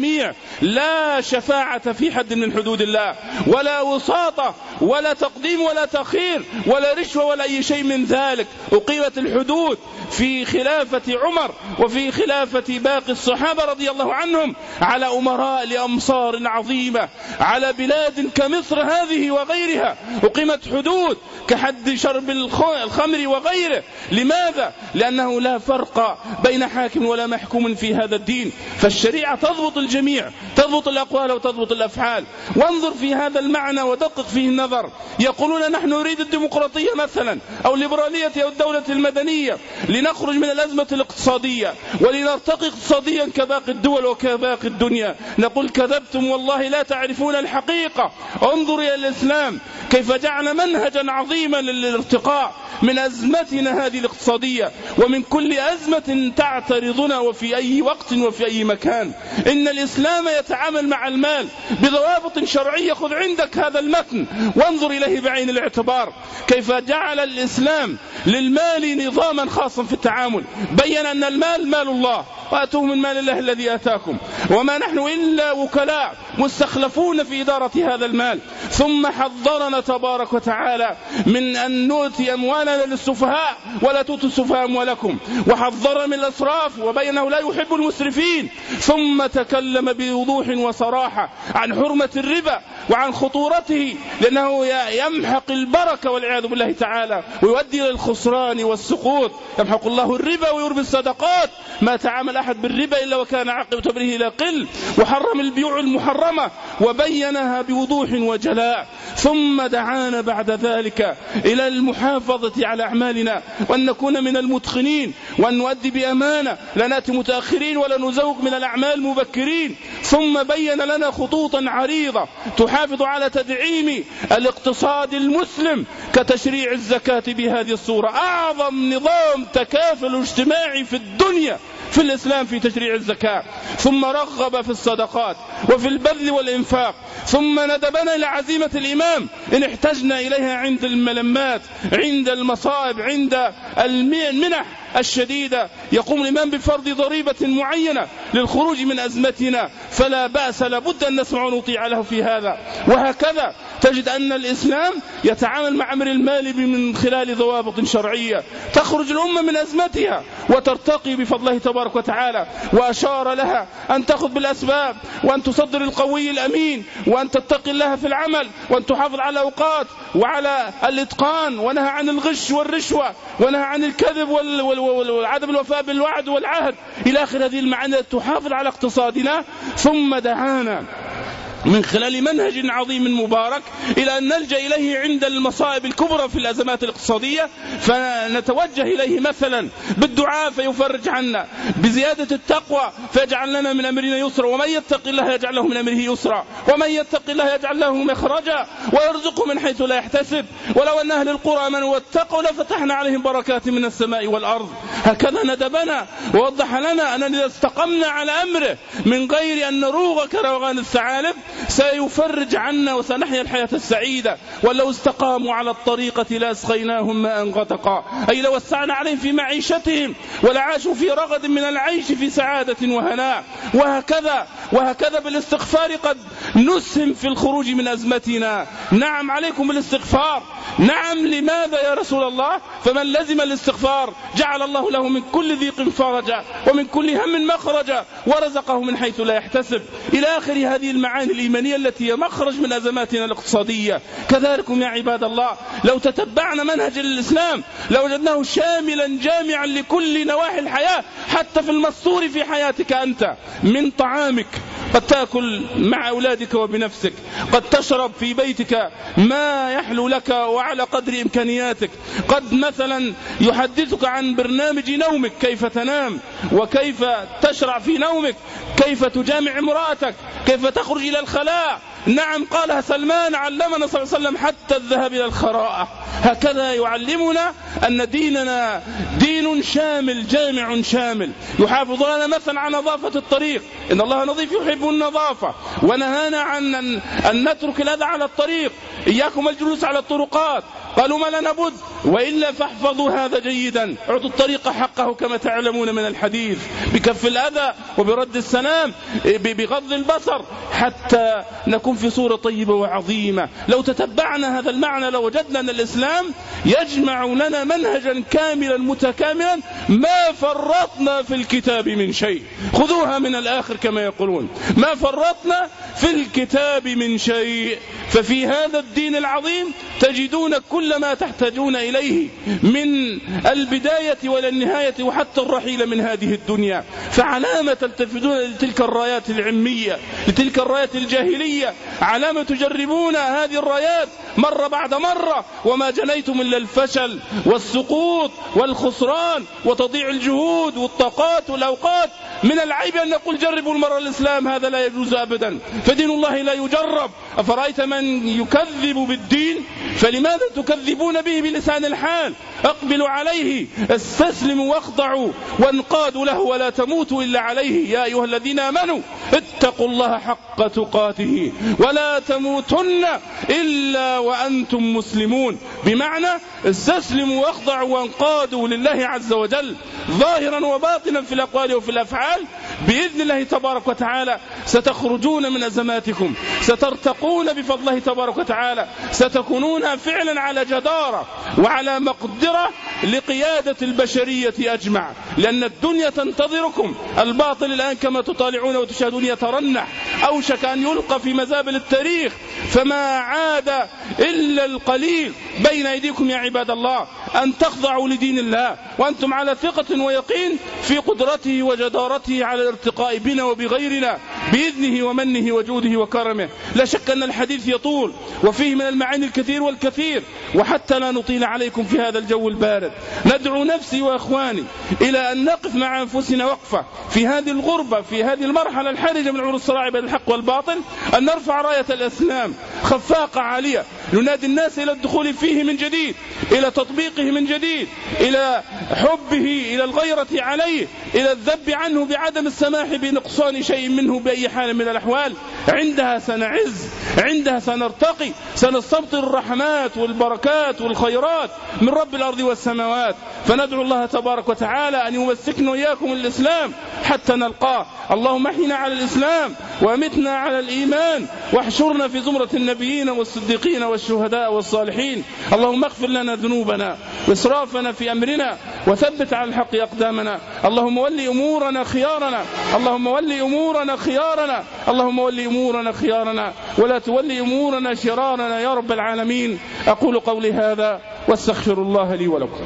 الجميع، لا شفاعة في حد من حدود الله، ولا وساطة، ولا تقديم ولا تأخير، ولا رشوة، ولا أي شيء من ذلك. أقيمت الحدود في خلافة عمر وفي خلافة باقي الصحابة رضي الله عنهم على أمراء لأمصار عظيمة، على بلاد كمصر هذه وغيرها أقيمت حدود كحد شرب الخمر وغيره. لماذا؟ لأنه لا فرق بين حاكم ولا محكوم في هذا الدين، فالشريعة تضبط الجميع، تضبط الأقوال وتضبط الأفعال. وانظر في هذا المعنى ودقق فيه النظر. يقولون نحن نريد الديمقراطية مثلا أو الليبرالية أو الدولة المدنية لنخرج من الأزمة الاقتصادية ولنرتقي اقتصاديا كباقي الدول وكباقي الدنيا. نقول كذبتم والله، لا تعرفون الحقيقة. انظر إلى الإسلام كيف جعل منهجا عظيما للارتقاء من أزمتنا هذه الاقتصادية ومن كل أزمة تعترضنا وفي أي وقت وفي أي مكان. إن الإسلام يتعامل مع المال بضوابط شرعية. خذ عندك هذا المتن وانظر إليه بعين الاعتبار، كيف جعل الإسلام للمال نظاما خاصا في التعامل. بين أن المال مال الله، وآتوه من مال الله الذي آتاكم، وما نحن إلا وكلاء مستخلفون في إدارة هذا المال. ثم حذرنا تبارك وتعالى من أن نؤتي أموالنا للسفهاء ولا تؤتوا السفهاء أموالكم، وحذرنا من الإسراف وبينه لا يحب المسرفين. ثم تكلم بوضوح وصراحة عن حرمة الربا وعن خطورته، لأنه يمحق البركة والعياذ بالله تعالى ويؤدي إلى الخسران والسقوط. يمحق الله الربا ويربي الصدقات، ما تعامل أحد بالربا إلا وكان عاقبة أمره إلى قل. وحرم البيوع المحرمة وبينها بوضوح وجلاء. ثم دعانا بعد ذلك إلى المحافظة على أعمالنا، وأن نكون من المتقنين، وأن نؤدي بأمانة، لا نأتي متأخرين ولا نزوق من الأعمال مبكرين. ثم بين لنا خطوطا عريضة تحافظ على تدعيم الاقتصاد المسلم كتشريع الزكاة بهذه الصورة، أعظم نظام تكافل اجتماعي في الدنيا في الإسلام في تشريع الزكاة. ثم رغب في الصدقات وفي البذل والإنفاق. ثم ندبنا إلى عزيمة الإمام إن احتجنا إليها عند الملمات، عند المصائب، عند المنح الشديدة. يقوم الإمام بفرض ضريبة معينة للخروج من أزمتنا، فلا بأس، لابد أن نسمع ونطيع له في هذا. وهكذا تجد أن الإسلام يتعامل مع أمر المال من خلال ضوابط شرعية تخرج الأمة من أزمتها وترتقي بفضله تبارك وتعالى. وأشار لها أن تأخذ بالأسباب، وأن تصدر القوي الأمين، وأن تتقي الله في العمل، وأن تحافظ على الأوقات وعلى الإتقان، ونهى عن الغش والرشوة، ونهى عن الكذب وعدم الوفاء بالوعد والعهد إلى آخر هذه المعاني تحافظ على اقتصادنا. ثم دعانا من خلال منهج عظيم مبارك إلى أن نلجأ إليه عند المصائب الكبرى في الأزمات الاقتصادية، فنتوجه إليه مثلا بالدعاء فيفرج عنا، بزيادة التقوى فيجعل لنا من أمرنا يسرا، ومن يتق الله يجعل له من أمره يسرا، ومن يتق الله يجعل له مخرجا ويرزقه من حيث لا يحتسب. ولو أن أهل القرى آمنوا واتقوا لفتحنا عليهم بركات من السماء والأرض. هكذا ندبنا ووضح لنا أننا إذا استقمنا على أمره من غير أن نروغ كروغان الثعالب سيفرج عنا وسنحيا الحياة السعيدة. ولو استقاموا على الطريقة لأسقيناهم ماء غدقا، أي لو وسعنا عليهم في معيشتهم ولعاشوا في رغد من العيش في سعادة وهناء. وهكذا بالاستغفار قد نسهم في الخروج من أزمتنا. نعم عليكم بالاستغفار. نعم، لماذا يا رسول الله؟ فمن لزم الاستغفار جعل الله له من كل ضيق فرجا ومن كل هم مخرجا ورزقه من حيث لا يحتسب، إلى آخر هذه المعاني الإيمانية التي هي مخرج من أزماتنا الاقتصادية. كذلكم يا عباد الله، لو تتبعنا منهج الإسلام لوجدناه شاملا جامعا لكل نواحي الحياة، حتى في المستور في حياتك أنت، من طعامك قد تأكل مع أولادك وبنفسك، قد تشرب في بيتك ما يحلو لك وعلى قدر إمكانياتك، قد مثلا يحدثك عن برنامج نومك، كيف تنام وكيف تشرع في نومك، كيف تجامع امرأتك، كيف تخرج إلى الخلاء، نعم قالها سلمان علمنا صلى الله عليه وسلم حتى الذهاب إلى الخراءة. هكذا يعلمنا أن ديننا دين شامل جامع شامل، يحافظ لنا مثلا على نظافة الطريق، إن الله نظيف يحب النظافة، ونهانا عن أن نترك الأذى على الطريق، إياكم الجلوس على الطرقات، قالوا ما لنا بد وإلا فاحفظوا هذا جيدا، اعطوا الطريق حقه كما تعلمون من الحديث، بكف الأذى وبرد السلام بغض البصر، حتى نكون في صورة طيبة وعظيمة. لو تتبعنا هذا المعنى لوجدنا أن الإسلام يجمع لنا منهجا كاملا متكاملا ما فرطنا في الكتاب من شيء. خذوها من الآخر كما يقولون، ما فرطنا في الكتاب من شيء. ففي هذا الدين العظيم تجدون كل ما تحتاجون إليه من البداية ولا النهاية وحتى الرحيل من هذه الدنيا. فعلامة تلتفتون لتلك الرايات العمية، لتلك الرايات الجاهلية، علامة تجربون هذه الرايات مرة بعد مرة وما جنيتم إلا الفشل والسقوط والخسران وتضيع الجهود والطاقات والأوقات. من العيب أن نقول جربوا المرة الإسلام، هذا لا يجوز أبدا، فدين الله لا يجرب. أفرأيت من يكذب بالدين فلماذا تكذبون به بلسان الحال؟ اقبلوا عليه، استسلموا واخضعوا وانقادوا له ولا تموتوا إلا عليه. يا أيها الذين آمنوا اتقوا الله حق تقاته ولا تموتن إلا وأنتم مسلمون، بمعنى استسلموا واخضعوا وانقادوا لله عز وجل ظاهرا وباطنا في الأقوال وفي الأفعال. بإذن الله تبارك وتعالى ستخرجون من أزماتكم، سترتقون بفضل الله تبارك وتعالى، ستكونون فعلا على جدارة وعلى مقدرة لقيادة البشرية أجمع، لأن الدنيا تنتظركم. الباطل الآن كما تطالعون وتشاهدون يترنح، أوشك أن يلقى في مزابل التاريخ، فما عاد إلا القليل بين أيديكم يا عباد الله أن تخضعوا لدين الله وأنتم على ثقة ويقين في قدرته وجدارته على الارتقاء بنا وبغيرنا بإذنه ومنه وجوده وكرمه. لا شك أن الحديث يطول وفيه من المعاني الكثير والكثير، وحتى لا نطيل عليكم في هذا الجو البارد ندعو نفسي وأخواني إلى أن نقف مع أنفسنا وقفة في هذه الغربة، في هذه المرحلة الحرجة من عروض الصراع بين الحق والباطل، أن نرفع راية الإسلام خفاقة عالية، ننادي الناس إلى الدخول فيه من جديد، إلى تطبيقه من جديد، إلى حبه، إلى الغيرة عليه، إلى الذب عنه بعدم السماح بنقصان شيء منه بأي حال من الأحوال. عندها سنعز، عندها سنرتقي، سنستبطر الرحمات والبركات والخيرات من رب الأرض والسماوات. فندعو الله تبارك وتعالى أن يمسكنا وإياكم الإسلام حتى نلقاه. اللهم احينا على الإسلام وامتنا على الإيمان واحشرنا في زمرة النبيين والصديقين والشهداء والصالحين. اللهم اغفر لنا ذنوبنا وإسرافنا في أمرنا وثبت على الحق أقدامنا. اللهم ولي أمورنا خيارنا، اللهم ولي أمورنا خيارنا، اللهم ولي أمورنا خيارنا ولا تولي أمورنا شرارنا يا رب العالمين. أقول قولي هذا واستغفر الله لي ولكم.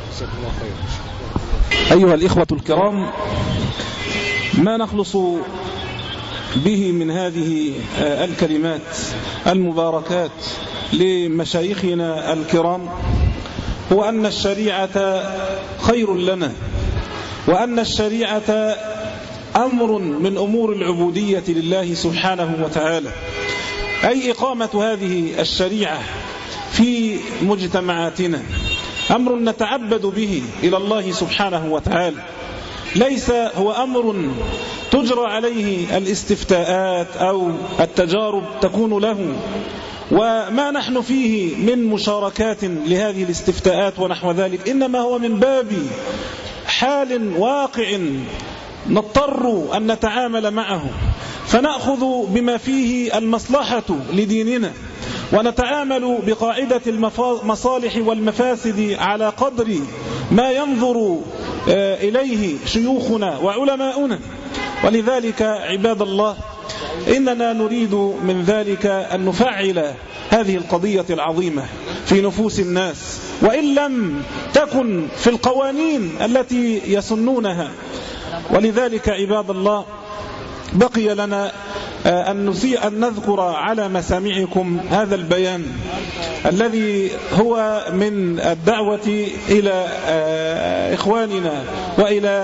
أيها الإخوة الكرام، ما نخلص به من هذه الكلمات المباركات لمشايخنا الكرام هو أن الشريعة خير لنا، وأن الشريعة أمر من أمور العبودية لله سبحانه وتعالى، أي إقامة هذه الشريعة في مجتمعاتنا أمر نتعبد به إلى الله سبحانه وتعالى، ليس هو أمر تجرى عليه الاستفتاءات أو التجارب تكون له. وما نحن فيه من مشاركات لهذه الاستفتاءات ونحو ذلك إنما هو من باب حال واقع نضطر أن نتعامل معه، فنأخذ بما فيه المصلحة لديننا، ونتعامل بقاعدة المصالح والمفاسد على قدر ما ينظر إليه شيوخنا وعلماؤنا. ولذلك عباد الله إننا نريد من ذلك أن نفعل هذه القضية العظيمة في نفوس الناس، وإن لم تكن في القوانين التي يسنونها. ولذلك عباد الله بقي لنا أن نذكر على مسامعكم هذا البيان الذي هو من الدعوة إلى إخواننا وإلى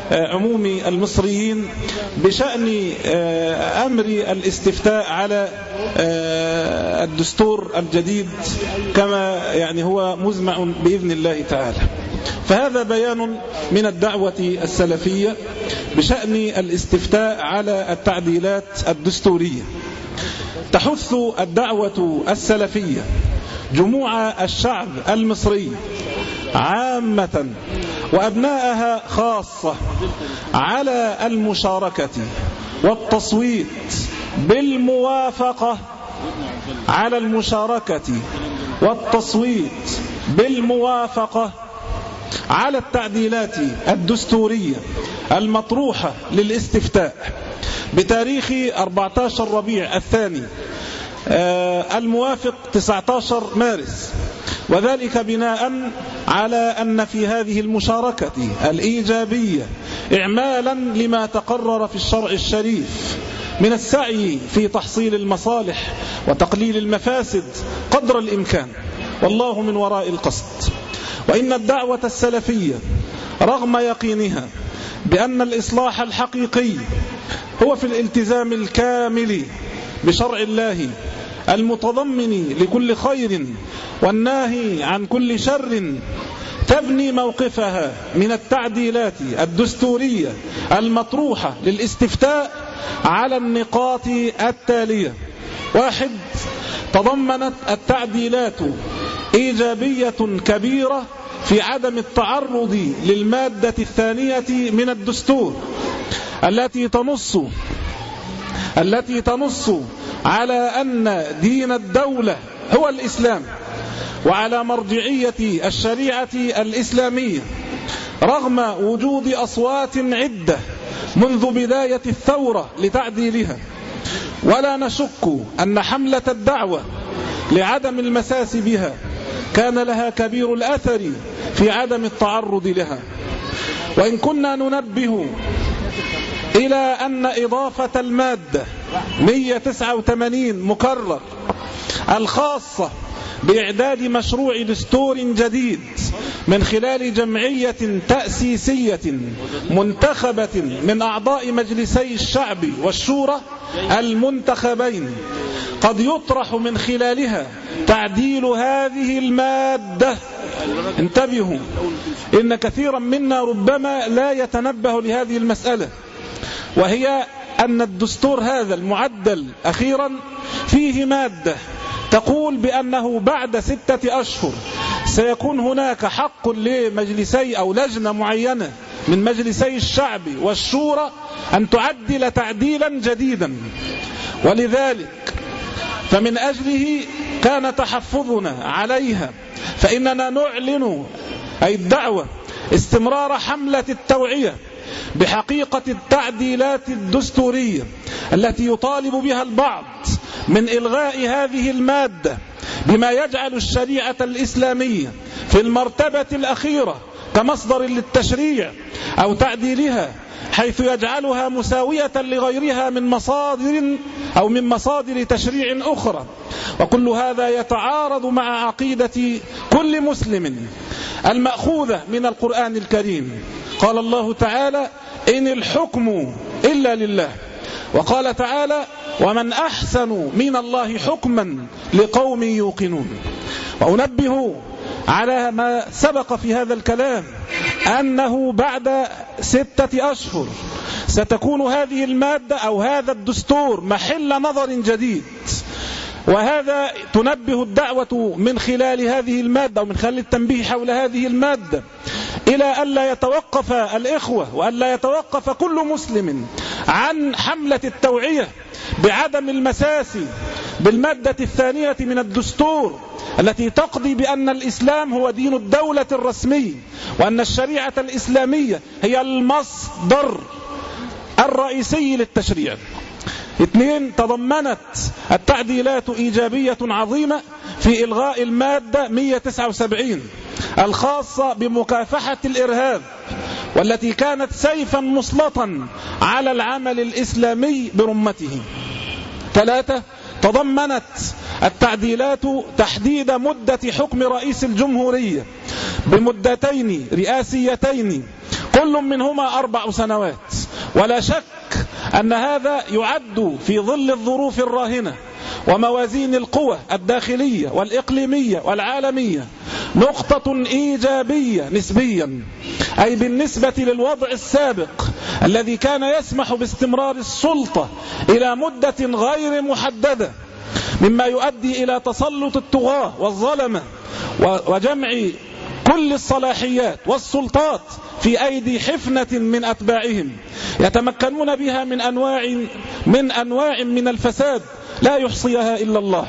عموم المصريين بشأن أمر الاستفتاء على الدستور الجديد كما يعني هو مزمع بإذن الله تعالى. فهذا بيان من الدعوة السلفية بشأن الاستفتاء على التعديلات الدستورية. تحث الدعوة السلفية جموع الشعب المصري عامة وأبناءها خاصة على المشاركة والتصويت بالموافقة على التعديلات الدستورية المطروحة للاستفتاء بتاريخ 14 ربيع الثاني الموافق 19 مارس، وذلك بناء على أن في هذه المشاركة الإيجابية إعمالا لما تقرر في الشرع الشريف من السعي في تحصيل المصالح وتقليل المفاسد قدر الإمكان، والله من وراء القصد. وإن الدعوة السلفية رغم يقينها بأن الإصلاح الحقيقي هو في الالتزام الكامل بشرع الله المتضمن لكل خير والناهي عن كل شر، تبني موقفها من التعديلات الدستورية المطروحة للاستفتاء على النقاط التالية: 1. تضمنت التعديلات إيجابية كبيرة في عدم التعرض للمادة الثانية من الدستور التي تنص على أن دين الدولة هو الإسلام وعلى مرجعية الشريعة الإسلامية، رغم وجود أصوات عدة منذ بداية الثورة لتعديلها. ولا نشك أن حملة الدعوة لعدم المساس بها كان لها كبير الأثر في عدم التعرض لها. وإن كنا ننبه إلى أن إضافة المادة 189 مكرر الخاصة بإعداد مشروع دستور جديد من خلال جمعية تأسيسية منتخبة من أعضاء مجلسي الشعب والشورى المنتخبين قد يطرح من خلالها تعديل هذه المادة. انتبهوا، إن كثيرا منا ربما لا يتنبه لهذه المسألة، وهي أن الدستور هذا المعدل أخيرا فيه مادة تقول بأنه بعد 6 أشهر سيكون هناك حق لمجلسي أو لجنة معينة من مجلسي الشعب والشورى أن تعدل تعديلا جديدا. ولذلك فمن أجله كان تحفظنا عليها، فإننا نعلن أي الدعوة استمرار حملة التوعية بحقيقة التعديلات الدستورية التي يطالب بها البعض من إلغاء هذه المادة، بما يجعل الشريعة الإسلامية في المرتبة الأخيرة كمصدر للتشريع، أو تعديلها حيث يجعلها مساوية لغيرها من مصادر تشريع أخرى. وكل هذا يتعارض مع عقيدة كل مسلم المأخوذة من القرآن الكريم. قال الله تعالى: إن الحكم إلا لله. وقال تعالى: ومن أحسن من الله حكما لقوم يوقنون. وأنبه على ما سبق في هذا الكلام أنه بعد 6 أشهر ستكون هذه المادة أو هذا الدستور محل نظر جديد. وهذا تنبه الدعوة من خلال هذه المادة ومن خلال التنبيه حول هذه المادة إلى ألا يتوقف الإخوة وألا يتوقف كل مسلم عن حملة التوعية بعدم المساس بالمادة الثانية من الدستور التي تقضي بأن الإسلام هو دين الدولة الرسمي، وأن الشريعة الإسلامية هي المصدر الرئيسي للتشريع. 2. تضمنت التعديلات إيجابية عظيمة في إلغاء المادة 179 الخاصة بمكافحة الإرهاب، والتي كانت سيفا مسلطا على العمل الإسلامي برمته. 3. تضمنت التعديلات تحديد مدة حكم رئيس الجمهورية بمدتين رئاسيتين، كل منهما 4 سنوات، ولا شك أن هذا يعد في ظل الظروف الراهنة وموازين القوى الداخلية والإقليمية والعالمية نقطة إيجابية نسبيا، أي بالنسبة للوضع السابق الذي كان يسمح باستمرار السلطة إلى مدة غير محددة، مما يؤدي إلى تسلط الطغاة والظلمة وجمع كل الصلاحيات والسلطات في أيدي حفنة من أتباعهم يتمكنون بها من أنواع من الفساد لا يحصيها إلا الله.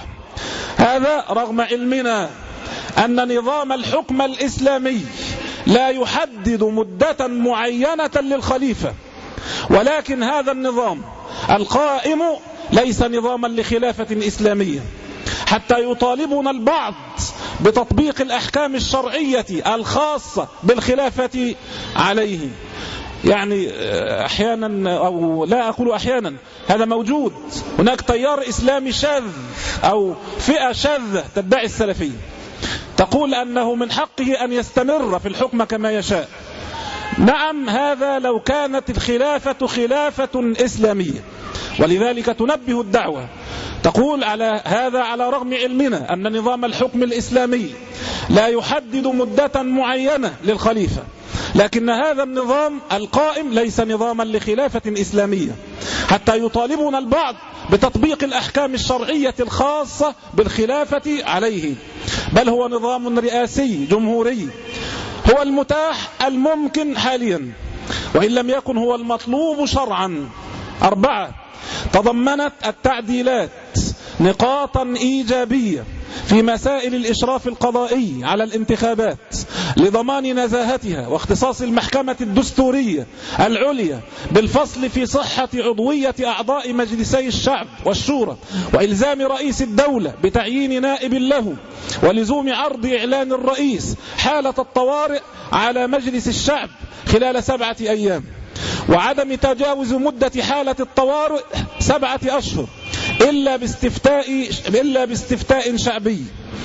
هذا رغم علمنا أن نظام الحكم الإسلامي لا يحدد مدة معينة للخليفة، ولكن هذا النظام القائم ليس نظاما لخلافة إسلامية، حتى يطالبنا البعض بتطبيق الأحكام الشرعية الخاصة بالخلافة عليه. يعني أحيانا، أو لا أقول أحيانا، هذا موجود، هناك تيار إسلامي شاذ أو فئة شاذة تدعي السلفية، تقول أنه من حقه أن يستمر في الحكم كما يشاء. نعم، هذا لو كانت الخلافة خلافة إسلامية، ولذلك تنبه الدعوة تقول على هذا على رغم علمنا أن نظام الحكم الإسلامي لا يحدد مدة معينة للخليفة، لكن هذا النظام القائم ليس نظاما لخلافة إسلامية، حتى يطالبنا البعض بتطبيق الأحكام الشرعية الخاصة بالخلافة عليه، بل هو نظام رئاسي جمهوري، هو المتاح الممكن حاليا، وإن لم يكن هو المطلوب شرعا. 4 تضمنت التعديلات نقاطا إيجابية في مسائل الإشراف القضائي على الانتخابات لضمان نزاهتها واختصاص المحكمة الدستورية العليا بالفصل في صحة عضوية أعضاء مجلسي الشعب والشورى، وإلزام رئيس الدولة بتعيين نائب له، ولزوم عرض إعلان الرئيس حالة الطوارئ على مجلس الشعب خلال 7 أيام، وعدم تجاوز مدة حالة الطوارئ 7 أشهر إلا باستفتاء شعبي،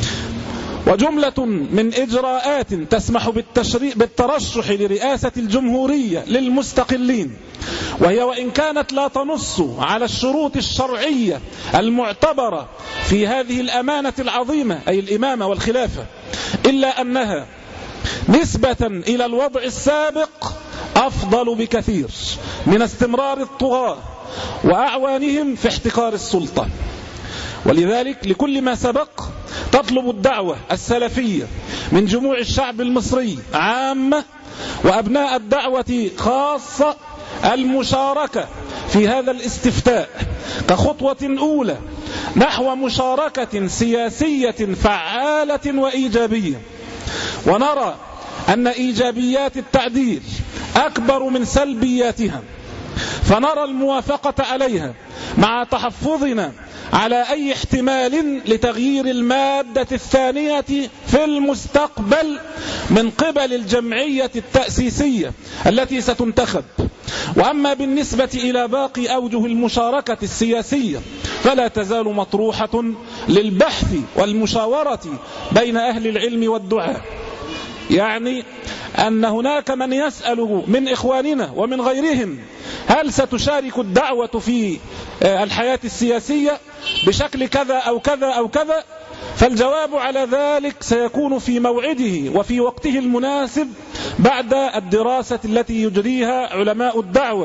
وجملة من إجراءات تسمح بالترشح لرئاسة الجمهورية للمستقلين، وهي وإن كانت لا تنص على الشروط الشرعية المعتبرة في هذه الأمانة العظيمة أي الإمامة والخلافة، إلا أنها نسبة إلى الوضع السابق أفضل بكثير من استمرار الطغاة وأعوانهم في احتكار السلطة. ولذلك لكل ما سبق تطلب الدعوة السلفية من جموع الشعب المصري عامة وأبناء الدعوة خاصة المشاركة في هذا الاستفتاء كخطوة أولى نحو مشاركة سياسية فعالة وإيجابية. ونرى أن إيجابيات التعديل أكبر من سلبياتها، فنرى الموافقة عليها مع تحفظنا على أي احتمال لتغيير المادة الثانية في المستقبل من قبل الجمعية التأسيسية التي ستنتخب. وأما بالنسبة إلى باقي أوجه المشاركة السياسية فلا تزال مطروحة للبحث والمشاورة بين أهل العلم والدعاء. يعني أن هناك من يسأله من إخواننا ومن غيرهم هل ستشارك الدعوة في الحياة السياسية بشكل كذا أو كذا أو كذا، فالجواب على ذلك سيكون في موعده وفي وقته المناسب بعد الدراسة التي يجريها علماء الدعوة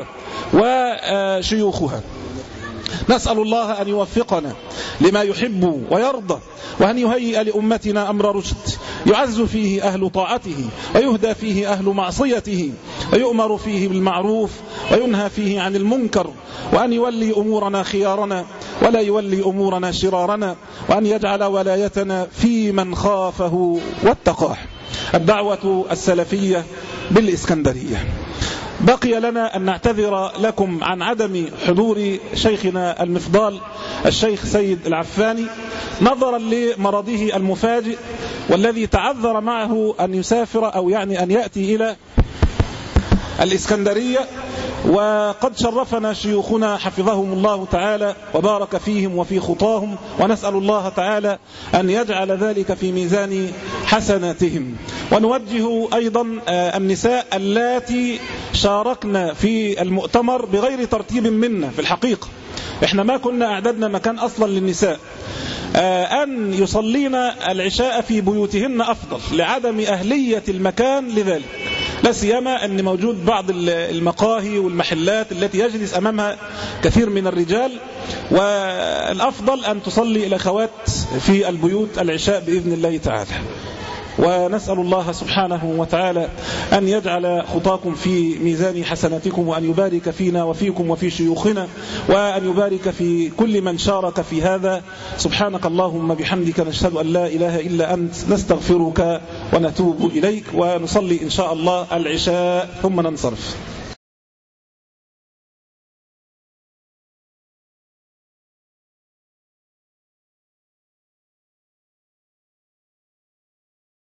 وشيوخها. نسأل الله أن يوفقنا لما يحب ويرضى، وأن يهيئ لأمتنا أمر رشد يعز فيه أهل طاعته ويهدى فيه أهل معصيته، ويؤمر فيه بالمعروف وينهى فيه عن المنكر، وأن يولي أمورنا خيارنا ولا يولي أمورنا شرارنا، وأن يجعل ولايتنا في من خافه واتقاه. الدعوة السلفية بالإسكندرية. بقي لنا أن نعتذر لكم عن عدم حضور شيخنا المفضال الشيخ سيد العفاني نظرا لمرضه المفاجئ، والذي تعذر معه أن يسافر أو يعني أن يأتي إلى الإسكندرية، وقد شرفنا شيوخنا حفظهم الله تعالى وبارك فيهم وفي خطاهم، ونسأل الله تعالى أن يجعل ذلك في ميزان حسناتهم. ونوجه أيضا النساء اللاتي شاركنا في المؤتمر بغير ترتيب منا، في الحقيقة احنا ما كنا أعددنا مكان أصلا للنساء، أن يصلين العشاء في بيوتهن أفضل لعدم أهلية المكان لذلك، لا سيما أن موجود بعض المقاهي والمحلات التي يجلس أمامها كثير من الرجال، والأفضل أن تصلي الأخوات في البيوت العشاء بإذن الله تعالى. ونسأل الله سبحانه وتعالى أن يجعل خطاكم في ميزان حسناتكم، وأن يبارك فينا وفيكم وفي شيوخنا، وأن يبارك في كل من شارك في هذا. سبحانك اللهم بحمدك، نشهد أن لا إله إلا أنت، نستغفرك ونتوب إليك، ونصلي إن شاء الله العشاء ثم ننصرف.